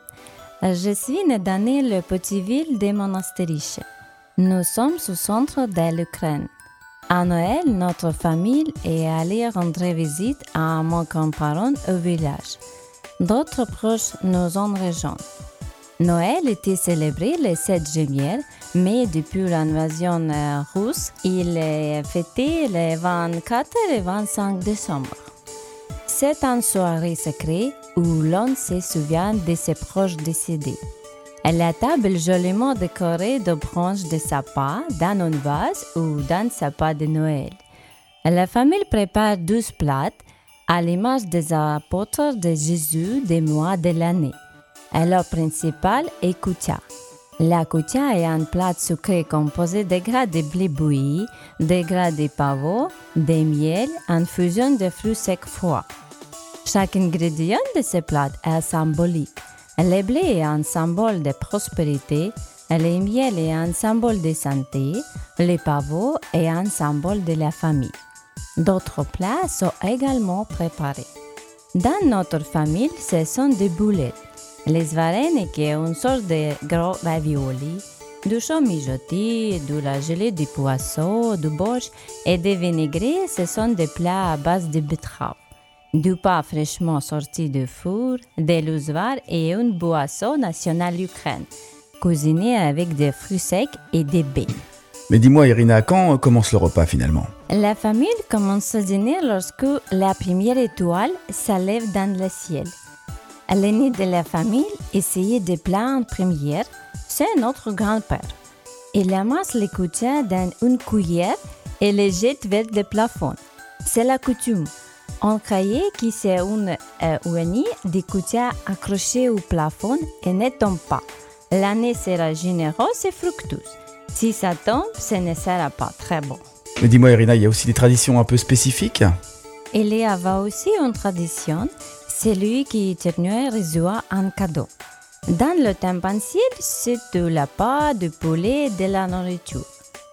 Speaker 15: Je suis née dans le petit ville de Monasteriche. Nous sommes au centre de l'Ukraine. À Noël, notre famille est allée rendre visite à mon grand-parent au village. D'autres proches nous ont rejoints. Noël était célébré le sept juillet, mais depuis l'invasion russe, il est fêté le vingt-quatre et vingt-cinq décembre. C'est une soirée sacrée où l'on se souvient de ses proches décédés. La table joliment décorée de branches de sapin dans un vase ou dans un sapin de Noël. La famille prépare douze plats à l'image des apôtres de Jésus des mois de l'année. Le principal est koutia. La koutia est un plat sucré composé de gras de blé bouilli, de gras de pavot, de miel, en fusion de fruits secs froids. Chaque ingrédient de ce plat est symbolique. Le blé est un symbole de prospérité, le miel est un symbole de santé, le pavot est un symbole de la famille. D'autres plats sont également préparés. Dans notre famille, ce sont des boulettes. Les vareniki est une sorte de gros ravioli, du chou mijoté, de la gelée de poisson, du borscht et des vinaigrés, ce sont des plats à base de betterave. Du pain fraîchement sorti du four, des louzvar et une boisson nationale ukrainienne, cuisinée avec des fruits secs et des baies.
Speaker 1: Mais dis-moi Irina, quand commence le repas finalement ?
Speaker 15: La famille commence à dîner lorsque la première étoile s'élève dans le ciel. L'aîné de la famille essayait des plats en première, c'est notre grand-père. Il amasse les koutia dans une cuillère et les jette vers le plafond. C'est la coutume. On croyait que c'est une euh, ouanie de koutia accrochée au plafond et ne tombe pas. L'année sera généreuse et fructueuse. Si ça tombe, ce ne sera pas très bon.
Speaker 1: Mais dis-moi Irina, il y a aussi des traditions un peu spécifiques ?
Speaker 15: Il y avait aussi une tradition, celui qui éternuait reçoit un cadeau. Dans le temps ancien, c'est de la pâte, du poulet et de la nourriture.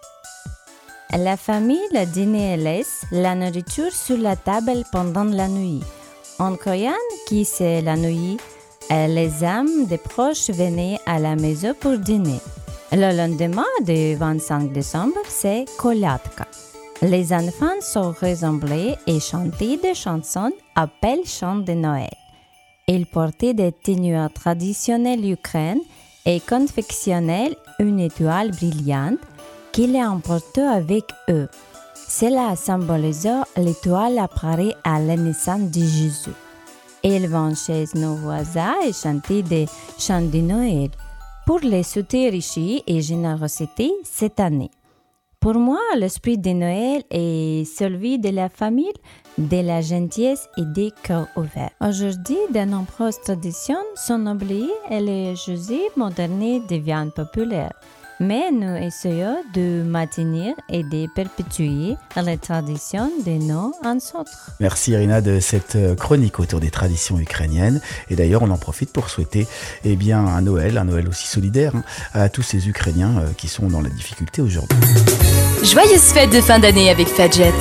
Speaker 15: La famille dînait et laisse la nourriture sur la table pendant la nuit. En croyant que c'est la nuit, les âmes des proches venaient à la maison pour dîner. Le lendemain du vingt-cinq décembre, c'est Kolyatka. Les enfants sont rassemblés et chantaient des chansons appelées chants de Noël. Ils portaient des tenues traditionnelles ukrainiennes et confectionnaient une étoile brillante qu'ils emportaient avec eux. Cela symbolisait l'étoile apparaît à la naissance de Jésus. Ils vont chez nos voisins et chanter des chants de Noël pour les souhaiter richesse et générosité cette année. Pour moi, l'esprit de Noël est celui de la famille, de la gentillesse et des cœurs ouverts. Aujourd'hui, de nombreuses traditions sont oubliées et les jeux modernes deviennent populaires. Mais nous essayons de maintenir et de perpétuer les traditions de nos ancêtres.
Speaker 1: Merci Irina de cette chronique autour des traditions ukrainiennes. Et d'ailleurs, on en profite pour souhaiter eh bien, un Noël, un Noël aussi solidaire hein, à tous ces Ukrainiens euh, qui sont dans la difficulté aujourd'hui.
Speaker 16: Joyeuses fêtes de fin d'année avec Fadjet.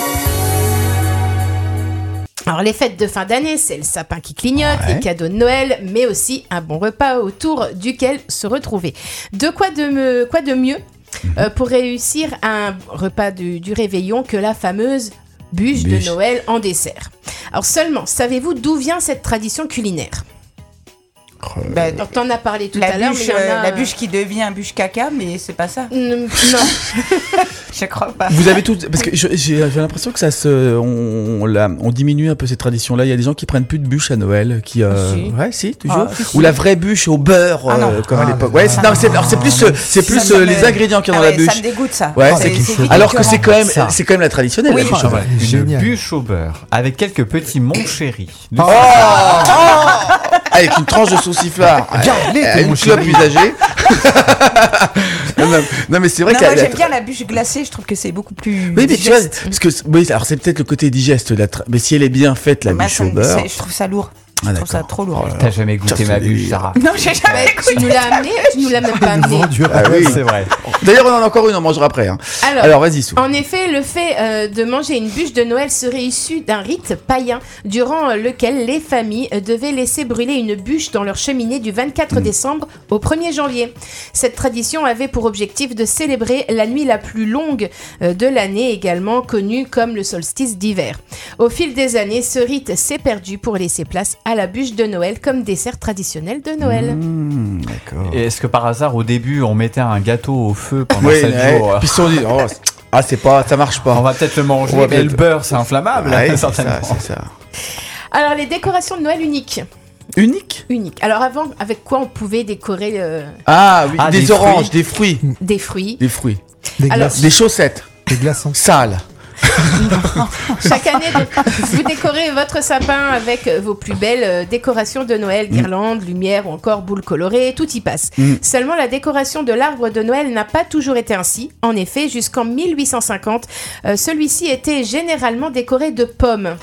Speaker 9: Alors les fêtes de fin d'année, c'est le sapin qui clignote,
Speaker 1: Ouais.
Speaker 9: les cadeaux de Noël, mais aussi un bon repas autour duquel se retrouver. De quoi de, me, quoi de mieux euh, pour réussir un repas du, du réveillon que la fameuse bûche,
Speaker 1: Bûche.
Speaker 9: de Noël en dessert. Alors seulement, savez-vous d'où vient cette tradition culinaire ?
Speaker 2: Bah,
Speaker 9: Alors, t'en as parlé tout
Speaker 2: la
Speaker 9: à l'heure, mais
Speaker 2: bûche,
Speaker 9: il y en
Speaker 2: euh,
Speaker 9: a...
Speaker 2: la bûche qui devient un bûche caca, mais c'est pas ça.
Speaker 9: Non.
Speaker 2: Je crois pas.
Speaker 1: Vous avez tout parce que je- j'ai j'ai l'impression que ça se on, on, la- on diminue un peu ces traditions là. Il y a des gens qui prennent plus de bûches à Noël, qui euh,
Speaker 2: Si.
Speaker 1: ouais si toujours
Speaker 2: Ah, si, si.
Speaker 1: ou la vraie bûche au beurre
Speaker 2: Ah, non.
Speaker 1: euh, comme à
Speaker 4: Ah,
Speaker 1: l'époque.
Speaker 4: là,
Speaker 1: Ouais,
Speaker 4: là.
Speaker 1: c'est, non, c'est, alors, c'est plus euh, c'est
Speaker 2: Ça,
Speaker 1: plus
Speaker 2: ça
Speaker 1: euh,
Speaker 2: me-
Speaker 1: les ingrédients qu'il y a
Speaker 2: Ah
Speaker 1: dans la
Speaker 2: ouais,
Speaker 1: bûche.
Speaker 2: Ça me dégoûte ça.
Speaker 1: Ouais,
Speaker 2: c'est,
Speaker 1: c'est-
Speaker 2: c'est vite
Speaker 1: alors que
Speaker 2: écœurant.
Speaker 1: c'est quand même
Speaker 6: Ça.
Speaker 1: c'est quand même la traditionnelle.
Speaker 2: Oui.
Speaker 1: la bûche, en vrai.
Speaker 6: Une
Speaker 4: Génial.
Speaker 6: bûche au beurre avec quelques petits montchéris.
Speaker 1: Oh, avec une tranche de sauciflard.
Speaker 4: Bien, les
Speaker 1: Euh,
Speaker 4: tes
Speaker 1: une
Speaker 4: mon
Speaker 1: clope
Speaker 4: chéri.
Speaker 1: usagée. non, non, non, mais c'est vrai
Speaker 2: Non,
Speaker 1: que
Speaker 2: moi
Speaker 1: la-
Speaker 2: j'aime bien la bûche glacée, je trouve que c'est beaucoup plus.
Speaker 1: oui, mais tu vois,
Speaker 2: digeste.
Speaker 1: parce que oui, alors c'est peut-être le côté digeste, la tra- mais si elle est bien faite, la
Speaker 2: Moi,
Speaker 1: bûche
Speaker 2: ça
Speaker 1: au
Speaker 2: me-
Speaker 1: beurre.
Speaker 2: c'est- je trouve ça lourd. Je
Speaker 1: Ah,
Speaker 2: trouve ça
Speaker 1: d'accord.
Speaker 2: trop lourd.
Speaker 1: Oh là là.
Speaker 6: T'as jamais goûté
Speaker 1: Ça,
Speaker 6: ma
Speaker 1: c'est
Speaker 6: bûche,
Speaker 1: délire.
Speaker 6: Sarah?
Speaker 2: Non, j'ai jamais
Speaker 9: Ouais, tu nous l'as amené, tu nous l'as même pas amené.
Speaker 4: Vendu à
Speaker 1: Ah oui.
Speaker 6: C'est vrai.
Speaker 1: D'ailleurs, on en a encore une, on mangera après. Hein.
Speaker 9: Alors,
Speaker 1: Alors, vas-y, Sou.
Speaker 9: En effet, le fait euh, de manger une bûche de Noël serait issu d'un rite païen durant euh, lequel les familles euh, devaient laisser brûler une bûche dans leur cheminée du vingt-quatre décembre au premier janvier. Cette tradition avait pour objectif de célébrer la nuit la plus longue euh, de l'année, également connue comme le solstice d'hiver. Au fil des années, ce rite s'est perdu pour laisser place à la bûche de Noël comme dessert traditionnel de Noël.
Speaker 1: Mmh, d'accord.
Speaker 6: Et est-ce que par hasard, au début, on mettait un gâteau au feu pendant
Speaker 1: Oui,
Speaker 6: sept
Speaker 1: ouais.
Speaker 6: jours?
Speaker 1: Puis ils se sont dit, oh, c'est- ah, c'est pas, ça marche pas.
Speaker 6: On va peut-être le manger,
Speaker 1: On va
Speaker 6: mais
Speaker 1: peut-être-
Speaker 6: le beurre, c'est inflammable,
Speaker 1: Ouais, c'est
Speaker 6: certainement.
Speaker 1: ça, c'est ça.
Speaker 9: Alors, les décorations de Noël uniques.
Speaker 1: Unique.
Speaker 9: Unique. Alors avant, avec quoi on pouvait décorer euh,
Speaker 1: Ah oui,
Speaker 6: Ah,
Speaker 1: des,
Speaker 6: des
Speaker 1: oranges,
Speaker 6: fruits.
Speaker 1: des fruits,
Speaker 9: des fruits?
Speaker 1: des fruits,
Speaker 4: Des,
Speaker 9: Alors,
Speaker 4: glaçons.
Speaker 1: des chaussettes
Speaker 4: Des glaçons.
Speaker 1: sales.
Speaker 9: Chaque année, donc, vous décorez votre sapin avec vos plus belles euh, décorations de Noël, guirlandes, lumières ou encore boules colorées, tout y passe.
Speaker 1: Mm.
Speaker 9: Seulement, la décoration de l'arbre de Noël n'a pas toujours été ainsi. En effet, jusqu'en mille huit cent cinquante, euh, celui-ci était généralement décoré de pommes.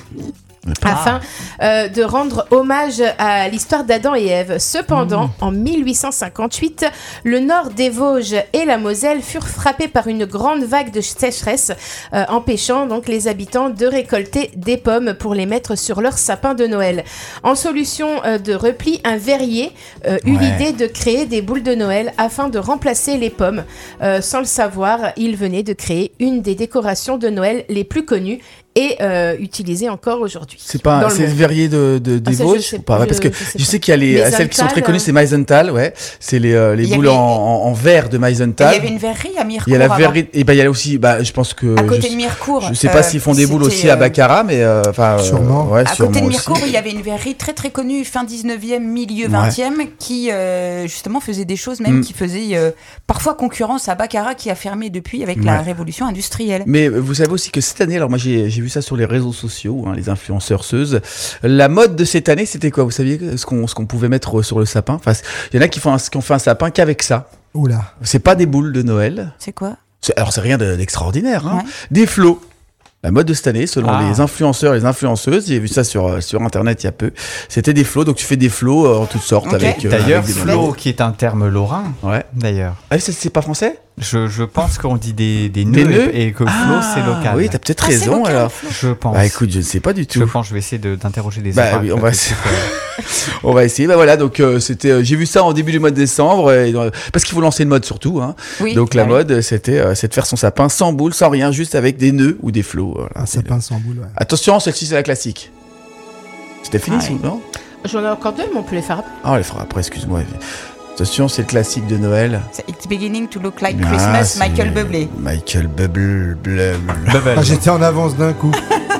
Speaker 9: Afin euh, de rendre hommage à l'histoire d'Adam et Ève. Cependant, en mille huit cent cinquante-huit, le nord des Vosges et la Moselle furent frappés par une grande vague de sécheresse, euh, empêchant donc les habitants de récolter des pommes pour les mettre sur leur sapin de Noël. En solution euh, de repli, un verrier euh, eut
Speaker 1: Ouais.
Speaker 9: l'idée de créer des boules de Noël afin de remplacer les pommes. Euh, sans le savoir, il venait de créer une des décorations de Noël les plus connues et euh, utilisées encore aujourd'hui.
Speaker 1: C'est pas,
Speaker 9: Dans
Speaker 1: un-
Speaker 9: le
Speaker 1: c'est le
Speaker 9: monde.
Speaker 1: verrier de, de, des
Speaker 9: Ah, ça, je
Speaker 1: Vosges
Speaker 9: sais
Speaker 1: ou pas?
Speaker 9: pas,
Speaker 1: Ouais, parce que
Speaker 9: je- je sais
Speaker 1: je
Speaker 9: pas.
Speaker 1: sais qu'il y a les,
Speaker 9: Meisenthal,
Speaker 1: celles qui sont très connues,
Speaker 9: euh.
Speaker 1: c'est Meisenthal, ouais. C'est les, euh, les
Speaker 2: Il y
Speaker 1: boules
Speaker 2: avait-
Speaker 1: en, en, en verre de
Speaker 2: Il y
Speaker 1: Meisenthal.
Speaker 2: avait une verrerie à Mirecourt.
Speaker 1: Il y a la
Speaker 2: avant.
Speaker 1: verrerie, et ben il y a aussi, bah, je pense que.
Speaker 2: À côté
Speaker 1: je,
Speaker 2: de Mirecourt.
Speaker 1: Je sais pas
Speaker 2: euh,
Speaker 1: s'ils font des boules
Speaker 2: c'était,
Speaker 1: aussi à
Speaker 2: euh,
Speaker 1: Baccarat, mais euh, enfin. euh,
Speaker 4: Sûrement.
Speaker 1: Ouais,
Speaker 2: À côté de
Speaker 1: sûrement
Speaker 2: Mirecourt,
Speaker 1: aussi.
Speaker 2: il y avait une verrerie très très connue, fin dix-neuvième, milieu
Speaker 1: Ouais.
Speaker 2: vingtième, qui euh, justement faisait des choses même
Speaker 1: Mm.
Speaker 2: qui faisaient euh, parfois concurrence à Baccarat qui a fermé depuis avec la
Speaker 1: Ouais.
Speaker 2: révolution industrielle.
Speaker 1: Mais vous savez aussi que cette année, alors moi j'ai j'ai vu ça sur les réseaux sociaux, hein, les influenceuses, la mode de cette année c'était quoi? Vous saviez ce qu'on ce qu'on pouvait mettre sur le sapin? Enfin, il y en a qui font un, qui ont fait un sapin qu'avec ça.
Speaker 4: Oula.
Speaker 1: C'est pas des boules de Noël.
Speaker 2: C'est quoi?
Speaker 1: C'est- Alors c'est rien de- d'extraordinaire, hein.
Speaker 2: Ouais.
Speaker 1: Des flots. La mode de cette année, selon
Speaker 6: Ah.
Speaker 1: les influenceurs et les influenceuses, j'ai vu ça sur, euh, sur internet il y a peu, c'était des flots, donc tu fais des flots euh, en toutes sortes
Speaker 2: Ok.
Speaker 1: avec. euh,
Speaker 6: D'ailleurs,
Speaker 1: avec des
Speaker 6: flot,
Speaker 1: mots.
Speaker 6: qui est un terme lorrain,
Speaker 1: Ouais.
Speaker 6: d'ailleurs.
Speaker 1: Ah, c'est c'est pas français?
Speaker 6: Je, je pense qu'on dit des, des
Speaker 1: Des
Speaker 6: nœuds,
Speaker 1: nœuds
Speaker 6: et que flot,
Speaker 1: Ah,
Speaker 6: c'est local.
Speaker 1: Oui, t'as peut-être
Speaker 2: Ah, c'est
Speaker 1: raison
Speaker 2: local,
Speaker 1: alors.
Speaker 2: Flo.
Speaker 6: Je pense.
Speaker 1: Bah écoute, je ne sais pas du tout.
Speaker 6: Je pense, je vais essayer de- d'interroger des
Speaker 1: Bah
Speaker 6: oracles
Speaker 1: oui, on va
Speaker 6: tout de
Speaker 1: essayer.
Speaker 6: suite.
Speaker 1: On va essayer. Bah voilà, donc euh, c'était. euh, j'ai vu ça en début du mois de décembre, et, euh, parce qu'il faut lancer une mode surtout. Hein.
Speaker 2: Oui.
Speaker 1: Donc la
Speaker 2: bah oui.
Speaker 1: mode, c'était, euh, c'est de faire son sapin sans boule, sans rien, juste avec des nœuds ou des flots. Voilà,
Speaker 4: Un
Speaker 1: c'est
Speaker 4: sapin
Speaker 1: le-
Speaker 4: sans boule, ouais.
Speaker 1: Attention, celle-ci c'est la classique. C'était fini,
Speaker 2: Ah,
Speaker 1: sous- non?
Speaker 9: J'en ai encore deux, mais on peut les faire après.
Speaker 1: Ah, on les fera après. Excuse-moi. Attention, c'est le classique de Noël.
Speaker 2: C'est It's beginning to look like
Speaker 1: Ah,
Speaker 2: Christmas,
Speaker 1: c'est-
Speaker 2: Michael Bublé.
Speaker 1: Michael Bublé. Bublé.
Speaker 6: Bubble.
Speaker 4: Ah, j'étais en avance d'un coup.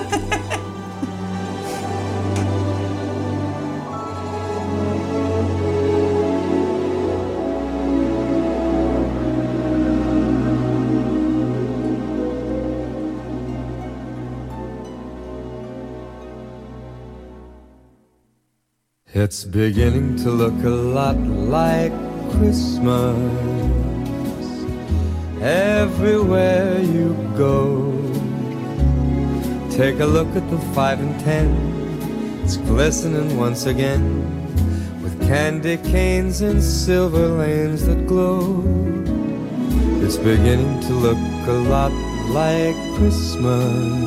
Speaker 17: It's beginning to look a lot like Christmas everywhere you go. Take a look at the five and ten, it's glistening once again with candy canes and silver lanes that glow. It's beginning to look a lot like Christmas.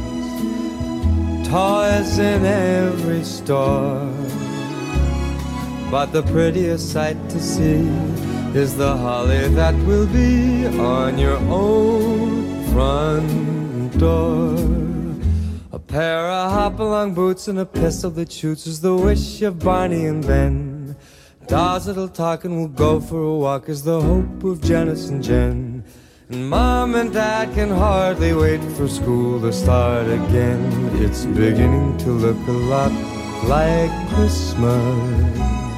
Speaker 17: Toys in every store, but the prettiest sight to see is the holly that will be on your own front door. A pair of hop-along boots and a pistol that shoots is the wish of Barney and Ben. Dolls that'll talk and we'll go for a walk is the hope of Janice and Jen. And Mom and Dad can hardly wait for school to start again. It's beginning to look a lot like Christmas.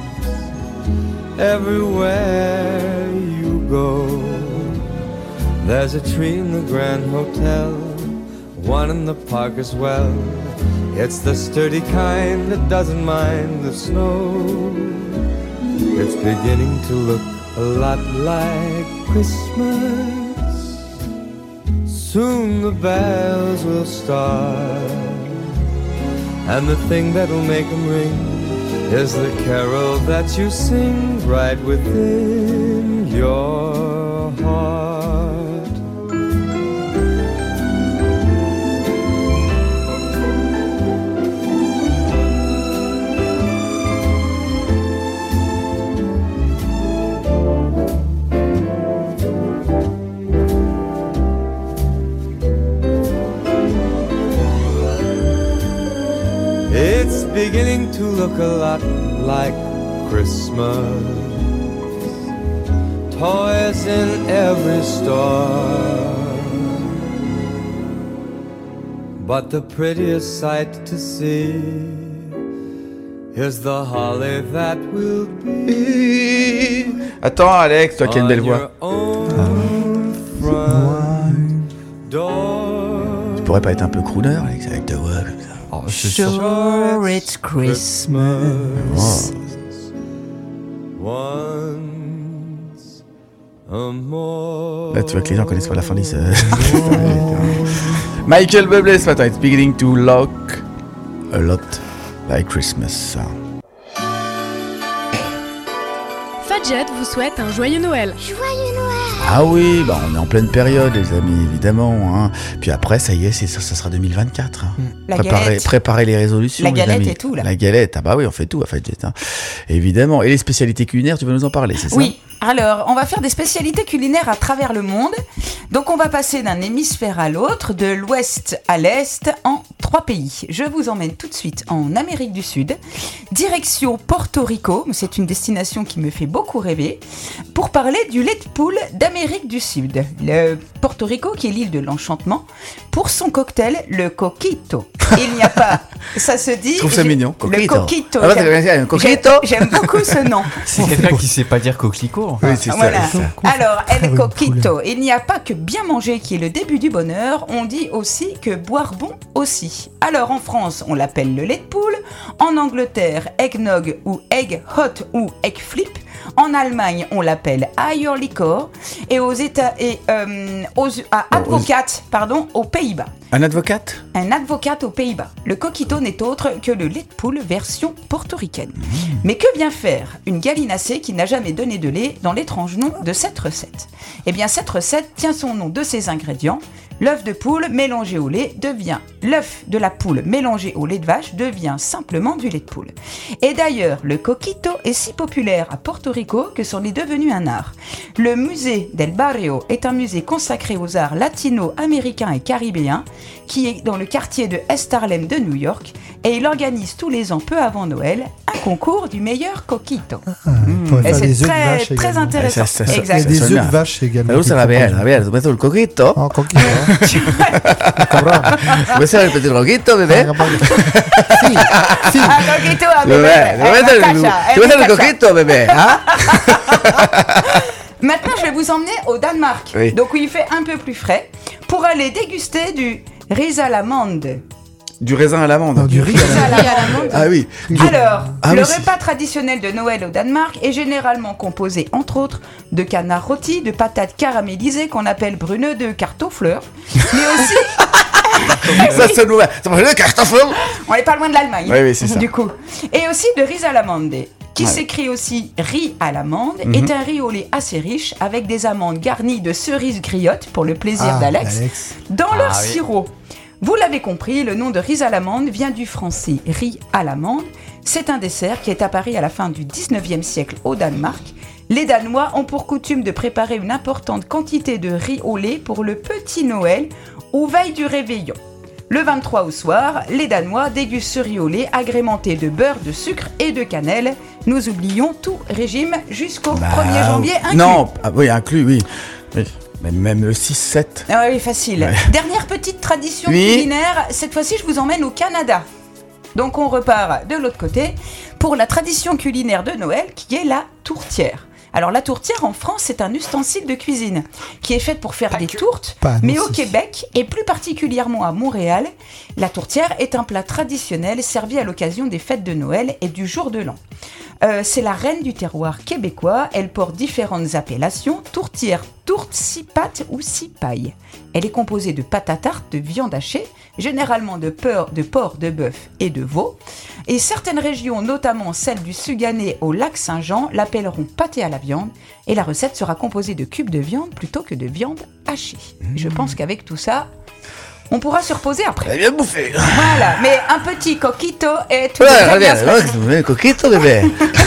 Speaker 17: Everywhere you go, there's a tree in the Grand Hotel, one in the park as well. It's the sturdy kind that doesn't mind the snow. It's beginning to look a lot like Christmas. Soon the bells will start, and the thing that'll make them ring is the carol that you sing right within your heart. It's beginning to look a lot like Christmas. Toys in every store, but the prettiest sight to see is the holly that will be.
Speaker 1: Attends, Alex, toi qui as une belle voix. Tu pourrais pas être un peu crooner, Alex, avec ta voix comme ça?
Speaker 6: Oh, c'est
Speaker 2: Sure, it's Christmas.
Speaker 1: Oh. Là, tu vois que les gens connaissent pas la fin de ça. Michael Bublé ce matin. It's beginning to look a lot like Christmas.
Speaker 8: Fadjet vous souhaite un joyeux Noël.
Speaker 11: Joyeux Noël.
Speaker 1: Ah oui, bah on est en pleine période, les amis, évidemment. Hein. Puis après, ça y est, c'est, ça, ça sera deux mille vingt-quatre. Hein.
Speaker 2: La
Speaker 1: préparez,
Speaker 2: galette.
Speaker 1: préparez les résolutions,
Speaker 2: La
Speaker 1: les
Speaker 2: galette
Speaker 1: amis.
Speaker 2: et tout, là.
Speaker 1: La galette, ah bah oui, on fait tout à Fadjet. Hein. Évidemment. Et les spécialités culinaires, tu veux nous en parler, c'est ça?
Speaker 2: Oui. Alors, on va faire des spécialités culinaires à travers le monde. Donc, on va passer d'un hémisphère à l'autre, de l'ouest à l'est, en trois pays. Je vous emmène tout de suite en Amérique du Sud, direction Porto Rico. C'est une destination qui me fait beaucoup rêver, pour parler du lait de poule d'Amérique du Sud. Le Porto Rico, qui est l'île de l'enchantement, pour son cocktail, le coquito. Il n'y a pas... Ça se dit...
Speaker 1: Je trouve ça mignon.
Speaker 2: Le
Speaker 1: Coquito.
Speaker 2: coquito.
Speaker 1: Ah,
Speaker 2: J'aime-
Speaker 1: c'est un coquito.
Speaker 2: J'aime, j'aime beaucoup ce nom.
Speaker 6: C'est quelqu'un qui sait pas dire coquelicot.
Speaker 1: Oui, c'est ça.
Speaker 2: Voilà.
Speaker 1: c'est ça.
Speaker 2: Alors,
Speaker 4: Faire
Speaker 2: El
Speaker 4: une
Speaker 2: Coquito. Il n'y a pas que bien manger qui est le début du bonheur. On dit aussi que boire bon aussi. Alors, en France, on l'appelle le lait de poule. En Angleterre, eggnog ou egg hot ou egg flip. En Allemagne, on l'appelle Eier Liquor. Et aux États et euh, aux à advocate, pardon, aux Pays-Bas.
Speaker 1: Un advocate?
Speaker 2: Un advocate aux Pays-Bas. Le coquito n'est autre que le lait de poule version portoricaine. Mais que bien faire une gallinacée qui n'a jamais donné de lait dans l'étrange nom de cette recette? Eh bien, cette recette tient son nom de ses ingrédients. L'œuf de poule mélangé au lait devient... L'œuf de la poule mélangé au lait de vache devient simplement du lait de poule. Et d'ailleurs, le coquito est si populaire à Porto Rico que c'en est devenu un art. Le musée del Barrio est un musée consacré aux arts latino-américains et caribéens qui est dans le quartier de East Harlem de New York, et il organise tous les ans, peu avant Noël, un concours du meilleur coquito.
Speaker 4: Ah, on pourrait
Speaker 2: Et
Speaker 4: faire
Speaker 2: c'est
Speaker 4: des œufs de
Speaker 2: très,
Speaker 4: vache
Speaker 2: très
Speaker 4: également.
Speaker 2: intéressant.
Speaker 1: Ah, ça, ça, ça,
Speaker 2: Exact.
Speaker 4: Il y a des
Speaker 1: ça
Speaker 4: œufs
Speaker 1: sonne
Speaker 4: de
Speaker 1: bien.
Speaker 4: vache également.
Speaker 1: Me gusta la biela, la biela. ¿Tú metes el coquito?
Speaker 4: Oh, coquito.
Speaker 1: ¿Tú metes el petit coquito, bebé?
Speaker 4: Sí, sí.
Speaker 2: Un coquito a
Speaker 1: Bebé,
Speaker 2: beber,
Speaker 1: ¿tú
Speaker 2: en
Speaker 1: metes
Speaker 2: la
Speaker 1: el-
Speaker 2: cacha,
Speaker 1: tú
Speaker 2: en
Speaker 1: metes
Speaker 2: la
Speaker 1: el
Speaker 2: cacha.
Speaker 1: coquito, bebé? Hein?
Speaker 2: Maintenant, je vais vous emmener au Danemark,
Speaker 1: Oui.
Speaker 2: donc où il fait un peu plus frais, pour aller déguster du riz à l'amande.
Speaker 1: Du raisin à l'amande.
Speaker 4: Non, du riz à la-
Speaker 9: Riz à l'amande.
Speaker 1: Ah oui.
Speaker 2: Alors,
Speaker 1: Ah
Speaker 2: le
Speaker 1: oui, c'est-
Speaker 2: repas traditionnel de Noël au Danemark est généralement composé, entre autres, de canards rôtis, de patates caramélisées qu'on appelle bruneux de cartofleur, mais aussi,
Speaker 1: Ça sonne mauvais. Ça me fait le cartofle.
Speaker 2: on n'est pas loin de l'Allemagne,
Speaker 1: Oui, oui, c'est ça.
Speaker 2: du coup, et aussi de riz à l'amande, qui
Speaker 1: Ouais.
Speaker 2: s'écrit aussi riz à l'amande,
Speaker 1: Mhm.
Speaker 2: est un riz au lait assez riche avec des amandes garnies de cerises griottes pour le plaisir
Speaker 4: Ah,
Speaker 2: d'Alex,
Speaker 4: Alex.
Speaker 2: dans leur
Speaker 6: Ah oui.
Speaker 2: sirop. Vous l'avez compris, le nom de riz à l'amande vient du français riz à l'amande. C'est un dessert qui est apparu à la fin du dix-neuvième siècle au Danemark. Les Danois ont pour coutume de préparer une importante quantité de riz au lait pour le petit Noël ou veille du réveillon. Le vingt-trois au soir, les Danois dégustent ce riz au lait agrémenté de beurre, de sucre et de cannelle. Nous oublions tout régime jusqu'au
Speaker 1: Bah,
Speaker 2: premier janvier inclus.
Speaker 1: Non, ah, oui, inclus, oui. oui. Mais même le six sept.
Speaker 2: Ah oui, facile.
Speaker 1: Ouais.
Speaker 2: Dernière petite tradition
Speaker 1: Oui.
Speaker 2: culinaire, cette fois-ci je vous emmène au Canada. Donc on repart de l'autre côté pour la tradition culinaire de Noël qui est la tourtière. Alors la tourtière en France c'est un ustensile de cuisine qui est faite pour faire des tourtes,
Speaker 4: Pas,
Speaker 2: mais
Speaker 4: non,
Speaker 2: au
Speaker 4: si.
Speaker 2: Québec et plus particulièrement à Montréal, la tourtière est un plat traditionnel servi à l'occasion des fêtes de Noël et du jour de l'an. Euh, c'est la reine du terroir québécois, elle porte différentes appellations, tourtière, tourte, six pattes ou six pailles. Elle est composée de pâte à tarte, de viande hachée, généralement de, peur, de porc, de bœuf et de veau. Et certaines régions, notamment celle du Suganais au lac Saint-Jean, l'appelleront pâté à la viande. Et la recette sera composée de cubes de viande plutôt que de viande hachée. Je pense qu'avec tout ça, on pourra se reposer après.
Speaker 1: Elle a bien bouffé.
Speaker 2: Voilà, mais un petit coquito et tout
Speaker 1: Ouais,
Speaker 2: devrait bien
Speaker 1: regarde,
Speaker 2: se
Speaker 1: regarde,
Speaker 2: passer.
Speaker 1: vous avez coquito, bébé.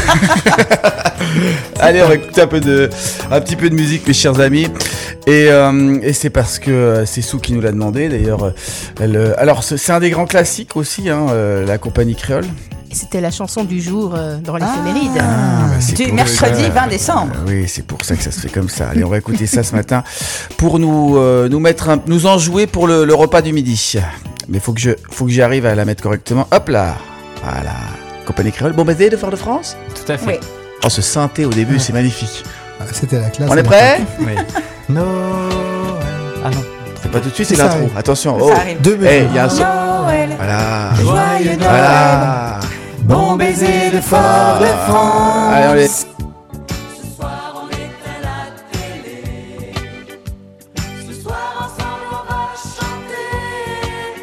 Speaker 1: Allez, on va écouter un peu de, un petit peu de musique, mes chers amis. Et, euh, et c'est parce que euh, c'est Sou qui nous l'a demandé. D'ailleurs, euh, elle, euh, alors c'est c'est un des grands classiques aussi, hein, euh, la compagnie créole.
Speaker 9: Et c'était la chanson du jour euh, dans l'éphéméride.
Speaker 1: Ah, bah, c'est
Speaker 2: Du
Speaker 1: pour
Speaker 2: mercredi
Speaker 1: ça.
Speaker 2: vingt décembre.
Speaker 1: Euh, oui, c'est pour ça que ça se fait comme ça. Allez, on va écouter ça ce matin pour nous, euh, nous mettre, un, nous enjouer pour le, le repas du midi. Mais faut que je, faut que j'y arrive à la mettre correctement. Hop là, voilà. Compagnie créole, bon baiser de Fort-de-France.
Speaker 6: Tout à fait.
Speaker 2: Oui.
Speaker 1: Oh, ce synthé au début, c'est magnifique.
Speaker 4: Ah, C'était la classe.
Speaker 1: On
Speaker 4: à
Speaker 1: est prêt?
Speaker 6: Oui. Noël. Ah non.
Speaker 1: C'est pas tout de suite, c'est
Speaker 4: Ça
Speaker 1: l'intro.
Speaker 4: arrive.
Speaker 1: Attention.
Speaker 2: Ça
Speaker 1: Oh.
Speaker 2: arrive.
Speaker 4: Deux
Speaker 1: Eh,
Speaker 4: mesures.
Speaker 1: il y a un son.
Speaker 2: Noël,
Speaker 1: Voilà.
Speaker 2: joyeux Noël,
Speaker 1: Voilà.
Speaker 2: bon baiser de Fort-de-France.
Speaker 1: Allez, on les...
Speaker 14: Ce soir on éteint la télé. Ce soir ensemble on va chanter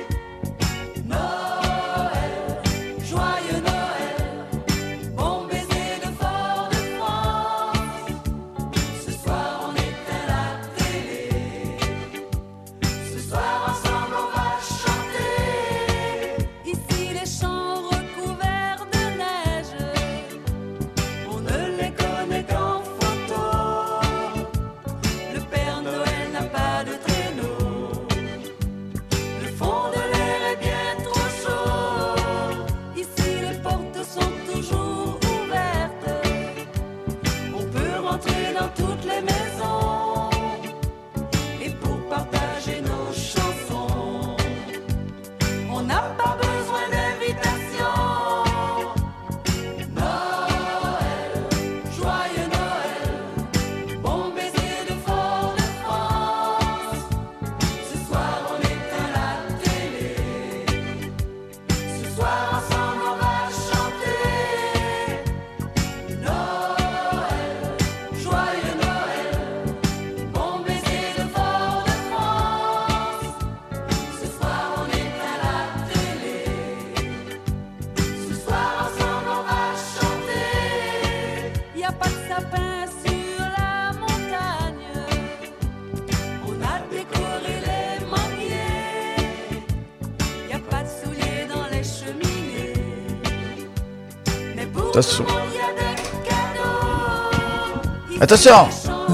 Speaker 14: Noël, joyeux Noël, bon baiser de Fort-de-France. Ce soir on éteint la télé. Ce soir ensemble on va chanter. Ici les champs recouverts de neige, on ne les connaît qu'en photo. Le Père Noël n'a pas de traîneau. Le fond de l'air est bien trop chaud. Ici les portes sont toujours ouvertes. On peut rentrer dans toutes les maisons. Et pour partager nos chansons, on n'a pas besoin d'invitation. Noël, joyeux Noël, bon baiser de Fort-de-France. Ce soir on éteint la télé. Ce soir ensemble on va chanter Noël, joyeux Noël, bon baiser de Fort-de-France. Ce soir on éteint la télé. Ce soir ensemble on va chanter. Y a pas de sapin sur la montagne. On a décoré les manguiers. Y a pas de souliers dans les cheminées. Mais pour
Speaker 1: Attention.
Speaker 14: tout le monde, y a des cadeaux.
Speaker 1: Attention.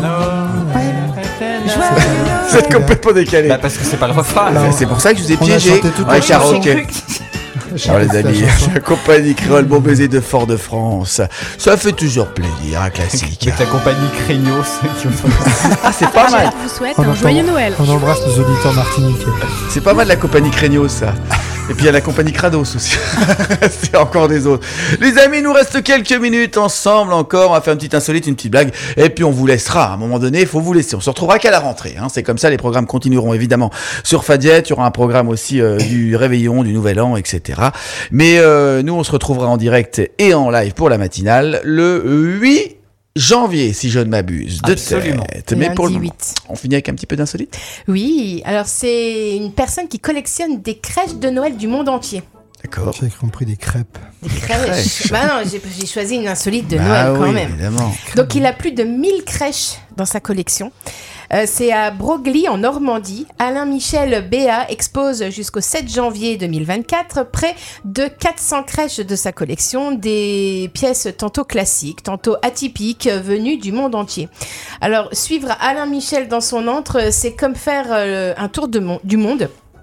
Speaker 1: Vous êtes complètement décalé.
Speaker 6: Bah parce que c'est pas le refrain.
Speaker 4: Non.
Speaker 1: C'est pour ça que je vous ai
Speaker 4: On a
Speaker 1: piégé.
Speaker 4: chanté toute
Speaker 1: Ouais,
Speaker 4: la
Speaker 1: karaoké. Alors les
Speaker 4: La
Speaker 1: amis,
Speaker 4: chanson.
Speaker 1: la compagnie créole, bon baiser de Fort-de-France. Ça fait toujours plaisir, un classique.
Speaker 6: Avec la compagnie Craignos qui
Speaker 1: Ah, c'est pas mal.
Speaker 8: vous souhaite
Speaker 4: On
Speaker 8: un
Speaker 4: entend-
Speaker 8: joyeux Noël.
Speaker 4: On embrasse nos auditeurs martiniquais.
Speaker 1: C'est pas mal la compagnie Craignos, ça. Et puis il y a la compagnie Krados aussi. C'est encore des autres. Les amis, il nous reste quelques minutes ensemble encore. On va faire une petite insolite, une petite blague. Et puis on vous laissera. À un moment donné, il faut vous laisser. On se retrouvera qu'à la rentrée. Hein. C'est comme ça, les programmes continueront évidemment sur Fadjet. Il y aura un programme aussi euh, du réveillon, du nouvel an, et cetera. Mais euh, nous, on se retrouvera en direct et en live pour la matinale le huit janvier, si je ne m'abuse, de
Speaker 6: Absolument.
Speaker 1: tête. Mais pour le
Speaker 9: Lundi
Speaker 1: moment,
Speaker 9: huit.
Speaker 1: on finit avec un petit peu d'insolite.
Speaker 9: Oui, alors c'est une personne qui collectionne des crèches de Noël du monde entier.
Speaker 1: D'accord.
Speaker 4: J'ai compris des crêpes.
Speaker 9: Des crèches.
Speaker 1: crèches.
Speaker 9: Bah non, j'ai j'ai choisi une insolite de
Speaker 1: Bah
Speaker 9: Noël quand
Speaker 1: oui,
Speaker 9: même.
Speaker 1: évidemment.
Speaker 9: Donc il a plus de mille crèches dans sa collection. Euh, c'est à Broglie en Normandie. Alain Michel Béat expose jusqu'au sept janvier deux mille vingt-quatre près de quatre cents crèches de sa collection, des pièces tantôt classiques, tantôt atypiques, venues du monde entier. Alors suivre Alain Michel dans son antre, c'est comme faire euh, un tour de mon- du monde.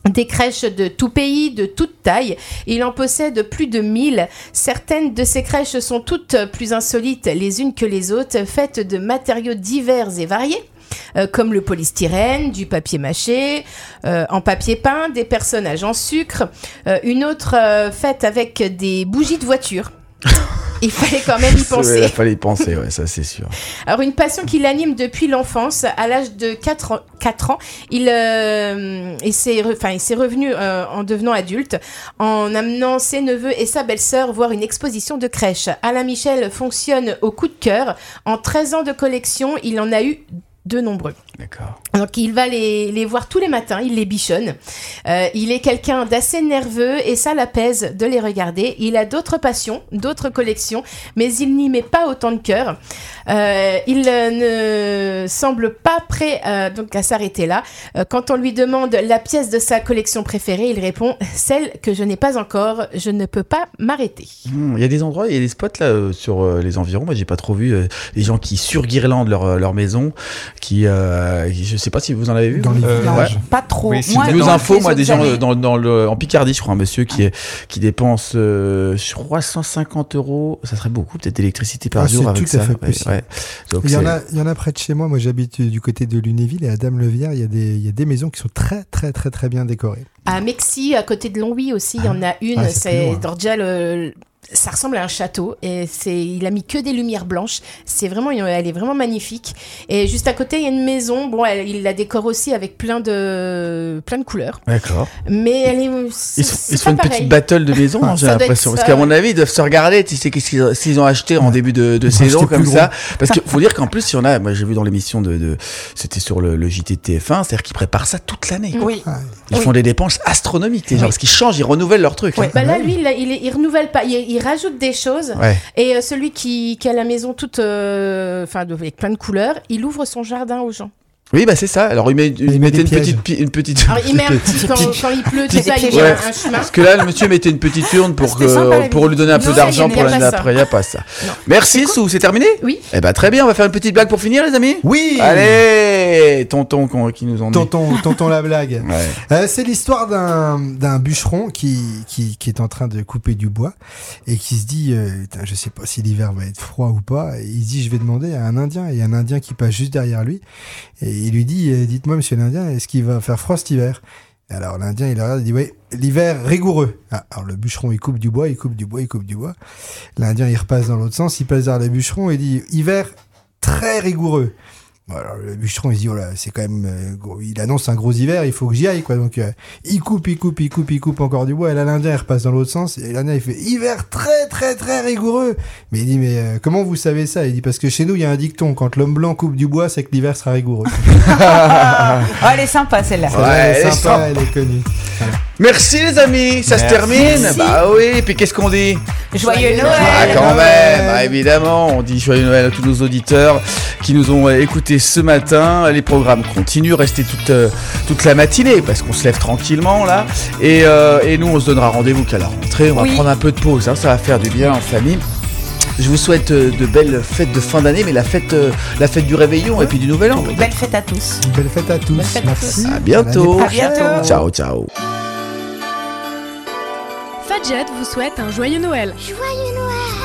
Speaker 9: Des crèches de tout pays, de toute taille. Il en possède plus de mille. Certaines de ces crèches sont toutes plus insolites les unes que les autres, faites de matériaux divers et variés. Euh, comme le polystyrène, du papier mâché, euh, en papier peint, des personnages en sucre, euh, une autre euh, faite avec des bougies de voiture. Il fallait quand même y penser.
Speaker 1: Il fallait y penser, ouais, ça c'est sûr.
Speaker 9: Alors une passion qui l'anime depuis l'enfance. À l'âge de quatre ans, il, euh, il, s'est, re, il s'est revenu euh, en devenant adulte, en amenant ses neveux et sa belle-sœur voir une exposition de crèche. Alain Michel fonctionne au coup de cœur. En treize ans de collection, il en a eu de nombreux.
Speaker 1: D'accord.
Speaker 9: Donc il va les, les voir tous les matins, il les bichonne. Euh, il est quelqu'un d'assez nerveux et ça l'apaise de les regarder. Il a d'autres passions, d'autres collections, mais il n'y met pas autant de cœur. Euh, il euh, ne semble pas prêt euh, donc à s'arrêter là. Euh, quand on lui demande la pièce de sa collection préférée, il répond « Celle que je n'ai pas encore, je ne peux pas m'arrêter.
Speaker 1: Mmh, » Il y a des endroits, il y a des spots là euh, sur euh, les environs. Moi, j'ai pas trop vu euh, des gens qui surguirlandent leur, leur maison, qui, euh, je sais pas si vous en avez vu.
Speaker 4: Dans les
Speaker 1: euh,
Speaker 4: villages.
Speaker 1: Ouais.
Speaker 2: Pas trop.
Speaker 1: Oui, c'est
Speaker 2: Moi,
Speaker 1: deux
Speaker 2: dans
Speaker 1: infos,
Speaker 2: les
Speaker 1: moi, des
Speaker 2: autres
Speaker 1: gens
Speaker 2: années-
Speaker 1: euh, dans, dans le, en Picardie, je crois, un monsieur qui, est, qui dépense, euh, je crois, cent cinquante euros. Ça serait beaucoup, peut-être, d'électricité par
Speaker 4: Ah,
Speaker 1: jour
Speaker 4: c'est
Speaker 1: avec
Speaker 4: tout
Speaker 1: ça.
Speaker 4: à fait
Speaker 1: Ouais,
Speaker 4: possible.
Speaker 1: ouais. Donc,
Speaker 4: Il y, en
Speaker 1: c'est-
Speaker 4: a, il y en a près de chez moi. Moi, j'habite du côté de Lunéville et à Dame-le-Vière, il y a des, il y a des maisons qui sont très, très, très, très bien décorées.
Speaker 9: À Mexi, à côté de Longwy aussi, il y en a une.
Speaker 4: Ah, c'est plus
Speaker 9: c'est
Speaker 4: loin.
Speaker 9: Dordia, le- ça ressemble à un château et c'est, il a mis que des lumières blanches. C'est vraiment, elle est vraiment magnifique. Et juste à côté, il y a une maison. Bon, elle- il la décore aussi avec plein de, plein de couleurs.
Speaker 1: D'accord.
Speaker 9: Mais elle est,
Speaker 1: Ils
Speaker 9: c'est,
Speaker 1: se,
Speaker 9: c'est
Speaker 1: ils se font
Speaker 9: pas
Speaker 1: une
Speaker 9: pareil.
Speaker 1: petite battle de maison, hein, j'ai
Speaker 9: Ça doit être
Speaker 1: l'impression. Parce
Speaker 9: ça,
Speaker 1: qu'à mon
Speaker 9: ouais.
Speaker 1: avis, ils doivent se regarder, tu sais, qu'est-ce qu'ils, s'ils ont acheté en début de, de
Speaker 4: Ils ont
Speaker 1: saison,
Speaker 4: acheté
Speaker 1: comme
Speaker 4: plus
Speaker 1: ça. Parce qu'il faut dire qu'en plus, il y en a, moi j'ai vu dans l'émission de, de c'était sur le, le J T T F un, c'est-à-dire qu'ils préparent ça toute l'année.
Speaker 2: Oui.
Speaker 1: Ils
Speaker 9: Oui.
Speaker 1: font des dépenses astronomiques, les gens,
Speaker 9: Oui.
Speaker 1: parce qu'ils changent, ils renouvellent leurs trucs. hein.
Speaker 9: Bah là, lui, il, a- il, est- il renouvelle pas, il, il rajoute des choses.
Speaker 1: Ouais.
Speaker 9: Et euh, celui qui, qui a la maison toute, euh, enfin, de- avec plein de couleurs, il ouvre son jardin aux gens.
Speaker 1: Oui, bah c'est ça. Alors, il, met, il,
Speaker 4: met
Speaker 1: mettait
Speaker 4: des
Speaker 1: une
Speaker 4: pièges.
Speaker 1: petite, pi- une petite.
Speaker 9: Alors, il met un petit, quand, quand il pleut, tout ça, il met
Speaker 1: Ouais.
Speaker 9: un, un chemin.
Speaker 1: Parce que là, le monsieur mettait une petite urne pour,
Speaker 9: C'était sympa, la
Speaker 1: que, pour
Speaker 9: vie.
Speaker 1: lui donner un peu
Speaker 9: Non,
Speaker 1: d'argent
Speaker 9: il y a
Speaker 1: pour l'année
Speaker 9: pas ça.
Speaker 1: d'après. Il n'y a pas ça.
Speaker 9: Non.
Speaker 1: Merci, Sou. C'est terminé?
Speaker 9: Oui.
Speaker 1: Eh ben très bien. On va faire une petite blague pour finir, les amis?
Speaker 4: Oui.
Speaker 1: Allez, tonton qu'on- qui nous en dit.
Speaker 4: Tonton, tonton la blague.
Speaker 1: Ouais.
Speaker 4: Euh, c'est l'histoire d'un, d'un bûcheron qui, qui, qui est en train de couper du bois et qui se dit, euh, Putain, je sais pas si l'hiver va être froid ou pas. Et il se dit, je vais demander à un Indien. Et il y a un Indien qui passe juste derrière lui. Et il lui dit, euh, dites-moi, monsieur l'Indien, est-ce qu'il va faire froid cet hiver? Alors l'Indien, il regarde, il dit, oui, l'hiver rigoureux. Ah, alors le bûcheron, il coupe du bois, il coupe du bois, il coupe du bois. L'Indien, il repasse dans l'autre sens, il passe vers le bûcheron et dit, hiver très rigoureux. Bon, alors le bûcheron, il se dit, oh là, c'est quand même, euh, gros, il annonce un gros hiver, il faut que j'y aille, quoi. Donc, euh, il coupe, il coupe, il coupe, il coupe encore du bois. Et là, l'Indien, il repasse dans l'autre sens. Et l'Indien, il fait, hiver très, très, très rigoureux. Mais il dit, mais euh, comment vous savez ça? Il dit, parce que chez nous, il y a un dicton, quand l'homme blanc coupe du bois, c'est que l'hiver sera rigoureux.
Speaker 2: Oh, elle est sympa celle-là.
Speaker 1: Ouais,
Speaker 4: elle
Speaker 1: elle
Speaker 4: est
Speaker 1: est
Speaker 4: sympa,
Speaker 1: sympa.
Speaker 4: elle est connue. Voilà.
Speaker 1: Merci, les amis. Ça se
Speaker 6: Merci.
Speaker 1: termine.
Speaker 2: Merci.
Speaker 1: Bah oui. Et puis, qu'est-ce qu'on dit?
Speaker 2: Joyeux
Speaker 1: Ah,
Speaker 2: Noël.
Speaker 1: quand même, ah, évidemment, on dit joyeux Noël à tous nos auditeurs qui nous ont euh, écoutés ce matin. Les programmes continuent, restez toute, euh, toute la matinée parce qu'on se lève tranquillement là. Et, euh, et nous, on se donnera rendez-vous qu'à la rentrée. On va
Speaker 2: Oui.
Speaker 1: prendre un peu de pause, hein, ça va faire du bien en famille. Je vous souhaite euh, de belles fêtes de fin d'année, mais la fête, euh, la fête du réveillon et puis du nouvel an.
Speaker 2: Belle fête à tous.
Speaker 4: Une belle fête à tous.
Speaker 9: Belle fête à
Speaker 4: Merci.
Speaker 1: À bientôt.
Speaker 4: l'année
Speaker 2: À bientôt.
Speaker 4: prochaine.
Speaker 1: Ciao, ciao.
Speaker 8: Fadjet vous souhaite un joyeux Noël.
Speaker 11: Joyeux Noël.